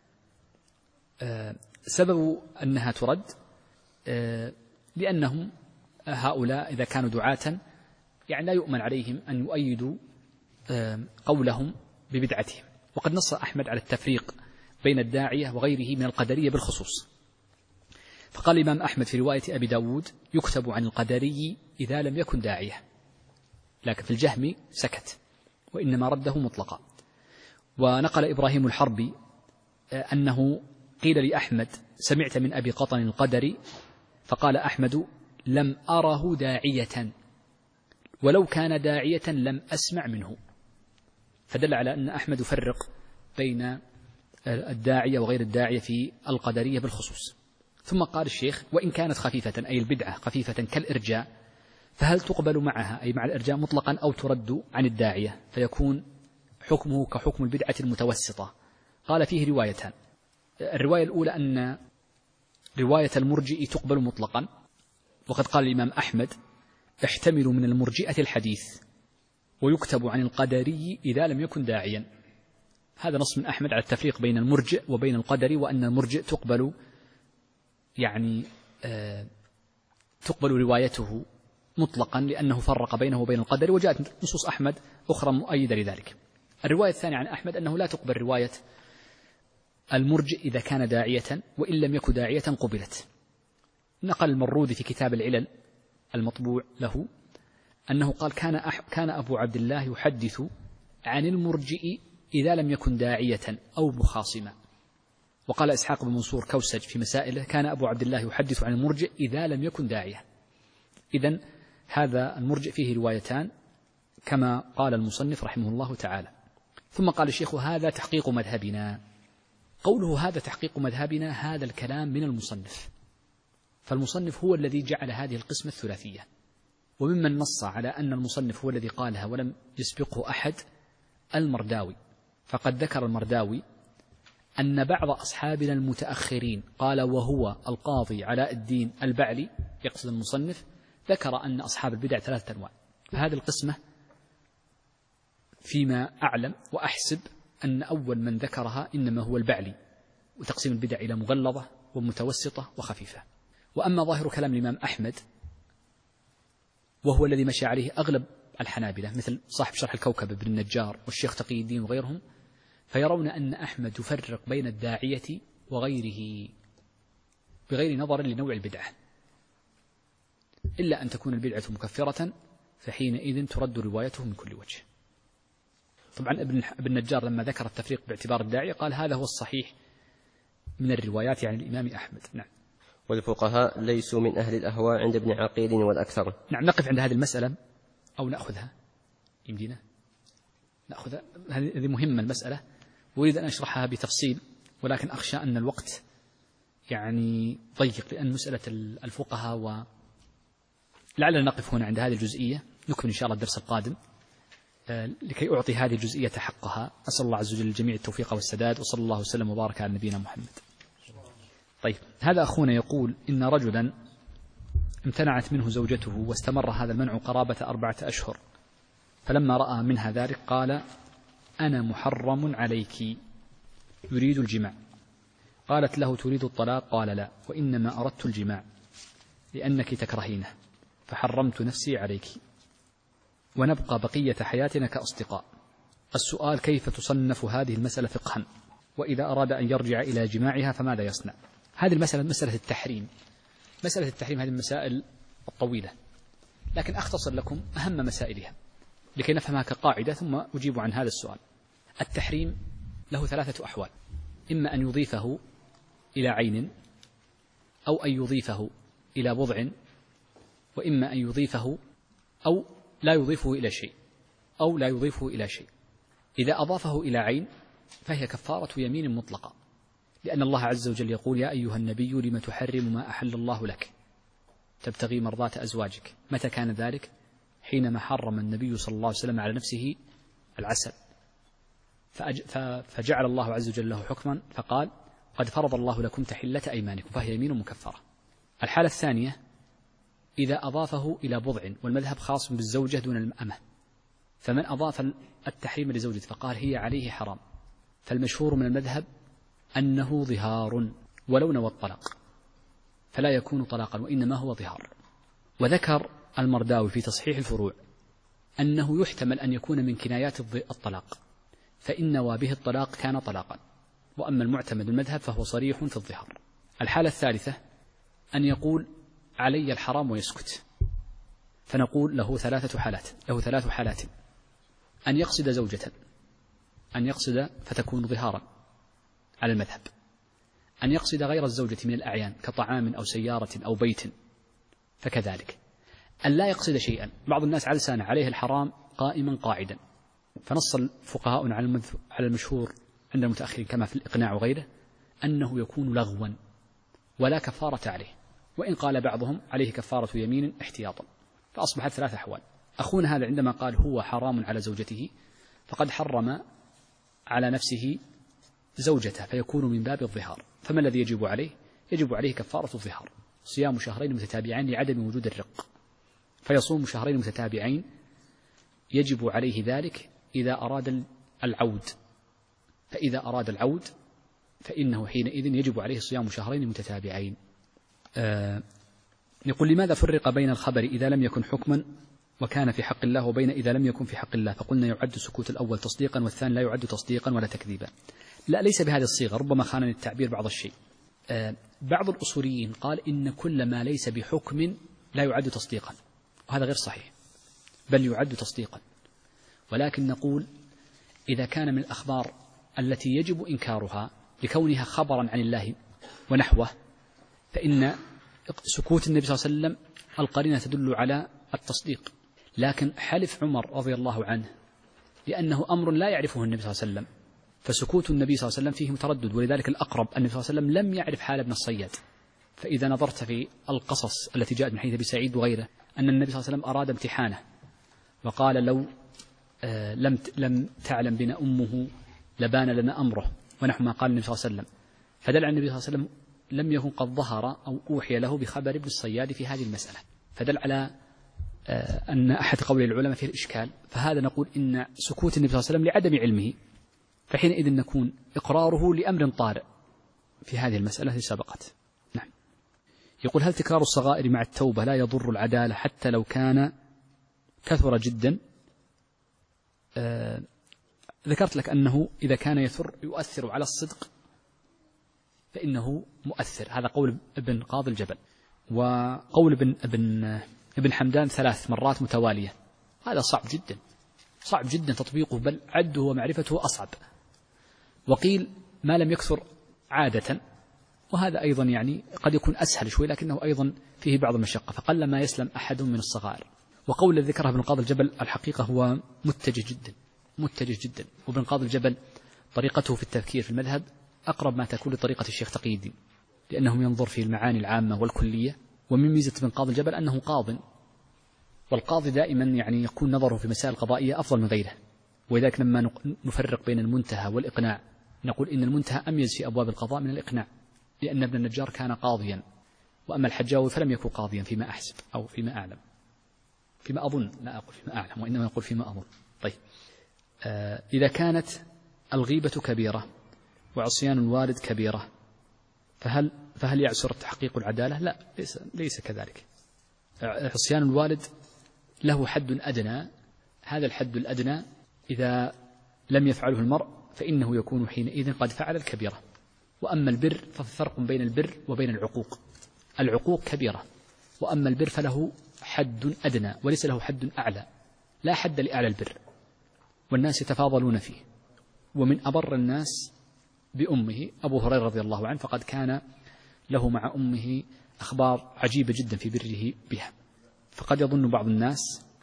أه سبب أنها ترد أه لأنهم هؤلاء إذا كانوا دعاة يعني لا يؤمن عليهم أن يؤيدوا أه قولهم ببدعتهم، وقد نص أحمد على التفريق بين الداعية وغيره من القدرية بالخصوص. فقال الإمام أحمد في رواية أبي داود يكتب عن القدري إذا لم يكن داعية، لكن في الجهم سكت وإنما رده مطلقا. ونقل إبراهيم الحربي أنه قيل لأحمد سمعت من أبي قطن القدري، فقال أحمد لم أره داعية، ولو كان داعية لم أسمع منه، فدل على أن أحمد يفرق بين الداعية وغير الداعية في القدرية بالخصوص. ثم قال الشيخ وإن كانت خفيفة، أي البدعة خفيفة كالإرجاء، فهل تقبل معها أي مع الإرجاء مطلقا أو ترد عن الداعية فيكون حكمه كحكم البدعة المتوسطة؟ قال فيه روايتان. الرواية الأولى أن رواية المرجئ تقبل مطلقا، وقد قال الإمام أحمد احتملوا من المرجئة الحديث ويكتب عن القدري إذا لم يكن داعيا. هذا نص من أحمد على التفريق بين المرجئ وبين القدري، وأن المرجئ تقبل يعني آه تقبل روايته مطلقا لأنه فرق بينه وبين القدر، وجاءت نصوص أحمد أخرى مؤيدة لذلك. الرواية الثانية عن أحمد أنه لا تقبل رواية المرجئ إذا كان داعية، وإن لم يكن داعية قبلت. نقل المرودي في كتاب العلل المطبوع له أنه قال كان, أح كان أبو عبد الله يحدث عن المرجئ إذا لم يكن داعية أو مخاصما. وقال إسحاق بن منصور كوسج في مسائله كان أبو عبد الله يحدث عن المرجئ إذا لم يكن داعية. إذن هذا المرجئ فيه روايتان كما قال المصنف رحمه الله تعالى. ثم قال الشيخ هذا تحقيق مذهبنا. قوله هذا تحقيق مذهبنا هذا الكلام من المصنف، فالمصنف هو الذي جعل هذه القسمة الثلاثية. وممن نص على أن المصنف هو الذي قالها ولم يسبقه أحد المرداوي، فقد ذكر المرداوي أن بعض أصحابنا المتأخرين قال وهو القاضي علاء الدين البعلي يقصد المصنف ذكر أن أصحاب البدع ثلاثة أنواع. فهذه القسمة فيما أعلم وأحسب أن أول من ذكرها إنما هو البعلي، وتقسيم البدع إلى مغلظة ومتوسطة وخفيفة. وأما ظاهر كلام الإمام أحمد وهو الذي مشى عليه أغلب الحنابلة مثل صاحب شرح الكوكب ابن النجار والشيخ تقي الدين وغيرهم، فيرون أن أحمد يفرق بين الداعية وغيره بغير نظر لنوع البدعة، إلا أن تكون البدعة مكفرة فحينئذ ترد روايته من كل وجه. طبعا ابن ابن النجار لما ذكر التفريق باعتبار الداعية قال هذا هو الصحيح من الروايات يعني الإمام أحمد. نعم. والفقهاء ليسوا من أهل الأهواء عند ابن عقيل والأكثر. نعم. نقف عند هذه المسألة أو نأخذها يمدينا نأخذها، هذه مهمة المسألة وأريد أن أشرحها بتفصيل، ولكن أخشى أن الوقت يعني ضيق، لأن مسألة الفقهاء و لعلنا نقف هنا عند هذه الجزئية، نكمل إن شاء الله الدرس القادم لكي أعطي هذه الجزئية حقها. أسأل الله عز وجل الجميع التوفيق والسداد، وصلى الله وسلم وبارك على نبينا محمد. طيب، هذا أخونا يقول إن رجلا امتنعت منه زوجته واستمر هذا المنع قرابة أربعة أشهر، فلما رأى منها ذلك قال أنا محرم عليك، يريد الجماع. قالت له تريد الطلاق؟ قال لا، وإنما أردت الجماع لأنك تكرهينه فحرمت نفسي عليك، ونبقى بقية حياتنا كأصدقاء. السؤال كيف تصنف هذه المسألة فقها؟ وإذا أراد أن يرجع إلى جماعها فماذا يصنع؟ هذه المسألة مسألة التحريم. مسألة التحريم هذه المسائل الطويلة، لكن أختصر لكم أهم مسائلها لكي نفهمها كقاعدة ثم أجيب عن هذا السؤال. التحريم له ثلاثة أحوال: إما أن يضيفه إلى عين، أو أن يضيفه إلى بضع، وإما أن يضيفه أو لا يضيفه إلى شيء أو لا يضيفه إلى شيء. إذا أضافه إلى عين فهي كفارة يمين مطلقة، لأن الله عز وجل يقول يا أيها النبي لم تحرم ما أحل الله لك تبتغي مرضات أزواجك. متى كان ذلك؟ حينما حرم النبي صلى الله عليه وسلم على نفسه العسل، فجعل الله عز وجل له حكما فقال قد فرض الله لكم تحلة أيمانكم، فهي يمين مكفرة. الحالة الثانية إذا أضافه إلى بضع، والمذهب خاص بالزوجة دون الأمة، فمن أضاف التحريم لزوجته فقال هي عليه حرام، فالمشهور من المذهب أنه ظهار ولو نوى الطلاق، فلا يكون طلاقا وإنما هو ظهار. وذكر المرداوي في تصحيح الفروع أنه يحتمل أن يكون من كنايات الطلاق، فإن نوى به الطلاق كان طلاقا، وأما المعتمد المذهب فهو صريح في الظهار. الحالة الثالثة أن يقول علي الحرام ويسكت، فنقول له ثلاثة حالات له ثلاث حالات: أن يقصد زوجة، أن يقصد فتكون ظهارا على المذهب، أن يقصد غير الزوجة من الأعيان كطعام أو سيارة أو بيت فكذلك، أن لا يقصد شيئا. بعض الناس على لسانه عليه الحرام قائما قاعدا، فنص الفقهاء على المشهور عند المتأخرين كما في الإقناع وغيره أنه يكون لغوا ولا كفارة عليه، وإن قال بعضهم عليه كفارة يمين احتياطا. فأصبحت ثلاث أحوال. أخونا هذا عندما قال هو حرام على زوجته فقد حرم على نفسه زوجته، فيكون من باب الظهار. فما الذي يجب عليه؟ يجب عليه كفارة الظهار، صيام شهرين متتابعين لعدم وجود الرق، فيصوم شهرين متتابعين. يجب عليه ذلك إذا أراد العود، فإذا أراد العود فإنه حينئذ يجب عليه صيام شهرين متتابعين. آه يقول لماذا فرق بين الخبر إذا لم يكن حكما وكان في حق الله وبين إذا لم يكن في حق الله؟ فقلنا يعد سكوت الأول تصديقا والثاني لا يعد تصديقا ولا تكذيبا. لا، ليس بهذه الصيغة، ربما خانني التعبير بعض الشيء. آه بعض الأصوليين قال إن كل ما ليس بحكم لا يعد تصديقا، وهذا غير صحيح، بل يعد تصديقا. ولكن نقول إذا كان من الأخبار التي يجب إنكارها لكونها خبرا عن الله ونحوه، فإن سكوت النبي صلى الله عليه وسلم القرينة تدل على التصديق. لكن حلف عمر رضي الله عنه لأنه أمر لا يعرفه النبي صلى الله عليه وسلم، فسكوت النبي صلى الله عليه وسلم فيه متردد. ولذلك الأقرب أن النبي صلى الله عليه وسلم لم يعرف حال ابن الصياد. فإذا نظرت في القصص التي جاءت من حديث أبي سعيد وغيره أن النبي صلى الله عليه وسلم أراد امتحانه وقال لو آه لم لم تعلم بنا أمه لبان لنا أمره، ونحو ما قال النبي صلى الله عليه وسلم. فدل على النبي صلى الله عليه وسلم لم يكن قد ظهر أو أوحي له بخبر ابن الصياد في هذه المسألة، فدل على آه أن أحد قول العلماء فيه الإشكال. فهذا نقول إن سكوت النبي صلى الله عليه وسلم لعدم علمه، فحينئذ نكون إقراره لأمر طارئ في هذه المسألة التي سبقت. نعم. يقول هل تكرار الصغائر مع التوبة لا يضر العدالة حتى لو كان كثر جدا؟ آه ذكرت لك أنه إذا كان يثر يؤثر على الصدق فإنه مؤثر، هذا قول ابن قاضي الجبل. وقول ابن, ابن, ابن حمدان ثلاث مرات متوالية هذا صعب جدا، صعب جدا تطبيقه، بل عده ومعرفته أصعب. وقيل ما لم يكثر عادة، وهذا أيضا يعني قد يكون أسهل شوي، لكنه أيضا فيه بعض المشقة، فقل ما يسلم أحد من الصغائر. وقول الذي ذكره ابن قاضي الجبل الحقيقة هو متجه جدا متجه جدا وابن قاضي الجبل طريقته في التفكير في المذهب أقرب ما تكون لطريقة الشيخ تقي الدين، لأنه ينظر في المعاني العامة والكلية. ومن ميزة ابن قاضي الجبل أنه قاض، والقاضي دائما يعني يكون نظره في مسائل القضائية أفضل من غيره، ولذلك لما نفرق بين المنتهى والإقناع نقول إن المنتهى أميز في أبواب القضاء من الإقناع، لأن ابن النجار كان قاضيا، وأما الحجاوي فلم يكن قاضيا فيما أحسب أو فيما أعلم، فيما أظن، لا أقول فيما أعلم وإنما أقول فيما أظن. طيب، آه إذا كانت الغيبة كبيرة وعصيان الوالد كبيرة، فهل فهل يعسر تحقيق العدالة؟ لا، ليس ليس كذلك. عصيان الوالد له حد أدنى، هذا الحد الأدنى إذا لم يفعله المرء فإنه يكون حينئذ قد فعل الكبيرة. وأما البر ففرق بين البر وبين العقوق، العقوق كبيرة، وأما البر فله حد أدنى وليس له حد أعلى، لا حد لأعلى البر، والناس يتفاضلون فيه. ومن أبر الناس بأمه أبو هريرة رضي الله عنه، فقد كان له مع أمه أخبار عجيبة جدا في بره بها. فقد يظن بعض الناس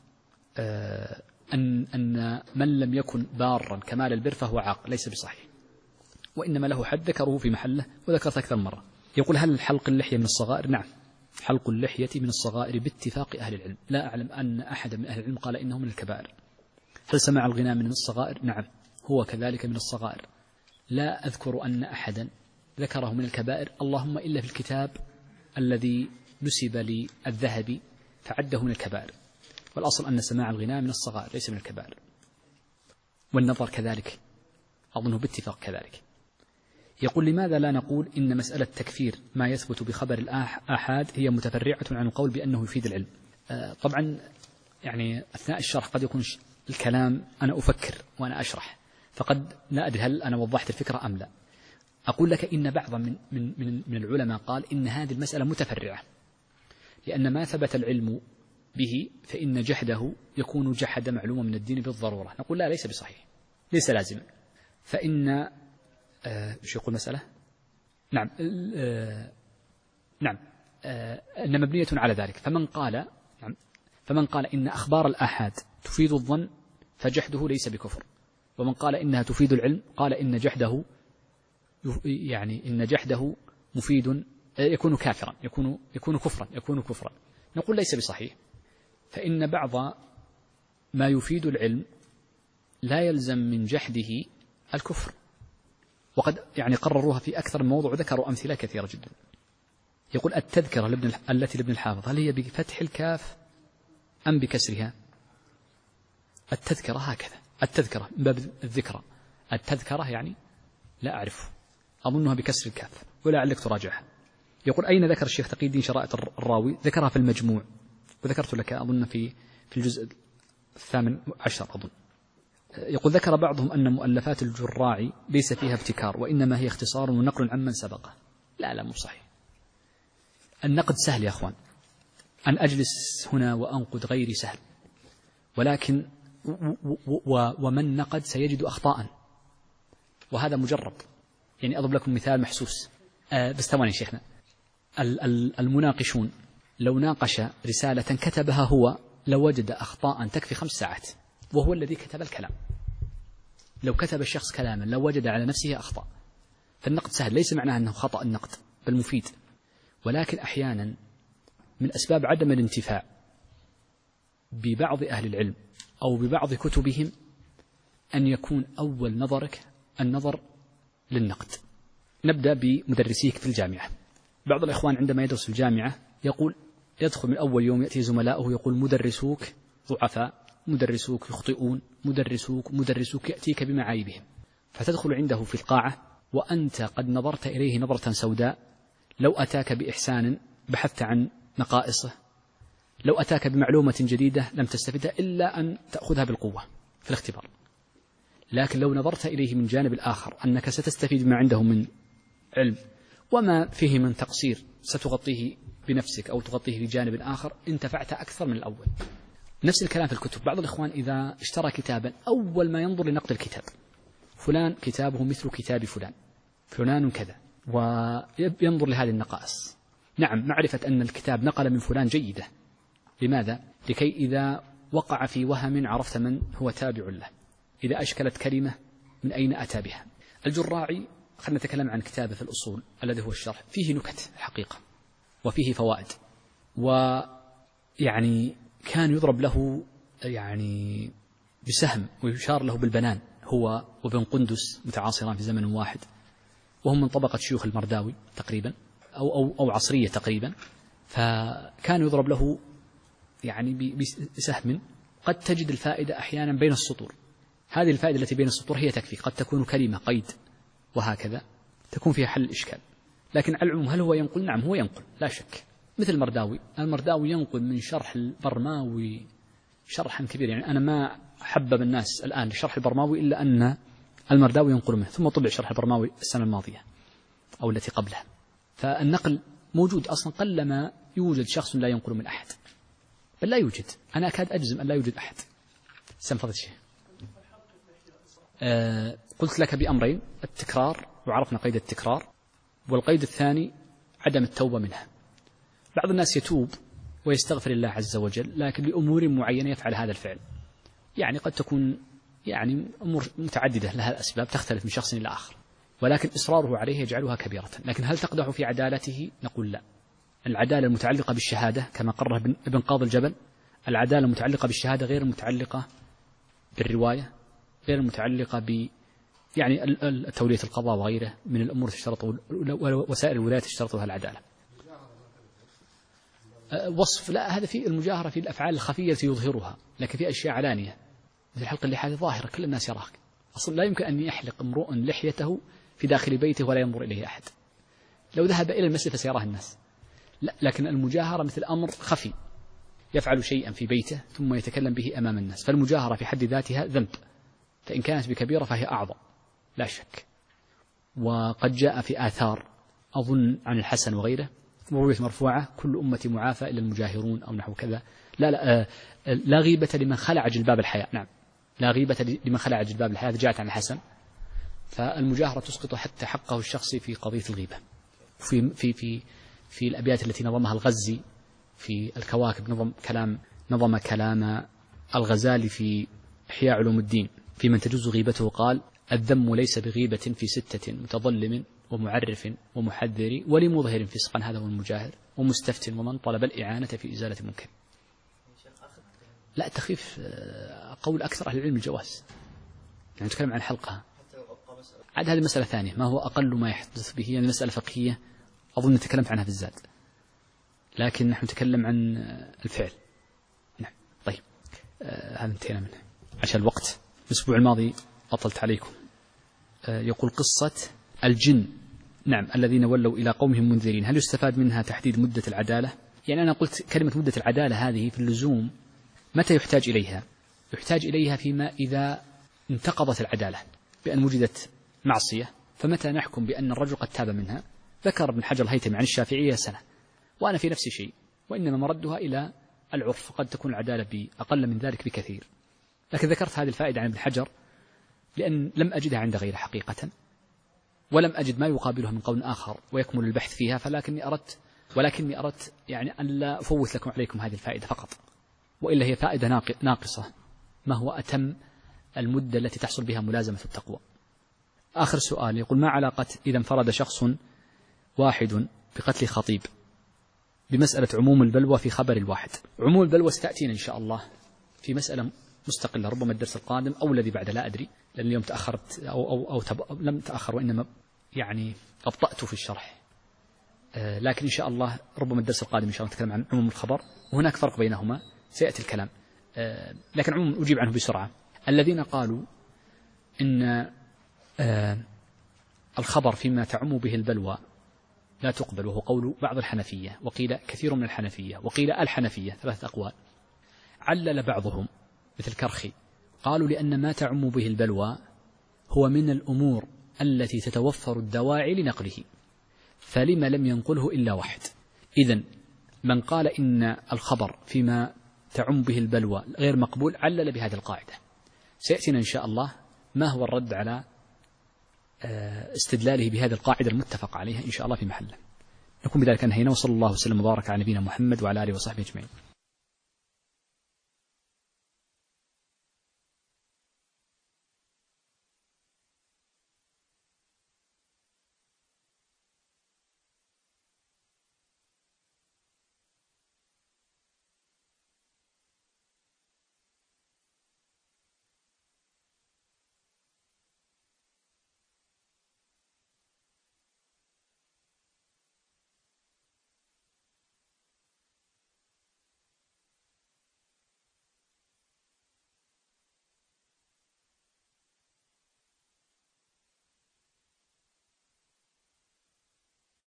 أن أن من لم يكن بارا كمال البر فهو عاق، ليس بصحيح، وإنما له حد ذكره في محله وذكرت أكثر مرة. يقول هل حلق اللحية من الصغائر؟ نعم، حلق اللحية من الصغائر باتفاق أهل العلم، لا أعلم أن أحد من أهل العلم قال إنه من الكبائر. هل سماع الغناء من الصغائر؟ نعم، هو كذلك من الصغائر، لا أذكر أن أحدا ذكره من الكبائر، اللهم إلا في الكتاب الذي نسب للذهبي فعده من الكبائر، والأصل أن سماع الغناء من الصغائر ليس من الكبائر. والنظر كذلك أظنه باتفاق كذلك. يقول لماذا لا نقول إن مسألة تكفير ما يثبت بخبر الآحاد هي متفرعة عن القول بأنه يفيد العلم؟ آه طبعا يعني أثناء الشرح قد يكون الكلام أنا أفكر وأنا أشرح، فقد لا أدري هل أنا وضحت الفكرة أم لا. أقول لك إن بعض من, من, من, من العلماء قال إن هذه المسألة متفرعة، لأن ما ثبت العلم به فإن جحده يكون جحد معلومة من الدين بالضرورة. نقول لا، ليس بصحيح، ليس لازما. فإن آه شو يقول مسألة؟ نعم آه نعم آه أن مبنية على ذلك. فمن قال نعم فمن قال إن أخبار الآحاد تفيد الظن فجحده ليس بكفر، ومن قال إنها تفيد العلم قال إن جحده يعني إن جحده مفيد يكون كافرا، يكون يكون كفرا يكون كفرا. نقول ليس بصحيح، فإن بعض ما يفيد العلم لا يلزم من جحده الكفر، وقد يعني قرروها في أكثر من موضوع وذكروا أمثلة كثيرة جدا. يقول التذكرة لابن التي لابن الحافظ هل هي بفتح الكاف أم بكسرها؟ التذكرة هكذا، التذكرة من باب الذكرى، التذكرة يعني لا أعرف، أظنها بكسر الكاف ولعلك تراجعها. يقول أين ذكر الشيخ تقي الدين شرائط الراوي؟ ذكرها في المجموع، وذكرت لك أظن في في الجزء الثامن عشر أظن. يقول ذكر بعضهم أن مؤلفات الجراعي ليس فيها ابتكار وإنما هي اختصار ونقل عمن سبقه. لا لا مو صحيح، النقد سهل يا أخوان، أن أجلس هنا وأنقد غيري سهل، ولكن ومن نقد سيجد أخطاء، وهذا مجرب. يعني أضرب لكم مثال محسوس أه بس ثواني شيخنا. المناقشون لو ناقش رسالة كتبها هو لوجد أخطاء تكفي خمس ساعات، وهو الذي كتب الكلام. لو كتب الشخص كلاما لوجد على نفسه أخطاء. فالنقد سهل، ليس معناه أنه خطأ النقد بل مفيد، ولكن أحيانا من أسباب عدم الانتفاع ببعض أهل العلم أو ببعض كتبهم أن يكون أول نظرك النظر للنقد. نبدأ بمدرسيك في الجامعة. بعض الإخوان عندما يدرس في الجامعة يقول يدخل من أول يوم يأتي زملاؤه يقول مدرسوك ضعفاء، مدرسوك يخطئون، مدرسوك مدرسوك يأتيك بمعايبهم. فتدخل عنده في القاعة وأنت قد نظرت إليه نظرة سوداء. لو أتاك بإحسان بحثت عن نقائصه، لو أتاك بمعلومة جديدة لم تستفدها إلا أن تأخذها بالقوة في الاختبار. لكن لو نظرت إليه من جانب الآخر أنك ستستفيد ما عنده من علم وما فيه من تقصير ستغطيه بنفسك أو تغطيه بجانب آخر، انتفعت أكثر من الأول. نفس الكلام في الكتب. بعض الإخوان إذا اشترى كتابا أول ما ينظر لنقد الكتاب، فلان كتابه مثل كتاب فلان، فلان كذا، وينظر لهذه النقائص. نعم، معرفة أن الكتاب نقل من فلان جيدة. لماذا؟ لكي إذا وقع في وهم عرفت من هو تابع له، إذا أشكلت كلمة من أين أتى بها. الجراعي خلنا نتكلم عن كتابه في الأصول الذي هو الشرح، فيه نكت الحقيقة وفيه فوائد، ويعني كان يضرب له يعني بسهم ويشار له بالبنان، هو وابن قندس متعاصران في زمن واحد، وهم من طبقة شيوخ المرداوي تقريبا أو, أو, أو عصرية تقريبا. فكان يضرب له يعني بسهم. قد تجد الفائدة أحيانا بين السطور، هذه الفائدة التي بين السطور هي تكفي، قد تكون كلمة قيد وهكذا تكون فيها حل الإشكال. لكن على العموم هل هو ينقل؟ نعم هو ينقل لا شك، مثل المرداوي. المرداوي ينقل من شرح البرماوي شرحا كبير، يعني أنا ما حبب الناس الآن لشرح البرماوي إلا أن المرداوي ينقل منه، ثم طبع شرح البرماوي السنة الماضية أو التي قبلها. فالنقل موجود أصلا، قلما يوجد شخص لا ينقل من أحد، بل لا يوجد، أنا أكاد أجزم أن لا يوجد أحد. سنفضل شيء أه قلت لك بأمرين: التكرار، وعرفنا قيد التكرار، والقيد الثاني عدم التوبة منها. بعض الناس يتوب ويستغفر الله عز وجل، لكن لأمور معينة يفعل هذا الفعل، يعني قد تكون يعني أمور متعددة لها الأسباب تختلف من شخص إلى آخر، ولكن إصراره عليه يجعلها كبيرة. لكن هل تقدح في عدالته؟ نقول لا. العدالة المتعلقة بالشهادة كما قرر ابن قاضي الجبل، العدالة المتعلقة بالشهادة غير المتعلقة بالرواية، غير المتعلقة ب يعني تولية القضاء وغيره من الأمور تشترط، وسائر الولايات تشترطها العدالة. وصف لا، هذا في المجاهرة في الأفعال الخفية التي يظهرها، لكن في أشياء علانية مثل حلق اللحية ظاهرة كل الناس يراها. أصلا لا يمكن أن يحلق امرؤ لحيته في داخل بيته ولا ينظر إليه أحد، لو ذهب إلى المسجد فسيراه الناس. لا، لكن المجاهرة مثل أمر خفي، يفعل شيئا في بيته ثم يتكلم به أمام الناس، فالمجاهرة في حد ذاتها ذنب، فإن كانت بكبيرة فهي أعظم لا شك. وقد جاء في آثار أظن عن الحسن وغيره ورواية مرفوعة: كل أمتي معافى إلا المجاهرون أو نحو كذا. لا لا, لا غيبة لمن خلع جلباب الحياء. نعم، لا غيبة لمن خلع جلباب الحياء، جاءت عن الحسن. فالمجاهرة تسقط حتى حقه الشخصي في قضية الغيبة. في في في في الأبيات التي نظمها الغزي في الكواكب، نظم كلام نظم كلام الغزالي في إحياء علوم الدين في من تجوز غيبته، قال: الذم ليس بغيبة في ستة: متظلم ومعرف ومحذر ولمظهر فسقا، هذا هو المجاهر، ومستفت ومن طلب الإعانة في إزالة منكر. لا، تخفيف قول أكثر أهل العلم الجواز، يعني نتكلم عن حلقها. عاد هذه مسألة ثانية، ما هو أقل ما يحدث به، يعني مسألة فقهية أظن تكلمت عنها في الزاد، لكن نحن نتكلم عن الفعل. نعم. طيب آه هذا انتهينا منه عشان الوقت. الأسبوع الماضي أطلت عليكم. آه يقول: قصة الجن نعم الذين ولوا إلى قومهم منذرين، هل يستفاد منها تحديد مدة العدالة؟ يعني أنا قلت كلمة مدة العدالة هذه في اللزوم متى يحتاج إليها؟ يحتاج إليها فيما إذا انتقضت العدالة بأن وجدت معصية، فمتى نحكم بأن الرجل قد تاب منها؟ ذكر ابن حجر الهيثمي عن الشافعية سنة، وأنا في نفس الشيء، وإنما مردها إلى العرف، قد تكون العدالة بأقل من ذلك بكثير. لكن ذكرت هذه الفائدة عن ابن حجر لأن لم أجدها عند غيره حقيقة، ولم أجد ما يقابلها من قول آخر ويكمل البحث فيها، فلكني أردت ولكني أردت يعني أن لا أفوت لكم عليكم هذه الفائدة فقط، وإلا هي فائدة ناقصة. ما هو أتم المدة التي تحصل بها ملازمة التقوى؟ آخر سؤال يقول: ما علاقة إذا انفرد شخص واحد بقتل خطيب بمسألة عموم البلوى في خبر الواحد؟ عموم البلوى ستأتينا إن شاء الله في مسألة مستقلة، ربما الدرس القادم أو الذي بعد، لا أدري، لأن اليوم تأخرت أو, أو, أو تب... لم تأخر وإنما يعني أبطأت في الشرح، آه لكن إن شاء الله ربما الدرس القادم إن شاء الله نتكلم عن عموم الخبر، وهناك فرق بينهما سيأتي الكلام، آه لكن عموما أجيب عنه بسرعة. الذين قالوا إن آه الخبر فيما تعم به البلوى لا تقبل، وهو قول بعض الحنفية، وقيل كثير من الحنفية، وقيل الحنفية، ثلاثة أقوال. علل بعضهم مثل كرخي، قالوا لأن ما تعم به البلوى هو من الأمور التي تتوفر الدواعي لنقله، فلما لم ينقله إلا واحد. إذن من قال إن الخبر فيما تعم به البلوى غير مقبول علل بهذه القاعدة. سيأتينا إن شاء الله ما هو الرد على استدلاله بهذه القاعدة المتفق عليها إن شاء الله في محله. نكون بذلك انهينا، وصلى الله وسلم وبارك على نبينا محمد وعلى آله وصحبه أجمعين.